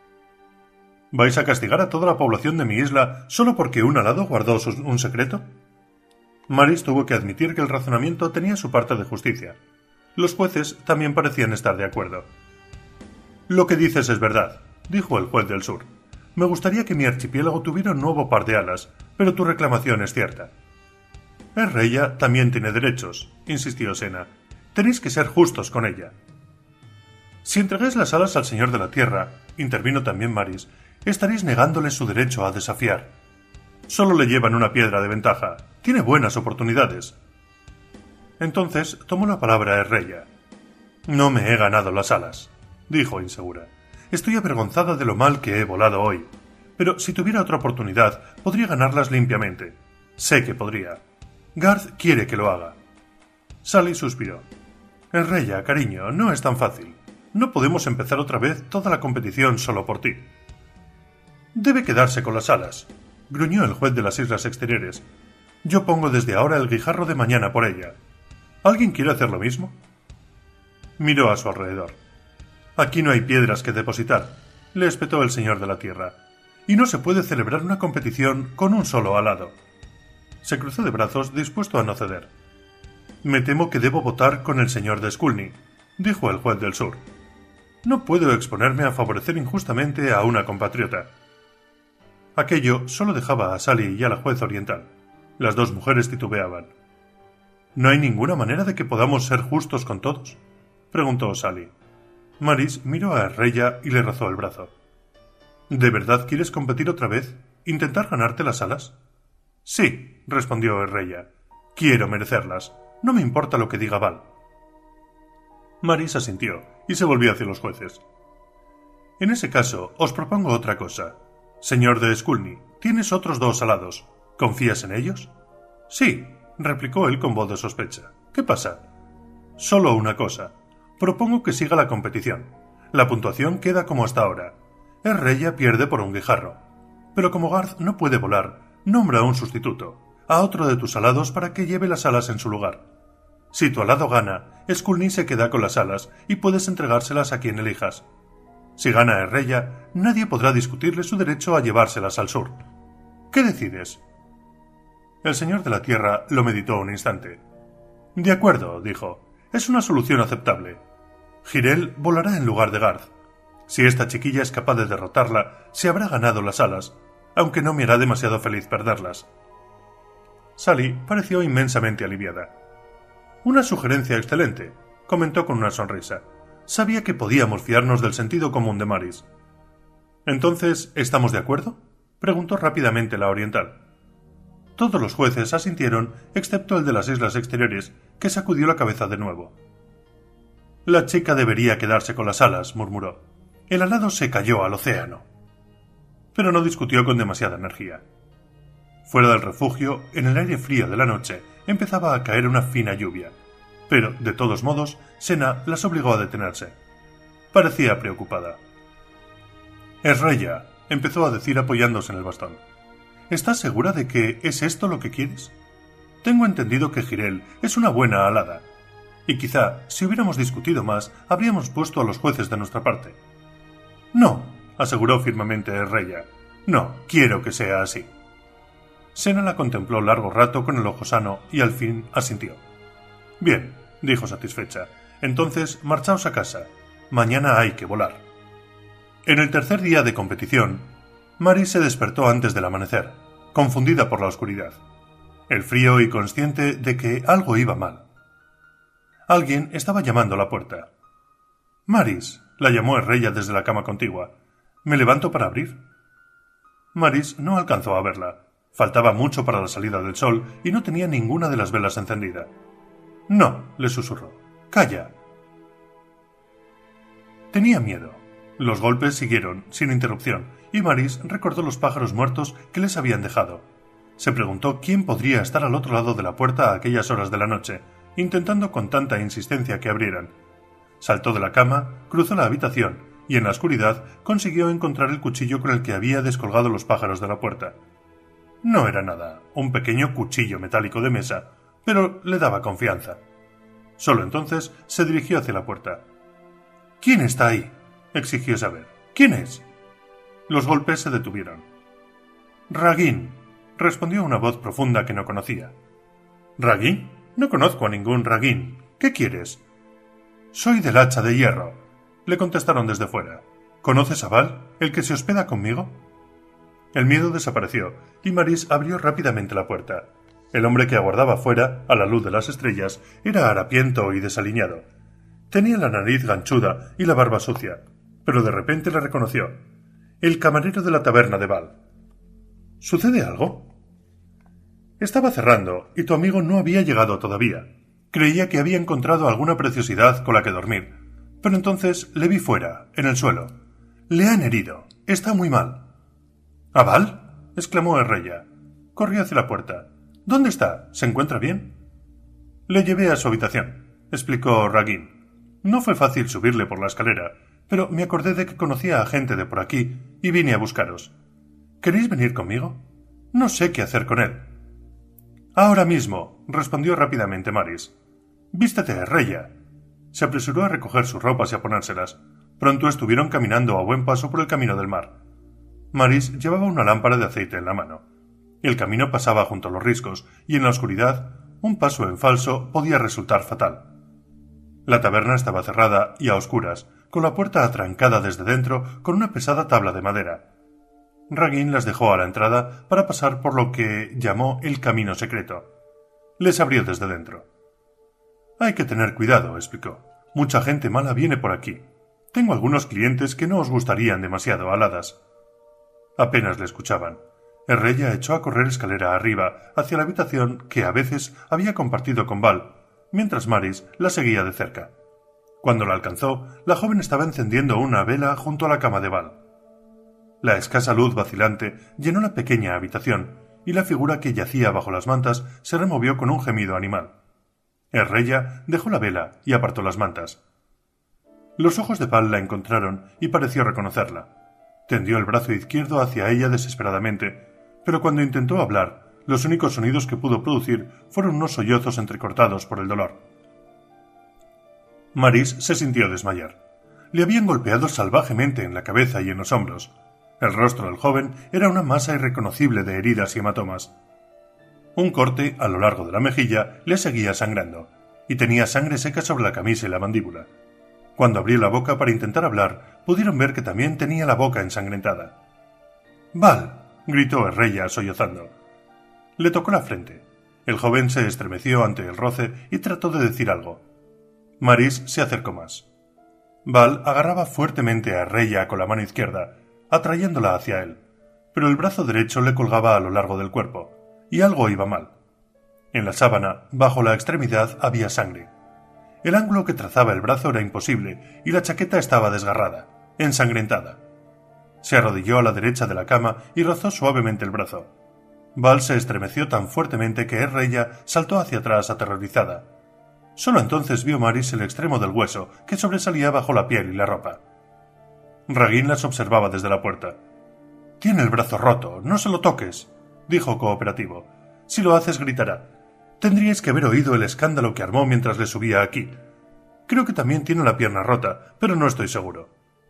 [SPEAKER 1] ¿Vais a castigar a toda la población de mi isla solo porque un alado guardó un secreto? Maris tuvo que admitir que el razonamiento tenía su parte de justicia. Los jueces también parecían estar de acuerdo. Lo que dices es verdad, dijo el juez del sur. Me gustaría que mi archipiélago tuviera un nuevo par de alas, pero tu reclamación es cierta. Reya también tiene derechos, insistió Sena. Tenéis que ser justos con ella. Si entregáis las alas al señor de la Tierra, intervino también Maris, estaréis negándole su derecho a desafiar. Solo le llevan una piedra de ventaja. Tiene buenas oportunidades. Entonces tomó la palabra Reya. No me he ganado las alas, dijo insegura. Estoy avergonzada de lo mal que he volado hoy, pero si tuviera otra oportunidad, podría ganarlas limpiamente. Sé que podría. Garth quiere que lo haga. Sally suspiró. Reya, cariño, no es tan fácil. No podemos empezar otra vez toda la competición solo por ti. Debe quedarse con las alas, gruñó el juez de las Islas Exteriores. Yo pongo desde ahora el guijarro de mañana por ella. ¿Alguien quiere hacer lo mismo? Miró a su alrededor. Aquí no hay piedras que depositar, le espetó el señor de la Tierra, y no se puede celebrar una competición con un solo alado. Se cruzó de brazos dispuesto a no ceder. Me temo que debo votar con el señor de Skulny, dijo el juez del sur. No puedo exponerme a favorecer injustamente a una compatriota. Aquello solo dejaba a Sally y a la juez oriental. Las dos mujeres titubeaban. ¿No hay ninguna manera de que podamos ser justos con todos?, preguntó Sally. Maris miró a Reya y le rozó el brazo. ¿De verdad quieres competir otra vez? ¿Intentar ganarte las alas? Sí, respondió Reya. Quiero merecerlas. No me importa lo que diga Val. Maris asintió y se volvió hacia los jueces. En ese caso, os propongo otra cosa. Señor de Skulny, tienes otros 2 alados. ¿Confías en ellos? Sí, replicó él con voz de sospecha. ¿Qué pasa? Solo una cosa. Propongo que siga la competición. La puntuación queda como hasta ahora. Reya pierde por un guijarro. Pero como Garth no puede volar, nombra a un sustituto, a otro de tus alados para que lleve las alas en su lugar. Si tu alado gana, Skulny se queda con las alas y puedes entregárselas a quien elijas. Si gana Reya, nadie podrá discutirle su derecho a llevárselas al sur. ¿Qué decides? El señor de la Tierra lo meditó un instante. De acuerdo, dijo. Es una solución aceptable. Jirel volará en lugar de Garth. Si esta chiquilla es capaz de derrotarla, se habrá ganado las alas, aunque no me hará demasiado feliz perderlas. Sally pareció inmensamente aliviada. Una sugerencia excelente, comentó con una sonrisa. Sabía que podíamos fiarnos del sentido común de Maris. ¿Entonces, estamos de acuerdo?, preguntó rápidamente la oriental. Todos los jueces asintieron, excepto el de las Islas Exteriores, que sacudió la cabeza de nuevo. La chica debería quedarse con las alas, murmuró. El alado se cayó al océano. Pero no discutió con demasiada energía. Fuera del refugio, en el aire frío de la noche, empezaba a caer una fina lluvia. Pero, de todos modos, Senna las obligó a detenerse. Parecía preocupada. Esreya, empezó a decir apoyándose en el bastón. ¿Estás segura de que es esto lo que quieres? Tengo entendido que Jirel es una buena alada. Y quizá, si hubiéramos discutido más, habríamos puesto a los jueces de nuestra parte. No, aseguró firmemente Esreya. No, quiero que sea así. Senna la contempló largo rato con el ojo sano y al fin asintió. Bien, dijo satisfecha. Entonces, marchaos a casa. Mañana hay que volar. En el tercer día de competición, Mary se despertó antes del amanecer, confundida por la oscuridad. El frío y consciente de que algo iba mal. Alguien estaba llamando a la puerta. Maris, la llamó Esreya desde la cama contigua. ¿Me levanto para abrir? Maris no alcanzó a verla. Faltaba mucho para la salida del sol y no tenía ninguna de las velas encendida. No, le susurró. Calla. Tenía miedo. Los golpes siguieron, sin interrupción, y Maris recordó los pájaros muertos que les habían dejado. Se preguntó quién podría estar al otro lado de la puerta a aquellas horas de la noche, intentando con tanta insistencia que abrieran. Saltó de la cama, cruzó la habitación, y en la oscuridad consiguió encontrar el cuchillo con el que había descolgado los pájaros de la puerta. No era nada, un pequeño cuchillo metálico de mesa, pero le daba confianza. Solo entonces se dirigió hacia la puerta. ¿Quién está ahí?, exigió saber. ¿Quién es? Los golpes se detuvieron. Ragin, respondió una voz profunda que no conocía. ¿Ragin? No conozco a ningún Ragin. ¿Qué quieres? Soy del hacha de hierro, le contestaron desde fuera. ¿Conoces a Val, el que se hospeda conmigo? El miedo desapareció y Maris abrió rápidamente la puerta. El hombre que aguardaba fuera, a la luz de las estrellas, era harapiento y desaliñado. Tenía la nariz ganchuda y la barba sucia, pero de repente le reconoció. El camarero de la taberna de Val. ¿Sucede algo? Estaba cerrando y tu amigo no había llegado todavía. Creía que había encontrado alguna preciosidad con la que dormir, pero entonces le vi fuera, en el suelo. Le han herido. Está muy mal. ¿A Val? Exclamó Esreya. Corrió hacia la puerta. ¿Dónde está? ¿Se encuentra bien? Le llevé a su habitación, explicó Ragin. No fue fácil subirle por la escalera, pero me acordé de que conocía a gente de por aquí y vine a buscaros. ¿Queréis venir conmigo? No sé qué hacer con él. Ahora mismo, respondió rápidamente Maris. Vístete, Esreya. Se apresuró a recoger sus ropas y a ponérselas. Pronto estuvieron caminando a buen paso por el camino del mar. Maris llevaba una lámpara de aceite en la mano. El camino pasaba junto a los riscos, y en la oscuridad, un paso en falso podía resultar fatal. La taberna estaba cerrada y a oscuras, con la puerta atrancada desde dentro con una pesada tabla de madera. Ragin las dejó a la entrada para pasar por lo que llamó el camino secreto. Les abrió desde dentro. Hay que tener cuidado, explicó. Mucha gente mala viene por aquí. Tengo algunos clientes que no os gustarían demasiado aladas. Apenas le escuchaban. Esreya echó a correr escalera arriba, hacia la habitación que a veces había compartido con Val, mientras Maris la seguía de cerca. Cuando la alcanzó, la joven estaba encendiendo una vela junto a la cama de Val. La escasa luz vacilante llenó la pequeña habitación, y la figura que yacía bajo las mantas se removió con un gemido animal. Esreya dejó la vela y apartó las mantas. Los ojos de Val la encontraron y pareció reconocerla. Tendió el brazo izquierdo hacia ella desesperadamente, pero cuando intentó hablar, los únicos sonidos que pudo producir fueron unos sollozos entrecortados por el dolor. Maris se sintió desmayar. Le habían golpeado salvajemente en la cabeza y en los hombros. El rostro del joven era una masa irreconocible de heridas y hematomas. Un corte a lo largo de la mejilla le seguía sangrando, y tenía sangre seca sobre la camisa y la mandíbula. Cuando abrió la boca para intentar hablar, pudieron ver que también tenía la boca ensangrentada. «¡Val!», gritó Esreya sollozando. Le tocó la frente. El joven se estremeció ante el roce y trató de decir algo. Maris se acercó más. Val agarraba fuertemente a Esreya con la mano izquierda, atrayéndola hacia él, pero el brazo derecho le colgaba a lo largo del cuerpo, y algo iba mal. En la sábana, bajo la extremidad, había sangre. El ángulo que trazaba el brazo era imposible y la chaqueta estaba desgarrada, ensangrentada. Se arrodilló a la derecha de la cama y rozó suavemente el brazo. Val se estremeció tan fuertemente que Erreya saltó hacia atrás aterrorizada. Solo entonces vio Maris el extremo del hueso que sobresalía bajo la piel y la ropa. Ragin las observaba desde la puerta. «Tiene el brazo roto, no se lo toques», dijo Cooperativo. «Si lo haces gritará. Tendríais que haber oído el escándalo que armó mientras le subía aquí. Creo que también tiene la pierna rota, pero no estoy seguro».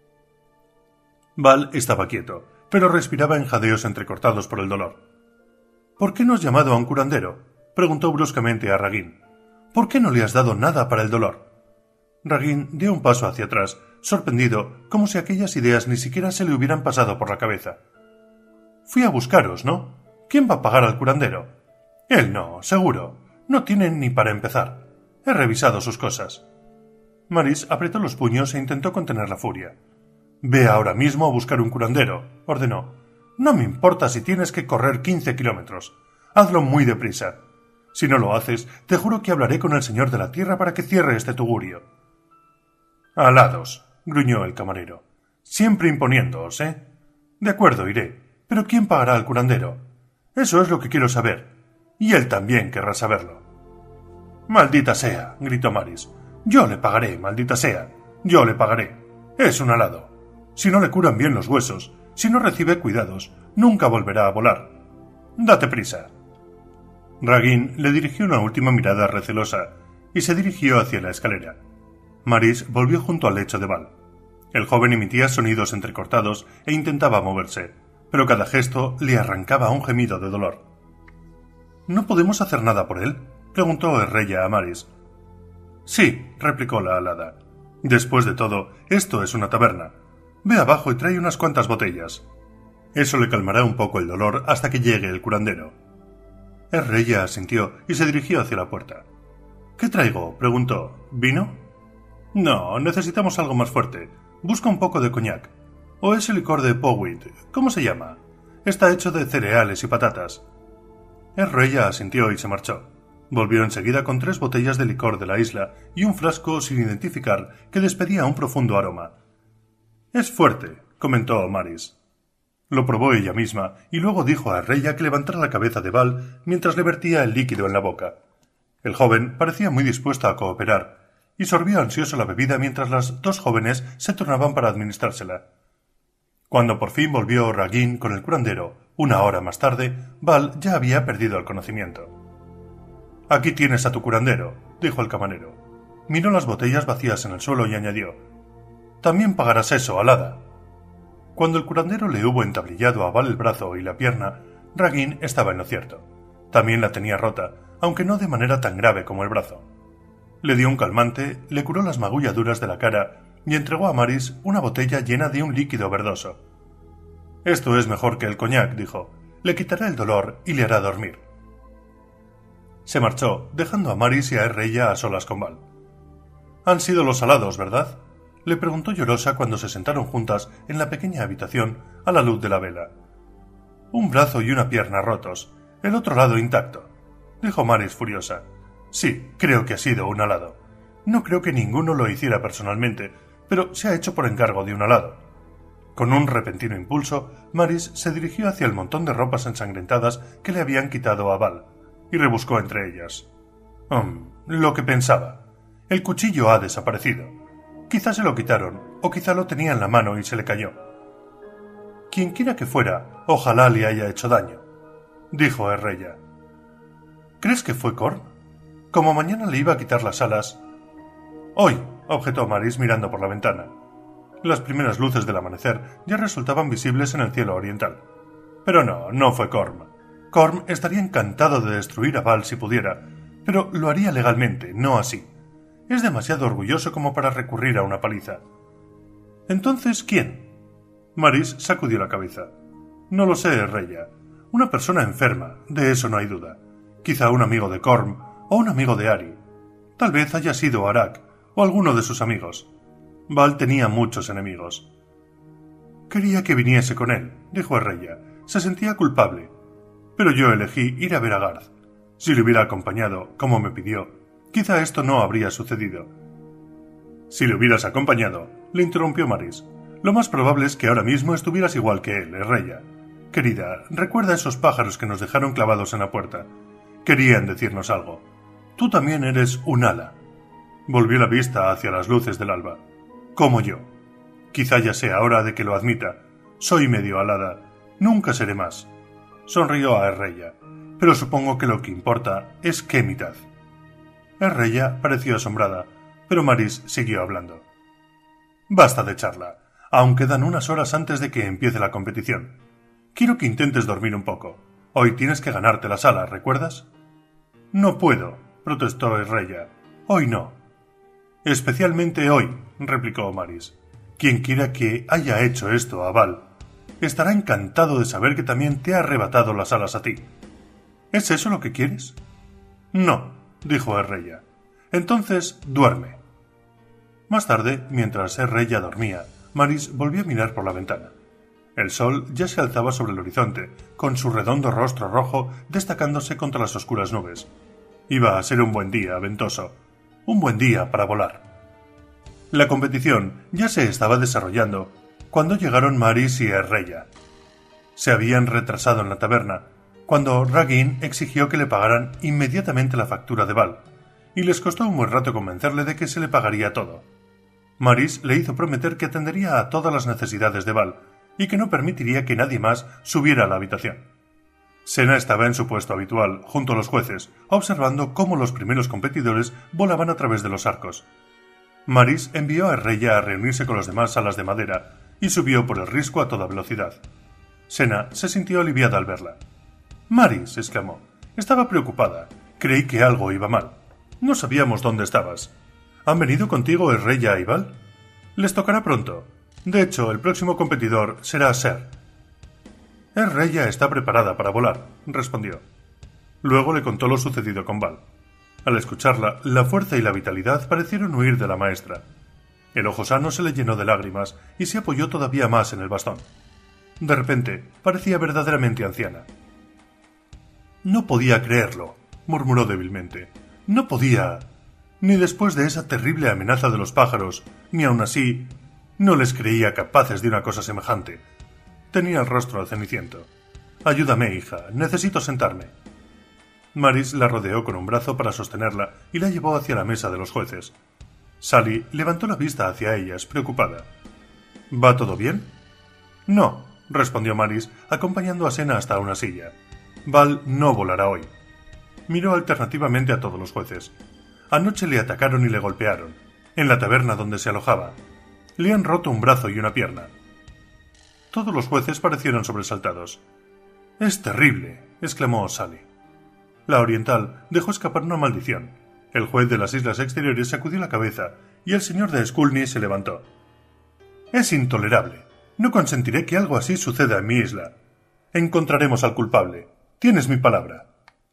[SPEAKER 1] Val estaba quieto, pero respiraba en jadeos entrecortados por el dolor. «¿Por qué no has llamado a un curandero?», preguntó bruscamente a Ragin. «¿Por qué no le has dado nada para el dolor?». Ragin dio un paso hacia atrás, sorprendido, como si aquellas ideas ni siquiera se le hubieran pasado por la cabeza. «Fui a buscaros, ¿no? ¿Quién va a pagar al curandero?». «Él no, seguro. No tiene ni para empezar. He revisado sus cosas». Maris apretó los puños e intentó contener la furia. «Ve ahora mismo a buscar un curandero», ordenó. «No me importa si tienes que correr 15 kilómetros. Hazlo muy deprisa. Si no lo haces, te juro que hablaré con el señor de la tierra para que cierre este tugurio». «Alados», gruñó el camarero. «Siempre imponiéndoos, ¿eh? De acuerdo, iré. Pero ¿quién pagará al curandero? Eso es lo que quiero saber. Y él también querrá saberlo». «Maldita sea», gritó Maris. «Yo le pagaré, maldita sea. Yo le pagaré. Es un alado. Si no le curan bien los huesos, si no recibe cuidados, nunca volverá a volar. Date prisa». Ragin le dirigió una última mirada recelosa y se dirigió hacia la escalera. Maris volvió junto al lecho de Val. El joven emitía sonidos entrecortados e intentaba moverse, pero cada gesto le arrancaba un gemido de dolor. «¿No podemos hacer nada por él?», preguntó Erreya a Maris. «Sí», replicó la alada. «Después de todo, esto es una taberna. Ve abajo y trae unas cuantas botellas. Eso le calmará un poco el dolor hasta que llegue el curandero». Erreya asintió y se dirigió hacia la puerta. «¿Qué traigo?», preguntó. «¿Vino?». «No, necesitamos algo más fuerte. Busca un poco de coñac. O ese licor de Powit. ¿Cómo se llama? Está hecho de cereales y patatas». Erreya asintió y se marchó. Volvió enseguida con 3 botellas de licor de la isla y un frasco sin identificar que despedía un profundo aroma. «Es fuerte», comentó Maris. Lo probó ella misma y luego dijo a Erreya que levantara la cabeza de Val mientras le vertía el líquido en la boca. El joven parecía muy dispuesto a cooperar y sorbió ansioso la bebida mientras las 2 jóvenes se turnaban para administrársela. Cuando por fin volvió Ragin con el curandero, 1 hora más tarde, Val ya había perdido el conocimiento. «Aquí tienes a tu curandero», dijo el camarero. Miró las botellas vacías en el suelo y añadió: «También pagarás eso, alada». Cuando el curandero le hubo entablillado a Val el brazo y la pierna, Ragin estaba en lo cierto. También la tenía rota, aunque no de manera tan grave como el brazo. Le dio un calmante, le curó las magulladuras de la cara y entregó a Maris una botella llena de un líquido verdoso. «Esto es mejor que el coñac», dijo. «Le quitará el dolor y le hará dormir». Se marchó, dejando a Maris y a Erreya a solas con Val. «Han sido los alados, ¿verdad?», le preguntó llorosa cuando se sentaron juntas en la pequeña habitación a la luz de la vela. «Un brazo y una pierna rotos, el otro lado intacto», dijo Maris furiosa. «Sí, creo que ha sido un alado. No creo que ninguno lo hiciera personalmente, pero se ha hecho por encargo de un alado». Con un repentino impulso, Maris se dirigió hacia el montón de ropas ensangrentadas que le habían quitado a Val, y rebuscó entre ellas. Lo que pensaba. El cuchillo ha desaparecido. Quizá se lo quitaron, o quizá lo tenía en la mano y se le cayó. Quienquiera que fuera, ojalá le haya hecho daño, dijo Erreya. ¿Crees que fue Corm? Como mañana le iba a quitar las alas. Hoy, objetó Maris mirando por la ventana. Las primeras luces del amanecer ya resultaban visibles en el cielo oriental. Pero no fue Corm. Corm estaría encantado de destruir a Val si pudiera, pero lo haría legalmente, no así. Es demasiado orgulloso como para recurrir a una paliza. ¿Entonces quién? Maris sacudió la cabeza. No lo sé, Erreya. Una persona enferma, de eso no hay duda. Quizá un amigo de Corm o un amigo de Ari. Tal vez haya sido Arak o alguno de sus amigos. Val tenía muchos enemigos. Quería que viniese con él, dijo Erreya. Se sentía culpable. Pero yo elegí ir a ver a Garth. Si le hubiera acompañado, como me pidió, quizá esto no habría sucedido. Si le hubieras acompañado, le interrumpió Maris, lo más probable es que ahora mismo estuvieras igual que él, Reya. Querida, recuerda esos pájaros que nos dejaron clavados en la puerta. Querían decirnos algo. Tú también eres un ala. Volvió la vista hacia las luces del alba. Como yo. Quizá ya sea hora de que lo admita. Soy medio alada. Nunca seré más. Sonrió a Reya. Pero supongo que lo que importa es qué mitad. Reya pareció asombrada, pero Maris siguió hablando. Basta de charla. Aún quedan unas horas antes de que empiece la competición. Quiero que intentes dormir un poco. Hoy tienes que ganarte la sala, ¿recuerdas? No puedo, protestó Reya. Hoy no. Especialmente hoy, replicó Maris. Quien quiera que haya hecho esto a Val estará encantado de saber que también te ha arrebatado las alas a ti. ¿Es eso lo que quieres? No, dijo Reya. Entonces duerme. Más tarde, mientras Reya dormía, Maris volvió a mirar por la ventana. El sol ya se alzaba sobre el horizonte, con su redondo rostro rojo destacándose contra las oscuras nubes. Iba a ser un buen día ventoso, un buen día para volar. La competición ya se estaba desarrollando cuando llegaron Maris y Reya. Se habían retrasado en la taberna, cuando Ragin exigió que le pagaran inmediatamente la factura de Val, y les costó un buen rato convencerle de que se le pagaría todo. Maris le hizo prometer que atendería a todas las necesidades de Val y que no permitiría que nadie más subiera a la habitación. Senna estaba en su puesto habitual, junto a los jueces, observando cómo los primeros competidores volaban a través de los arcos. Maris envió a Reya a reunirse con los demás alas de madera y subió por el risco a toda velocidad. Senna se sintió aliviada al verla. «Maris», exclamó, «estaba preocupada. Creí que algo iba mal. No sabíamos dónde estabas. ¿Han venido contigo Reya y Val? Les tocará pronto. De hecho, el próximo competidor será Ser». «Reya está preparada para volar», respondió. Luego le contó lo sucedido con Val. Al escucharla, la fuerza y la vitalidad parecieron huir de la maestra. El ojo sano se le llenó de lágrimas y se apoyó todavía más en el bastón. De repente, parecía verdaderamente anciana. «No podía creerlo», murmuró débilmente. «No podía. Ni después de esa terrible amenaza de los pájaros, ni aun así, no les creía capaces de una cosa semejante». Tenía el rostro de ceniciento. «Ayúdame, hija. Necesito sentarme». Maris la rodeó con un brazo para sostenerla y la llevó hacia la mesa de los jueces. Sally levantó la vista hacia ellas, preocupada. «¿Va todo bien?» «No», respondió Maris, acompañando a Senna hasta una silla. «Val no volará hoy». Miró alternativamente a todos los jueces. Anoche le atacaron y le golpearon, en la taberna donde se alojaba. Le han roto un brazo y una pierna. Todos los jueces parecieron sobresaltados. «Es terrible», exclamó Sally. La oriental dejó escapar una maldición. El juez de las Islas Exteriores sacudió la cabeza y el señor de Skulny se levantó. «Es intolerable. No consentiré que algo así suceda en mi isla. Encontraremos al culpable. Tienes mi palabra».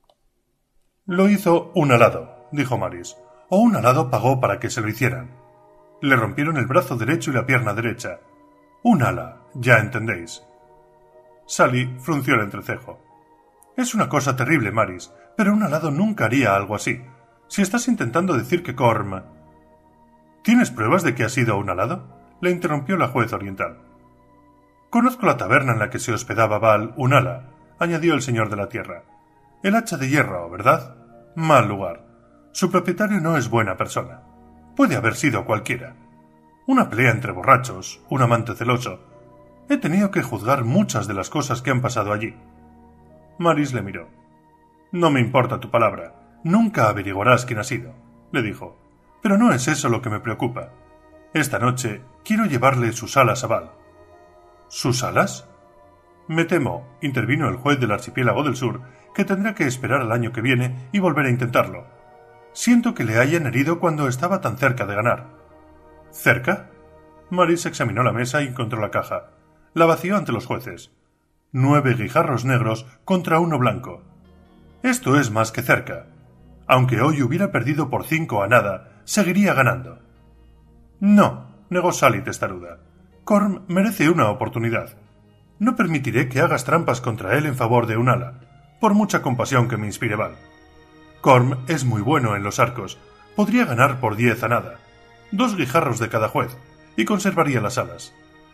[SPEAKER 1] «Lo hizo un alado», dijo Maris, «o un alado pagó para que se lo hicieran. Le rompieron el brazo derecho y la pierna derecha. Un ala, ya entendéis». Sally frunció el entrecejo. «Es una cosa terrible, Maris, pero un alado nunca haría algo así. Si estás intentando decir que Corm...» «¿Tienes pruebas de que ha sido un alado?», le interrumpió la juez oriental. «Conozco la taberna en la que se hospedaba Val un ala», añadió el señor de la tierra. «El hacha de hierro, ¿verdad? Mal lugar. Su propietario no es buena persona. Puede haber sido cualquiera. Una pelea entre borrachos, un amante celoso. He tenido que juzgar muchas de las cosas que han pasado allí». Maris le miró. «No me importa tu palabra. Nunca averiguarás quién ha sido», le dijo. «Pero no es eso lo que me preocupa. Esta noche quiero llevarle sus alas a Val». «¿Sus alas?» «Me temo», intervino el juez del archipiélago del sur, «que tendrá que esperar al año que viene y volver a intentarlo. Siento que le hayan herido cuando estaba tan cerca de ganar». «¿Cerca?» Maris examinó la mesa y encontró la caja. La vació ante los jueces. 9 guijarros negros contra 1 blanco. Esto es más que cerca. Aunque hoy hubiera perdido por 5 a nada, seguiría ganando. «No», negó Sally testaruda. «Corm merece una oportunidad. No permitiré que hagas trampas contra él en favor de un ala, por mucha compasión que me inspire Val. Corm es muy bueno en los arcos. Podría ganar por 10 a nada. 2 guijarros de cada juez, y conservaría las alas.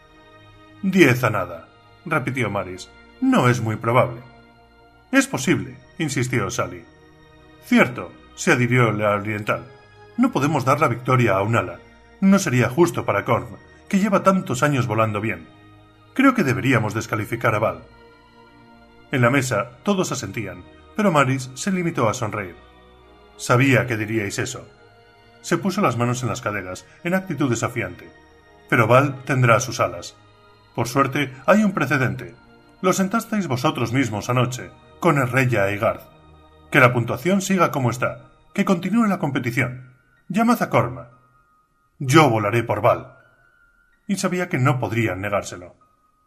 [SPEAKER 1] 10 a nada, repitió Maris. No es muy probable. Es posible, insistió Sally. Cierto, se adhirió la oriental. No podemos dar la victoria a un ala. No sería justo para Corm, que lleva tantos años volando bien. Creo que deberíamos descalificar a Val. En la mesa todos asentían, pero Maris se limitó a sonreír. Sabía que diríais eso. Se puso las manos en las caderas, en actitud desafiante. Pero Val tendrá sus alas. Por suerte, hay un precedente. Lo sentasteis vosotros mismos anoche, con Erreya y Garth. Que la puntuación siga como está, que continúe la competición. Llamad a Corma. Yo volaré por Val. Y sabía que no podrían negárselo.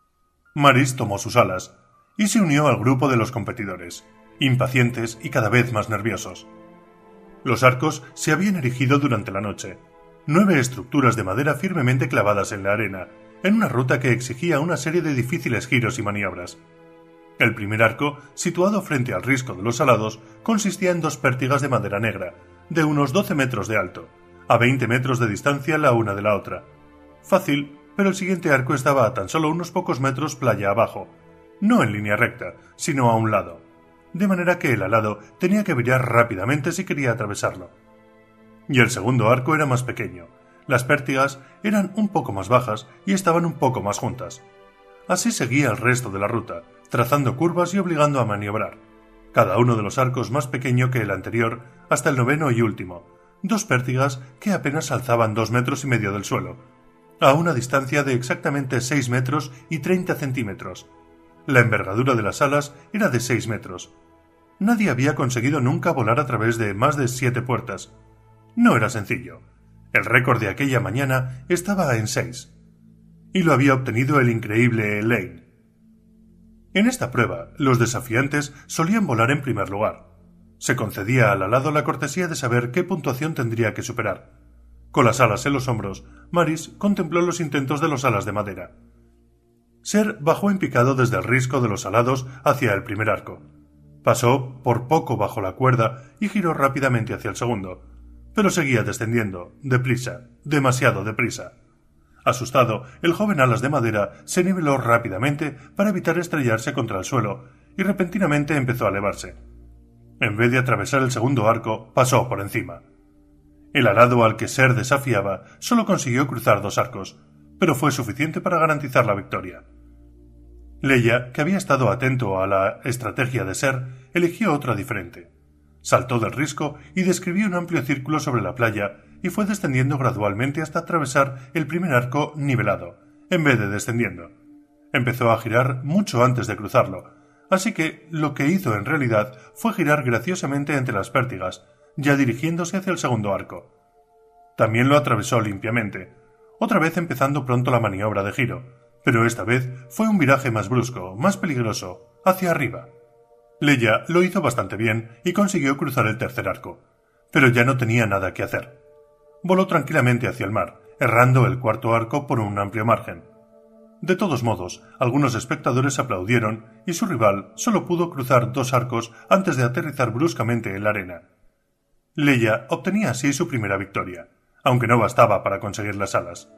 [SPEAKER 1] Maris tomó sus alas y se unió al grupo de los competidores, impacientes y cada vez más nerviosos. Los arcos se habían erigido durante la noche, 9 estructuras de madera firmemente clavadas en la arena, en una ruta que exigía una serie de difíciles giros y maniobras. El primer arco, situado frente al risco de los alados, consistía en 2 pértigas de madera negra, de unos 12 metros de alto, a 20 metros de distancia la una de la otra. Fácil, pero el siguiente arco estaba a tan solo unos pocos metros playa abajo, no en línea recta, sino a un lado, de manera que el alado tenía que virar rápidamente si quería atravesarlo. Y el segundo arco era más pequeño. Las pértigas eran un poco más bajas y estaban un poco más juntas. Así seguía el resto de la ruta, trazando curvas y obligando a maniobrar. Cada uno de los arcos más pequeño que el anterior, hasta el 9º y último, 2 pértigas que apenas alzaban 2,5 metros del suelo, a una distancia de exactamente 6 metros y 30 centímetros. La envergadura de las alas era de 6 metros. Nadie había conseguido nunca volar a través de más de 7 puertas. No era sencillo. El récord de aquella mañana estaba en 6. Y lo había obtenido el increíble Lane. En esta prueba, los desafiantes solían volar en primer lugar. Se concedía al alado la cortesía de saber qué puntuación tendría que superar. Con las alas en los hombros, Maris contempló los intentos de los alas de madera. Ser bajó en picado desde el risco de los alados hacia el primer arco. Pasó por poco bajo la cuerda y giró rápidamente hacia el segundo, pero seguía descendiendo, deprisa, demasiado deprisa. Asustado, el joven alas de madera se niveló rápidamente para evitar estrellarse contra el suelo y repentinamente empezó a elevarse. En vez de atravesar el segundo arco, pasó por encima. El alado al que Ser desafiaba solo consiguió cruzar 2 arcos, pero fue suficiente para garantizar la victoria. Leia, que había estado atento a la estrategia de Ser, eligió otra diferente. Saltó del risco y describió un amplio círculo sobre la playa y fue descendiendo gradualmente hasta atravesar el primer arco nivelado, en vez de descendiendo. Empezó a girar mucho antes de cruzarlo, así que lo que hizo en realidad fue girar graciosamente entre las pértigas, ya dirigiéndose hacia el segundo arco. También lo atravesó limpiamente, otra vez empezando pronto la maniobra de giro, pero esta vez fue un viraje más brusco, más peligroso, hacia arriba. Leia lo hizo bastante bien y consiguió cruzar el tercer arco, pero ya no tenía nada que hacer. Voló tranquilamente hacia el mar, errando el cuarto arco por un amplio margen. De todos modos, algunos espectadores aplaudieron y su rival solo pudo cruzar 2 arcos antes de aterrizar bruscamente en la arena. Leia obtenía así su primera victoria, aunque no bastaba para conseguir las alas.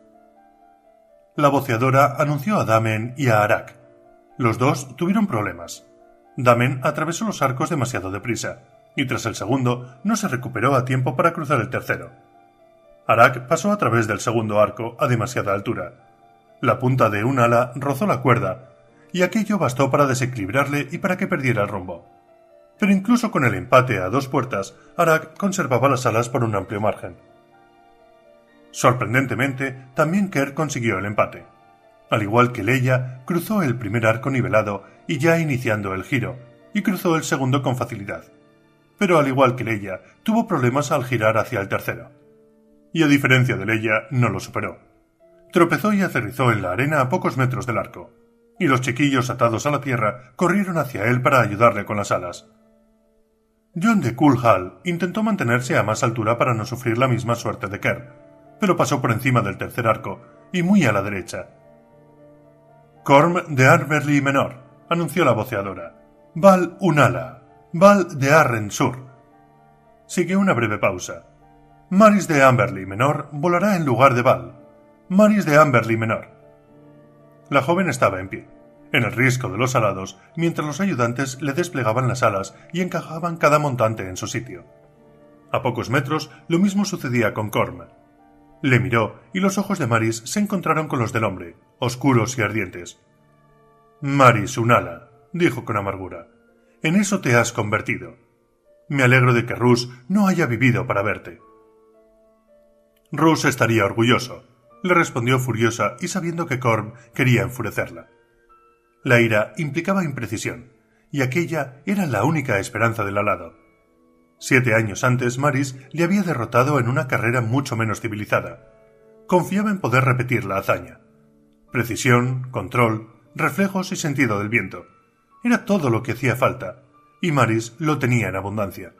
[SPEAKER 1] La voceadora anunció a Damen y a Arak. Los dos tuvieron problemas. Damen atravesó los arcos demasiado deprisa, y tras el segundo no se recuperó a tiempo para cruzar el tercero. Arak pasó a través del segundo arco a demasiada altura. La punta de un ala rozó la cuerda, y aquello bastó para desequilibrarle y para que perdiera el rumbo. Pero incluso con el empate a 2 puertas, Arak conservaba las alas por un amplio margen. Sorprendentemente, también Kerr consiguió el empate. Al igual que Leia, cruzó el primer arco nivelado y ya iniciando el giro, y cruzó el segundo con facilidad. Pero al igual que Leia, tuvo problemas al girar hacia el tercero. Y a diferencia de Leia, no lo superó. Tropezó y aterrizó en la arena a pocos metros del arco, y los chiquillos atados a la tierra corrieron hacia él para ayudarle con las alas. John de Coolhall intentó mantenerse a más altura para no sufrir la misma suerte de Kerr, pero pasó por encima del tercer arco, y muy a la derecha. Corm de Arberly Menor, anunció la voceadora. Val un ala. Val de Arren Sur. Siguió una breve pausa. Maris de Amberley Menor volará en lugar de Val. Maris de Amberley Menor. La joven estaba en pie, en el risco de los alados, mientras los ayudantes le desplegaban las alas y encajaban cada montante en su sitio. A pocos metros, lo mismo sucedía con Corm. Le miró y los ojos de Maris se encontraron con los del hombre, oscuros y ardientes. «Maris, un ala», dijo con amargura. «En eso te has convertido. Me alegro de que Rus no haya vivido para verte». «Rus estaría orgulloso», le respondió furiosa y sabiendo que Corm quería enfurecerla. La ira implicaba imprecisión, y aquella era la única esperanza del alado. 7 años antes Maris le había derrotado en una carrera mucho menos civilizada. Confiaba en poder repetir la hazaña. Precisión, control, reflejos y sentido del viento. Era todo lo que hacía falta, y Maris lo tenía en abundancia.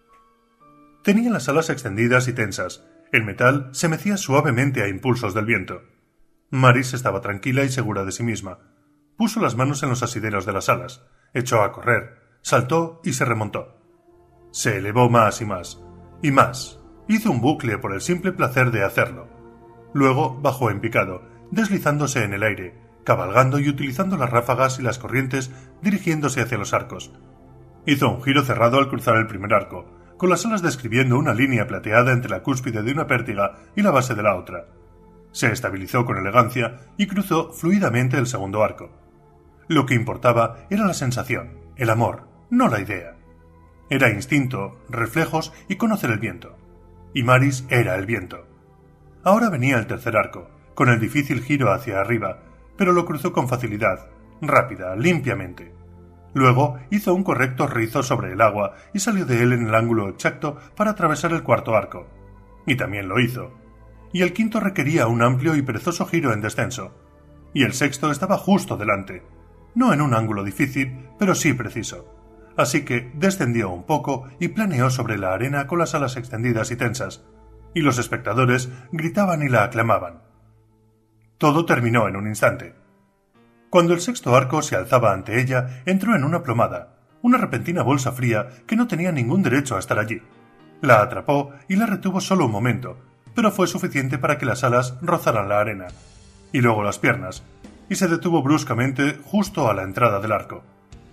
[SPEAKER 1] Tenía las alas extendidas y tensas. El metal se mecía suavemente a impulsos del viento. Maris estaba tranquila y segura de sí misma. Puso las manos en los asideros de las alas, echó a correr, saltó y se remontó. Se elevó más y más, y más. Hizo un bucle por el simple placer de hacerlo. Luego bajó en picado, deslizándose en el aire, cabalgando y utilizando las ráfagas y las corrientes dirigiéndose hacia los arcos. Hizo un giro cerrado al cruzar el primer arco, con las alas describiendo una línea plateada entre la cúspide de una pértiga y la base de la otra. Se estabilizó con elegancia y cruzó fluidamente el segundo arco. Lo que importaba era la sensación, el amor, no la idea. Era instinto, reflejos y conocer el viento. Y Maris era el viento. Ahora venía el tercer arco, con el difícil giro hacia arriba, pero lo cruzó con facilidad, rápida, limpiamente. Luego hizo un correcto rizo sobre el agua y salió de él en el ángulo exacto para atravesar el cuarto arco. Y también lo hizo. Y el quinto requería un amplio y perezoso giro en descenso. Y el sexto estaba justo delante. No en un ángulo difícil, pero sí preciso. Así que descendió un poco y planeó sobre la arena con las alas extendidas y tensas. Y los espectadores gritaban y la aclamaban. Todo terminó en un instante. Cuando el sexto arco se alzaba ante ella, entró en una plomada, una repentina bolsa fría que no tenía ningún derecho a estar allí. La atrapó y la retuvo solo un momento, pero fue suficiente para que las alas rozaran la arena, y luego las piernas, y se detuvo bruscamente justo a la entrada del arco.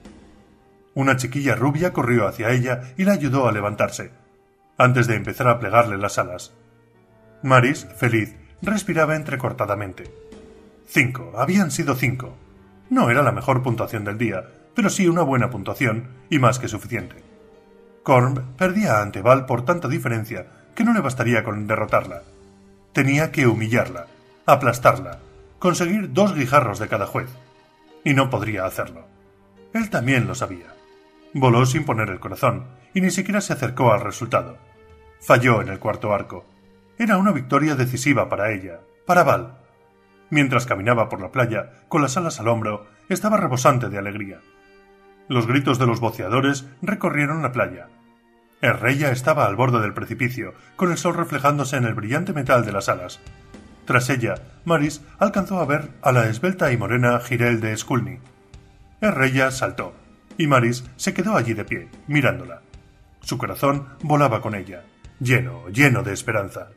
[SPEAKER 1] Una chiquilla rubia corrió hacia ella y la ayudó a levantarse, antes de empezar a plegarle las alas. Maris, feliz, respiraba entrecortadamente. 5, habían sido 5. No era la mejor puntuación del día, pero sí una buena puntuación y más que suficiente. Corm perdía ante Val por tanta diferencia que no le bastaría con derrotarla. Tenía que humillarla, aplastarla, conseguir 2 guijarros de cada juez. Y no podría hacerlo. Él también lo sabía. Voló sin poner el corazón y ni siquiera se acercó al resultado. Falló en el cuarto arco. Era una victoria decisiva para ella, para Val. Mientras caminaba por la playa, con las alas al hombro, estaba rebosante de alegría. Los gritos de los voceadores recorrieron la playa. Erreya estaba al borde del precipicio, con el sol reflejándose en el brillante metal de las alas. Tras ella, Maris alcanzó a ver a la esbelta y morena Jirel de Skulny. Erreya saltó, y Maris se quedó allí de pie, mirándola. Su corazón volaba con ella, lleno de esperanza.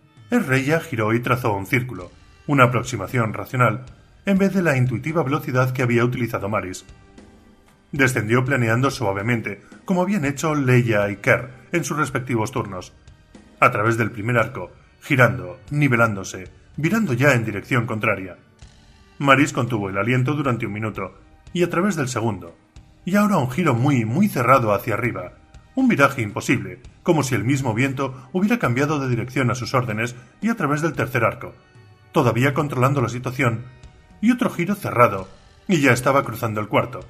[SPEAKER 1] Erreya giró y trazó un círculo, una aproximación racional, en vez de la intuitiva velocidad que había utilizado Maris. Descendió planeando suavemente, como habían hecho Leia y Kerr en sus respectivos turnos, a través del primer arco, girando, nivelándose, virando ya en dirección contraria. Maris contuvo el aliento durante un minuto, y a través del segundo, y ahora un giro muy cerrado hacia arriba, un viraje imposible, como si el mismo viento hubiera cambiado de dirección a sus órdenes, y a través del tercer arco, todavía controlando la situación, y otro giro cerrado, y ya estaba cruzando el cuarto.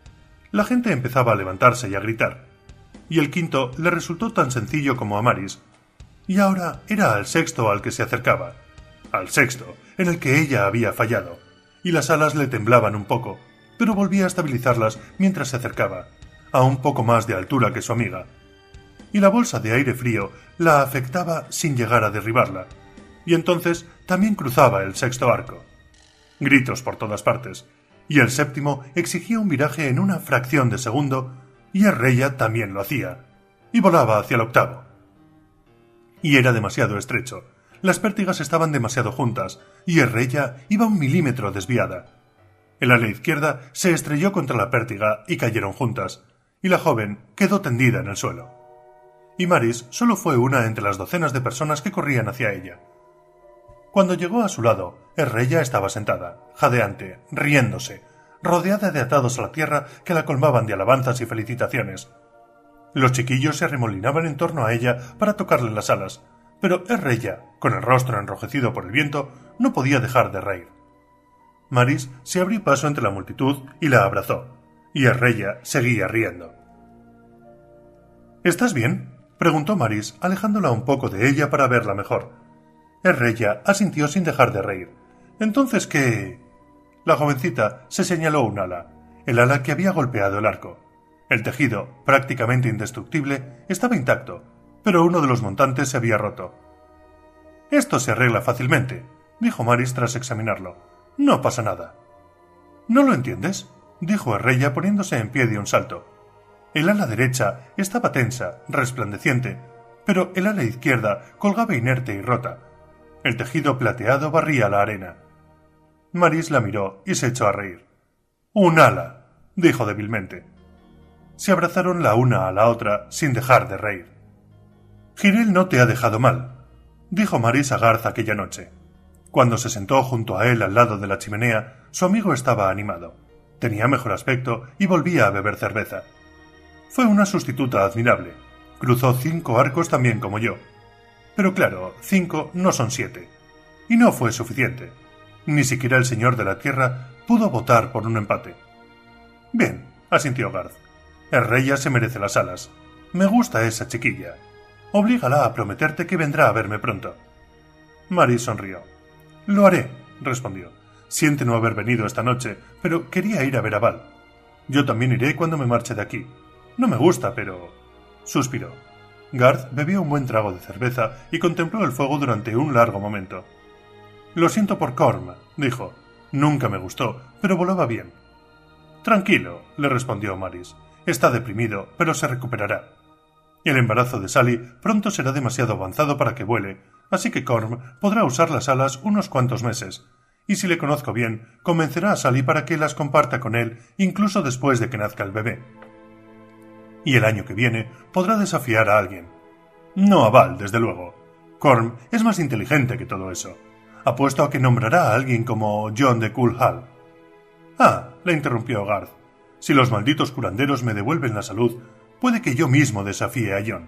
[SPEAKER 1] La gente empezaba a levantarse y a gritar, y el quinto le resultó tan sencillo como a Maris, y ahora era al sexto al que se acercaba, al sexto, en el que ella había fallado, y las alas le temblaban un poco, pero volvía a estabilizarlas mientras se acercaba, a un poco más de altura que su amiga, y la bolsa de aire frío la afectaba sin llegar a derribarla, y entonces también cruzaba el sexto arco. Gritos por todas partes, y el séptimo exigía un viraje en una fracción de segundo, y Erreya también lo hacía, y volaba hacia el octavo. y era demasiado estrecho. Las pértigas estaban demasiado juntas, y Rella iba 1 milímetro desviada. El ala izquierda se estrelló contra la pértiga y cayeron juntas, y la joven quedó tendida en el suelo. Y Maris solo fue una entre las docenas de personas que corrían hacia ella. Cuando llegó a su lado, Rella estaba sentada, jadeante, riéndose, rodeada de atados a la tierra que la colmaban de alabanzas y felicitaciones. Los chiquillos se arremolinaban en torno a ella para tocarle las alas, pero Rella, con el rostro enrojecido por el viento, no podía dejar de reír. Maris se abrió paso entre la multitud y la abrazó, y Rella seguía riendo. —¿Estás bien? —preguntó Maris, alejándola un poco de ella para verla mejor. Rella asintió sin dejar de reír. —¿Entonces qué? La jovencita se señaló un ala, el ala que había golpeado el arco. El tejido, prácticamente indestructible, estaba intacto, pero uno de los montantes se había roto. —Esto se arregla fácilmente —dijo Maris tras examinarlo—. No pasa nada. —¿No lo entiendes? —dijo Rella poniéndose en pie de un salto. El ala derecha estaba tensa, resplandeciente, pero el ala izquierda colgaba inerte y rota. El tejido plateado barría la arena. Maris la miró y se echó a reír. —¡Un ala! —dijo débilmente. Se abrazaron la una a la otra sin dejar de reír. —Jirel no te ha dejado mal —dijo Maris a Garth aquella noche. Cuando se sentó junto a él al lado de la chimenea, su amigo estaba animado. Tenía mejor aspecto y volvía a beber cerveza. Fue una sustituta admirable. Cruzó 5 arcos también como yo. Pero claro, 5 no son 7. Y no fue suficiente. Ni siquiera el señor de la tierra pudo votar por un empate. —Bien —asintió Garth—, Rella se merece las alas. Me gusta esa chiquilla. Oblígala a prometerte que vendrá a verme pronto. Maris sonrió. —Lo haré —respondió—. Siente no haber venido esta noche, pero quería ir a ver a Val. Yo también iré cuando me marche de aquí. No me gusta, pero... Suspiró. Garth bebió un buen trago de cerveza y contempló el fuego durante un largo momento. —Lo siento por Corm —dijo—. Nunca me gustó, pero volaba bien. —Tranquilo —le respondió Maris—. Está deprimido, pero se recuperará. El embarazo de Sally pronto será demasiado avanzado para que vuele, así que Corm podrá usar las alas unos cuantos meses, y si le conozco bien, convencerá a Sally para que las comparta con él incluso después de que nazca el bebé. Y el año que viene podrá desafiar a alguien. No a Val, desde luego. Corm es más inteligente que todo eso. Apuesto a que nombrará a alguien como John de Cool Hall. —Ah —le interrumpió Garth—, si los malditos curanderos me devuelven la salud, puede que yo mismo desafíe a John.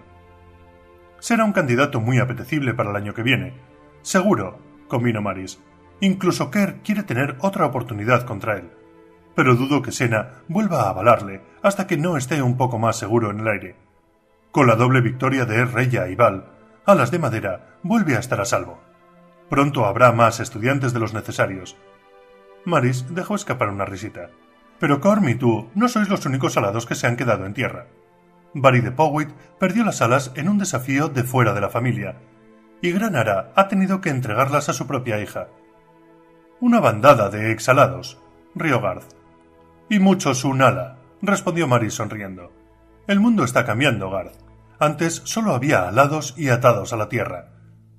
[SPEAKER 1] Será un candidato muy apetecible para el año que viene. Seguro —convino Maris—. Incluso Kerr quiere tener otra oportunidad contra él. Pero dudo que Sena vuelva a avalarle hasta que no esté un poco más seguro en el aire. Con la doble victoria de Rella y Val, Alas de Madera vuelve a estar a salvo. Pronto habrá más estudiantes de los necesarios. Maris dejó escapar una risita. Pero Corm y tú no sois los únicos alados que se han quedado en tierra. Barry de Powys perdió las alas en un desafío de fuera de la familia, y Granara ha tenido que entregarlas a su propia hija. —Una bandada de exhalados —rió Garth. —Y muchos un ala —respondió Maris sonriendo—. El mundo está cambiando, Garth. Antes solo había alados y atados a la tierra.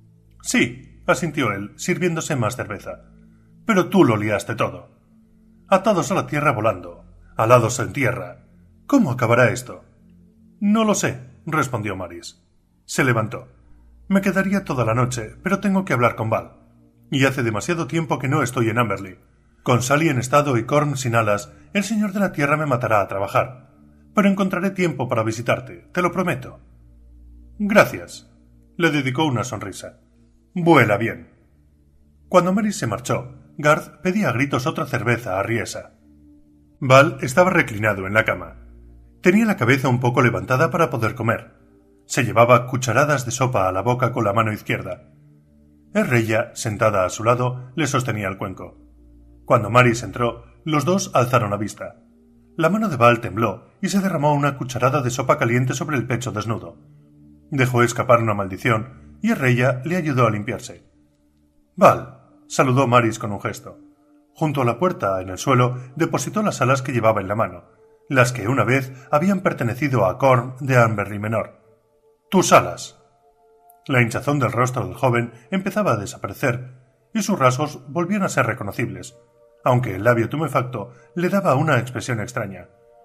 [SPEAKER 1] —Sí —asintió él, sirviéndose más cerveza—, pero tú lo liaste todo. Atados a la tierra volando, alados en tierra. ¿Cómo acabará esto? —No lo sé —respondió Maris. Se levantó. —Me quedaría toda la noche, pero tengo que hablar con Val. Y hace demasiado tiempo que no estoy en Amberley. Con Sally en estado y Corm sin alas, el señor de la tierra me matará a trabajar. Pero encontraré tiempo para visitarte, te lo prometo. —Gracias —le dedicó una sonrisa—. Vuela bien. Cuando Maris se marchó, Garth pedía a gritos otra cerveza a Riesa. Val estaba reclinado en la cama. Tenía la cabeza un poco levantada para poder comer. Se llevaba cucharadas de sopa a la boca con la mano izquierda. Rella, sentada a su lado, le sostenía el cuenco. Cuando Maris entró, los dos alzaron la vista. La mano de Val tembló y se derramó una cucharada de sopa caliente sobre el pecho desnudo. Dejó escapar una maldición y Rella le ayudó a limpiarse. —Val —saludó Maris con un gesto. Junto a la puerta, en el suelo, depositó las alas que llevaba en la mano, las que una vez habían pertenecido a Corm de Amberley Menor. —Tus alas. La hinchazón del rostro del joven empezaba a desaparecer y sus rasgos volvían a ser reconocibles, aunque el labio tumefacto le daba una expresión extraña.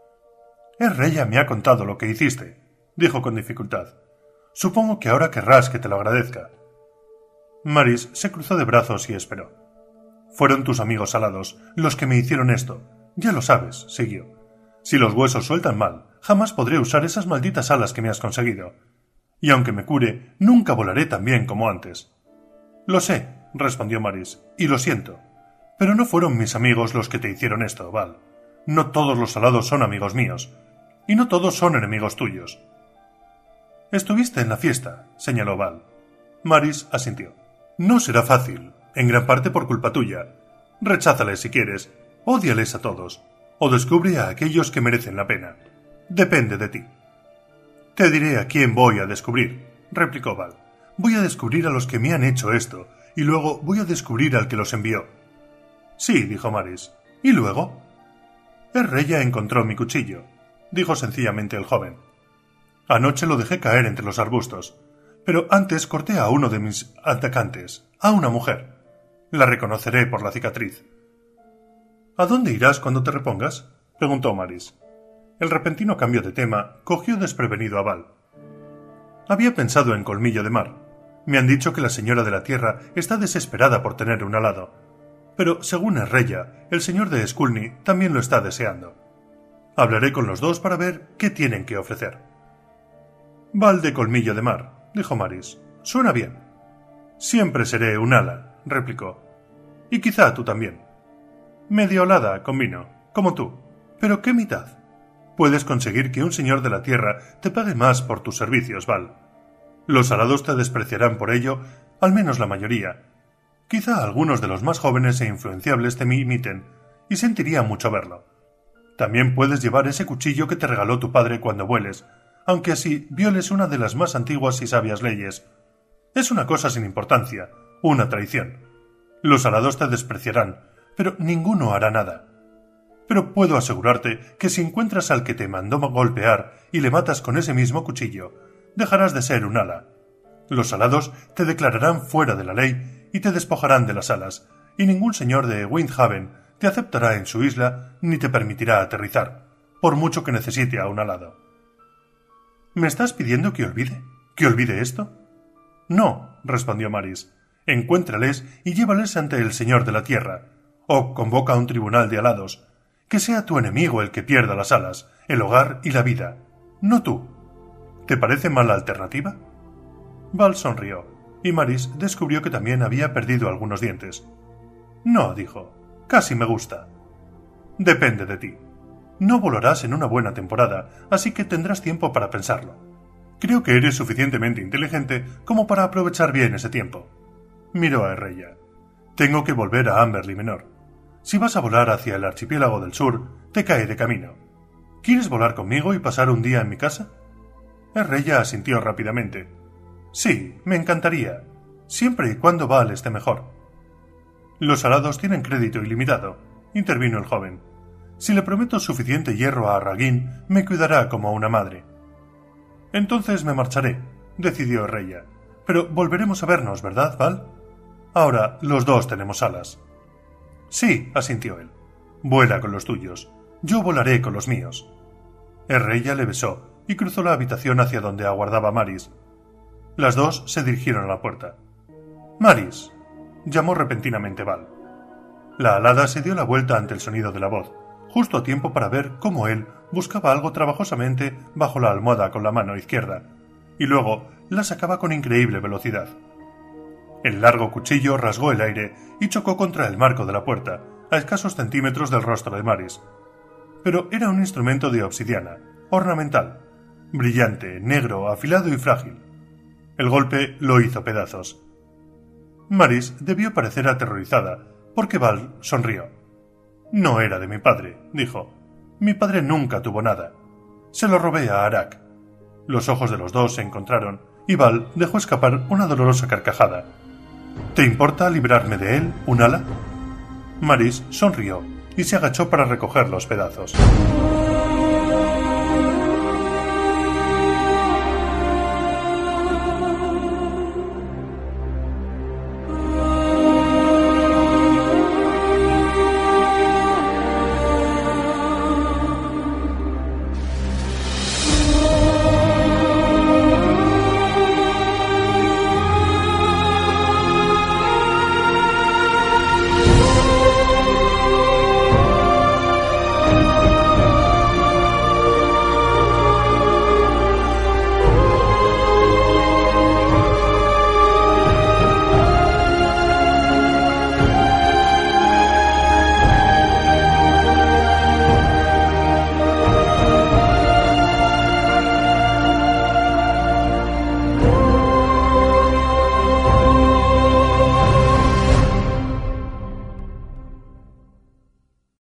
[SPEAKER 1] Reya me ha contado lo que hiciste, dijo con dificultad. Supongo que ahora querrás que te lo agradezca. Maris se cruzó de brazos y esperó. Fueron tus amigos alados los que me hicieron esto. Ya lo sabes, siguió. Si los huesos sueltan mal, jamás podré usar esas malditas alas que me has conseguido. Y aunque me cure, nunca volaré tan bien como antes. Lo sé, respondió Maris, y lo siento. Pero no fueron mis amigos los que te hicieron esto, Val. No todos los alados son amigos míos, y no todos son enemigos tuyos. Estuviste en la fiesta, señaló Val. Maris asintió. No será fácil, en gran parte por culpa tuya. Recházales si quieres, ódiales a todos, o descubre a aquellos que merecen la pena. Depende de ti. Te diré a quién voy a descubrir, replicó Val. Voy a descubrir a los que me han hecho esto, y luego voy a descubrir al que los envió. Sí, dijo Maris. ¿Y luego? Reya encontró mi cuchillo, dijo sencillamente el joven. Anoche lo dejé caer entre los arbustos, pero antes corté a uno de mis atacantes, a una mujer. La reconoceré por la cicatriz. ¿A dónde irás cuando te repongas?, preguntó Maris. El repentino cambio de tema cogió desprevenido a Val. Había pensado en Colmillo de Mar. Me han dicho que la señora de la tierra está desesperada por tener un alado, pero según Reya, el señor de Skulny también lo está deseando. Hablaré con los dos para ver qué tienen que ofrecer. Val de Colmillo de Mar, dijo Maris. Suena bien. Siempre seré un ala, replicó. Y quizá tú también. Medio alada con vino, como tú. ¿Pero qué mitad? Puedes conseguir que un señor de la tierra te pague más por tus servicios, Val. Los alados te despreciarán por ello, al menos la mayoría. Quizá algunos de los más jóvenes e influenciables te imiten, y sentiría mucho verlo. También puedes llevar ese cuchillo que te regaló tu padre cuando vueles, aunque así violes una de las más antiguas y sabias leyes. Es una cosa sin importancia, una traición. Los alados te despreciarán, pero ninguno hará nada. Pero puedo asegurarte que si encuentras al que te mandó golpear y le matas con ese mismo cuchillo, dejarás de ser un ala. Los alados te declararán fuera de la ley y te despojarán de las alas, y ningún señor de Windhaven te aceptará en su isla ni te permitirá aterrizar, por mucho que necesite a un alado. ¿Me estás pidiendo que olvide? ¿Que olvide esto? No, respondió Maris. Encuéntrales y llévales ante el señor de la tierra, o convoca a un tribunal de alados. Que sea tu enemigo el que pierda las alas, el hogar y la vida, no tú. ¿Te parece mala alternativa? Val sonrió, y Maris descubrió que también había perdido algunos dientes. No, dijo, casi me gusta. Depende de ti. No volarás en una buena temporada, así que tendrás tiempo para pensarlo. Creo que eres suficientemente inteligente como para aprovechar bien ese tiempo. Miró a Reya. Tengo que volver a Amberley Menor. Si vas a volar hacia el archipiélago del sur, te cae de camino. ¿Quieres volar conmigo y pasar un día en mi casa? Reya asintió rápidamente. Sí, me encantaría, siempre y cuando Val esté mejor. Los alados tienen crédito ilimitado, intervino el joven. Si le prometo suficiente hierro a Ragin, me cuidará como a una madre. Entonces me marcharé, decidió Reya. Pero volveremos a vernos, ¿verdad, Val? Ahora los dos tenemos alas. Sí, asintió él. Vuela con los tuyos. Yo volaré con los míos. Reya le besó y cruzó la habitación hacia donde aguardaba Maris. Las dos se dirigieron a la puerta. Maris, llamó repentinamente Val. La alada se dio la vuelta ante el sonido de la voz, justo a tiempo para ver cómo él buscaba algo trabajosamente bajo la almohada con la mano izquierda, y luego la sacaba con increíble velocidad. El largo cuchillo rasgó el aire y chocó contra el marco de la puerta, a escasos centímetros del rostro de Maris. Pero era un instrumento de obsidiana, ornamental, brillante, negro, afilado y frágil. El golpe lo hizo pedazos. Maris debió parecer aterrorizada, porque Val sonrió. No era de mi padre, dijo. Mi padre nunca tuvo nada. Se lo robé a Arak. Los ojos de los dos se encontraron, y Val dejó escapar una dolorosa carcajada. ¿Te importa librarme de él, un ala? Maris sonrió y se agachó para recoger los pedazos.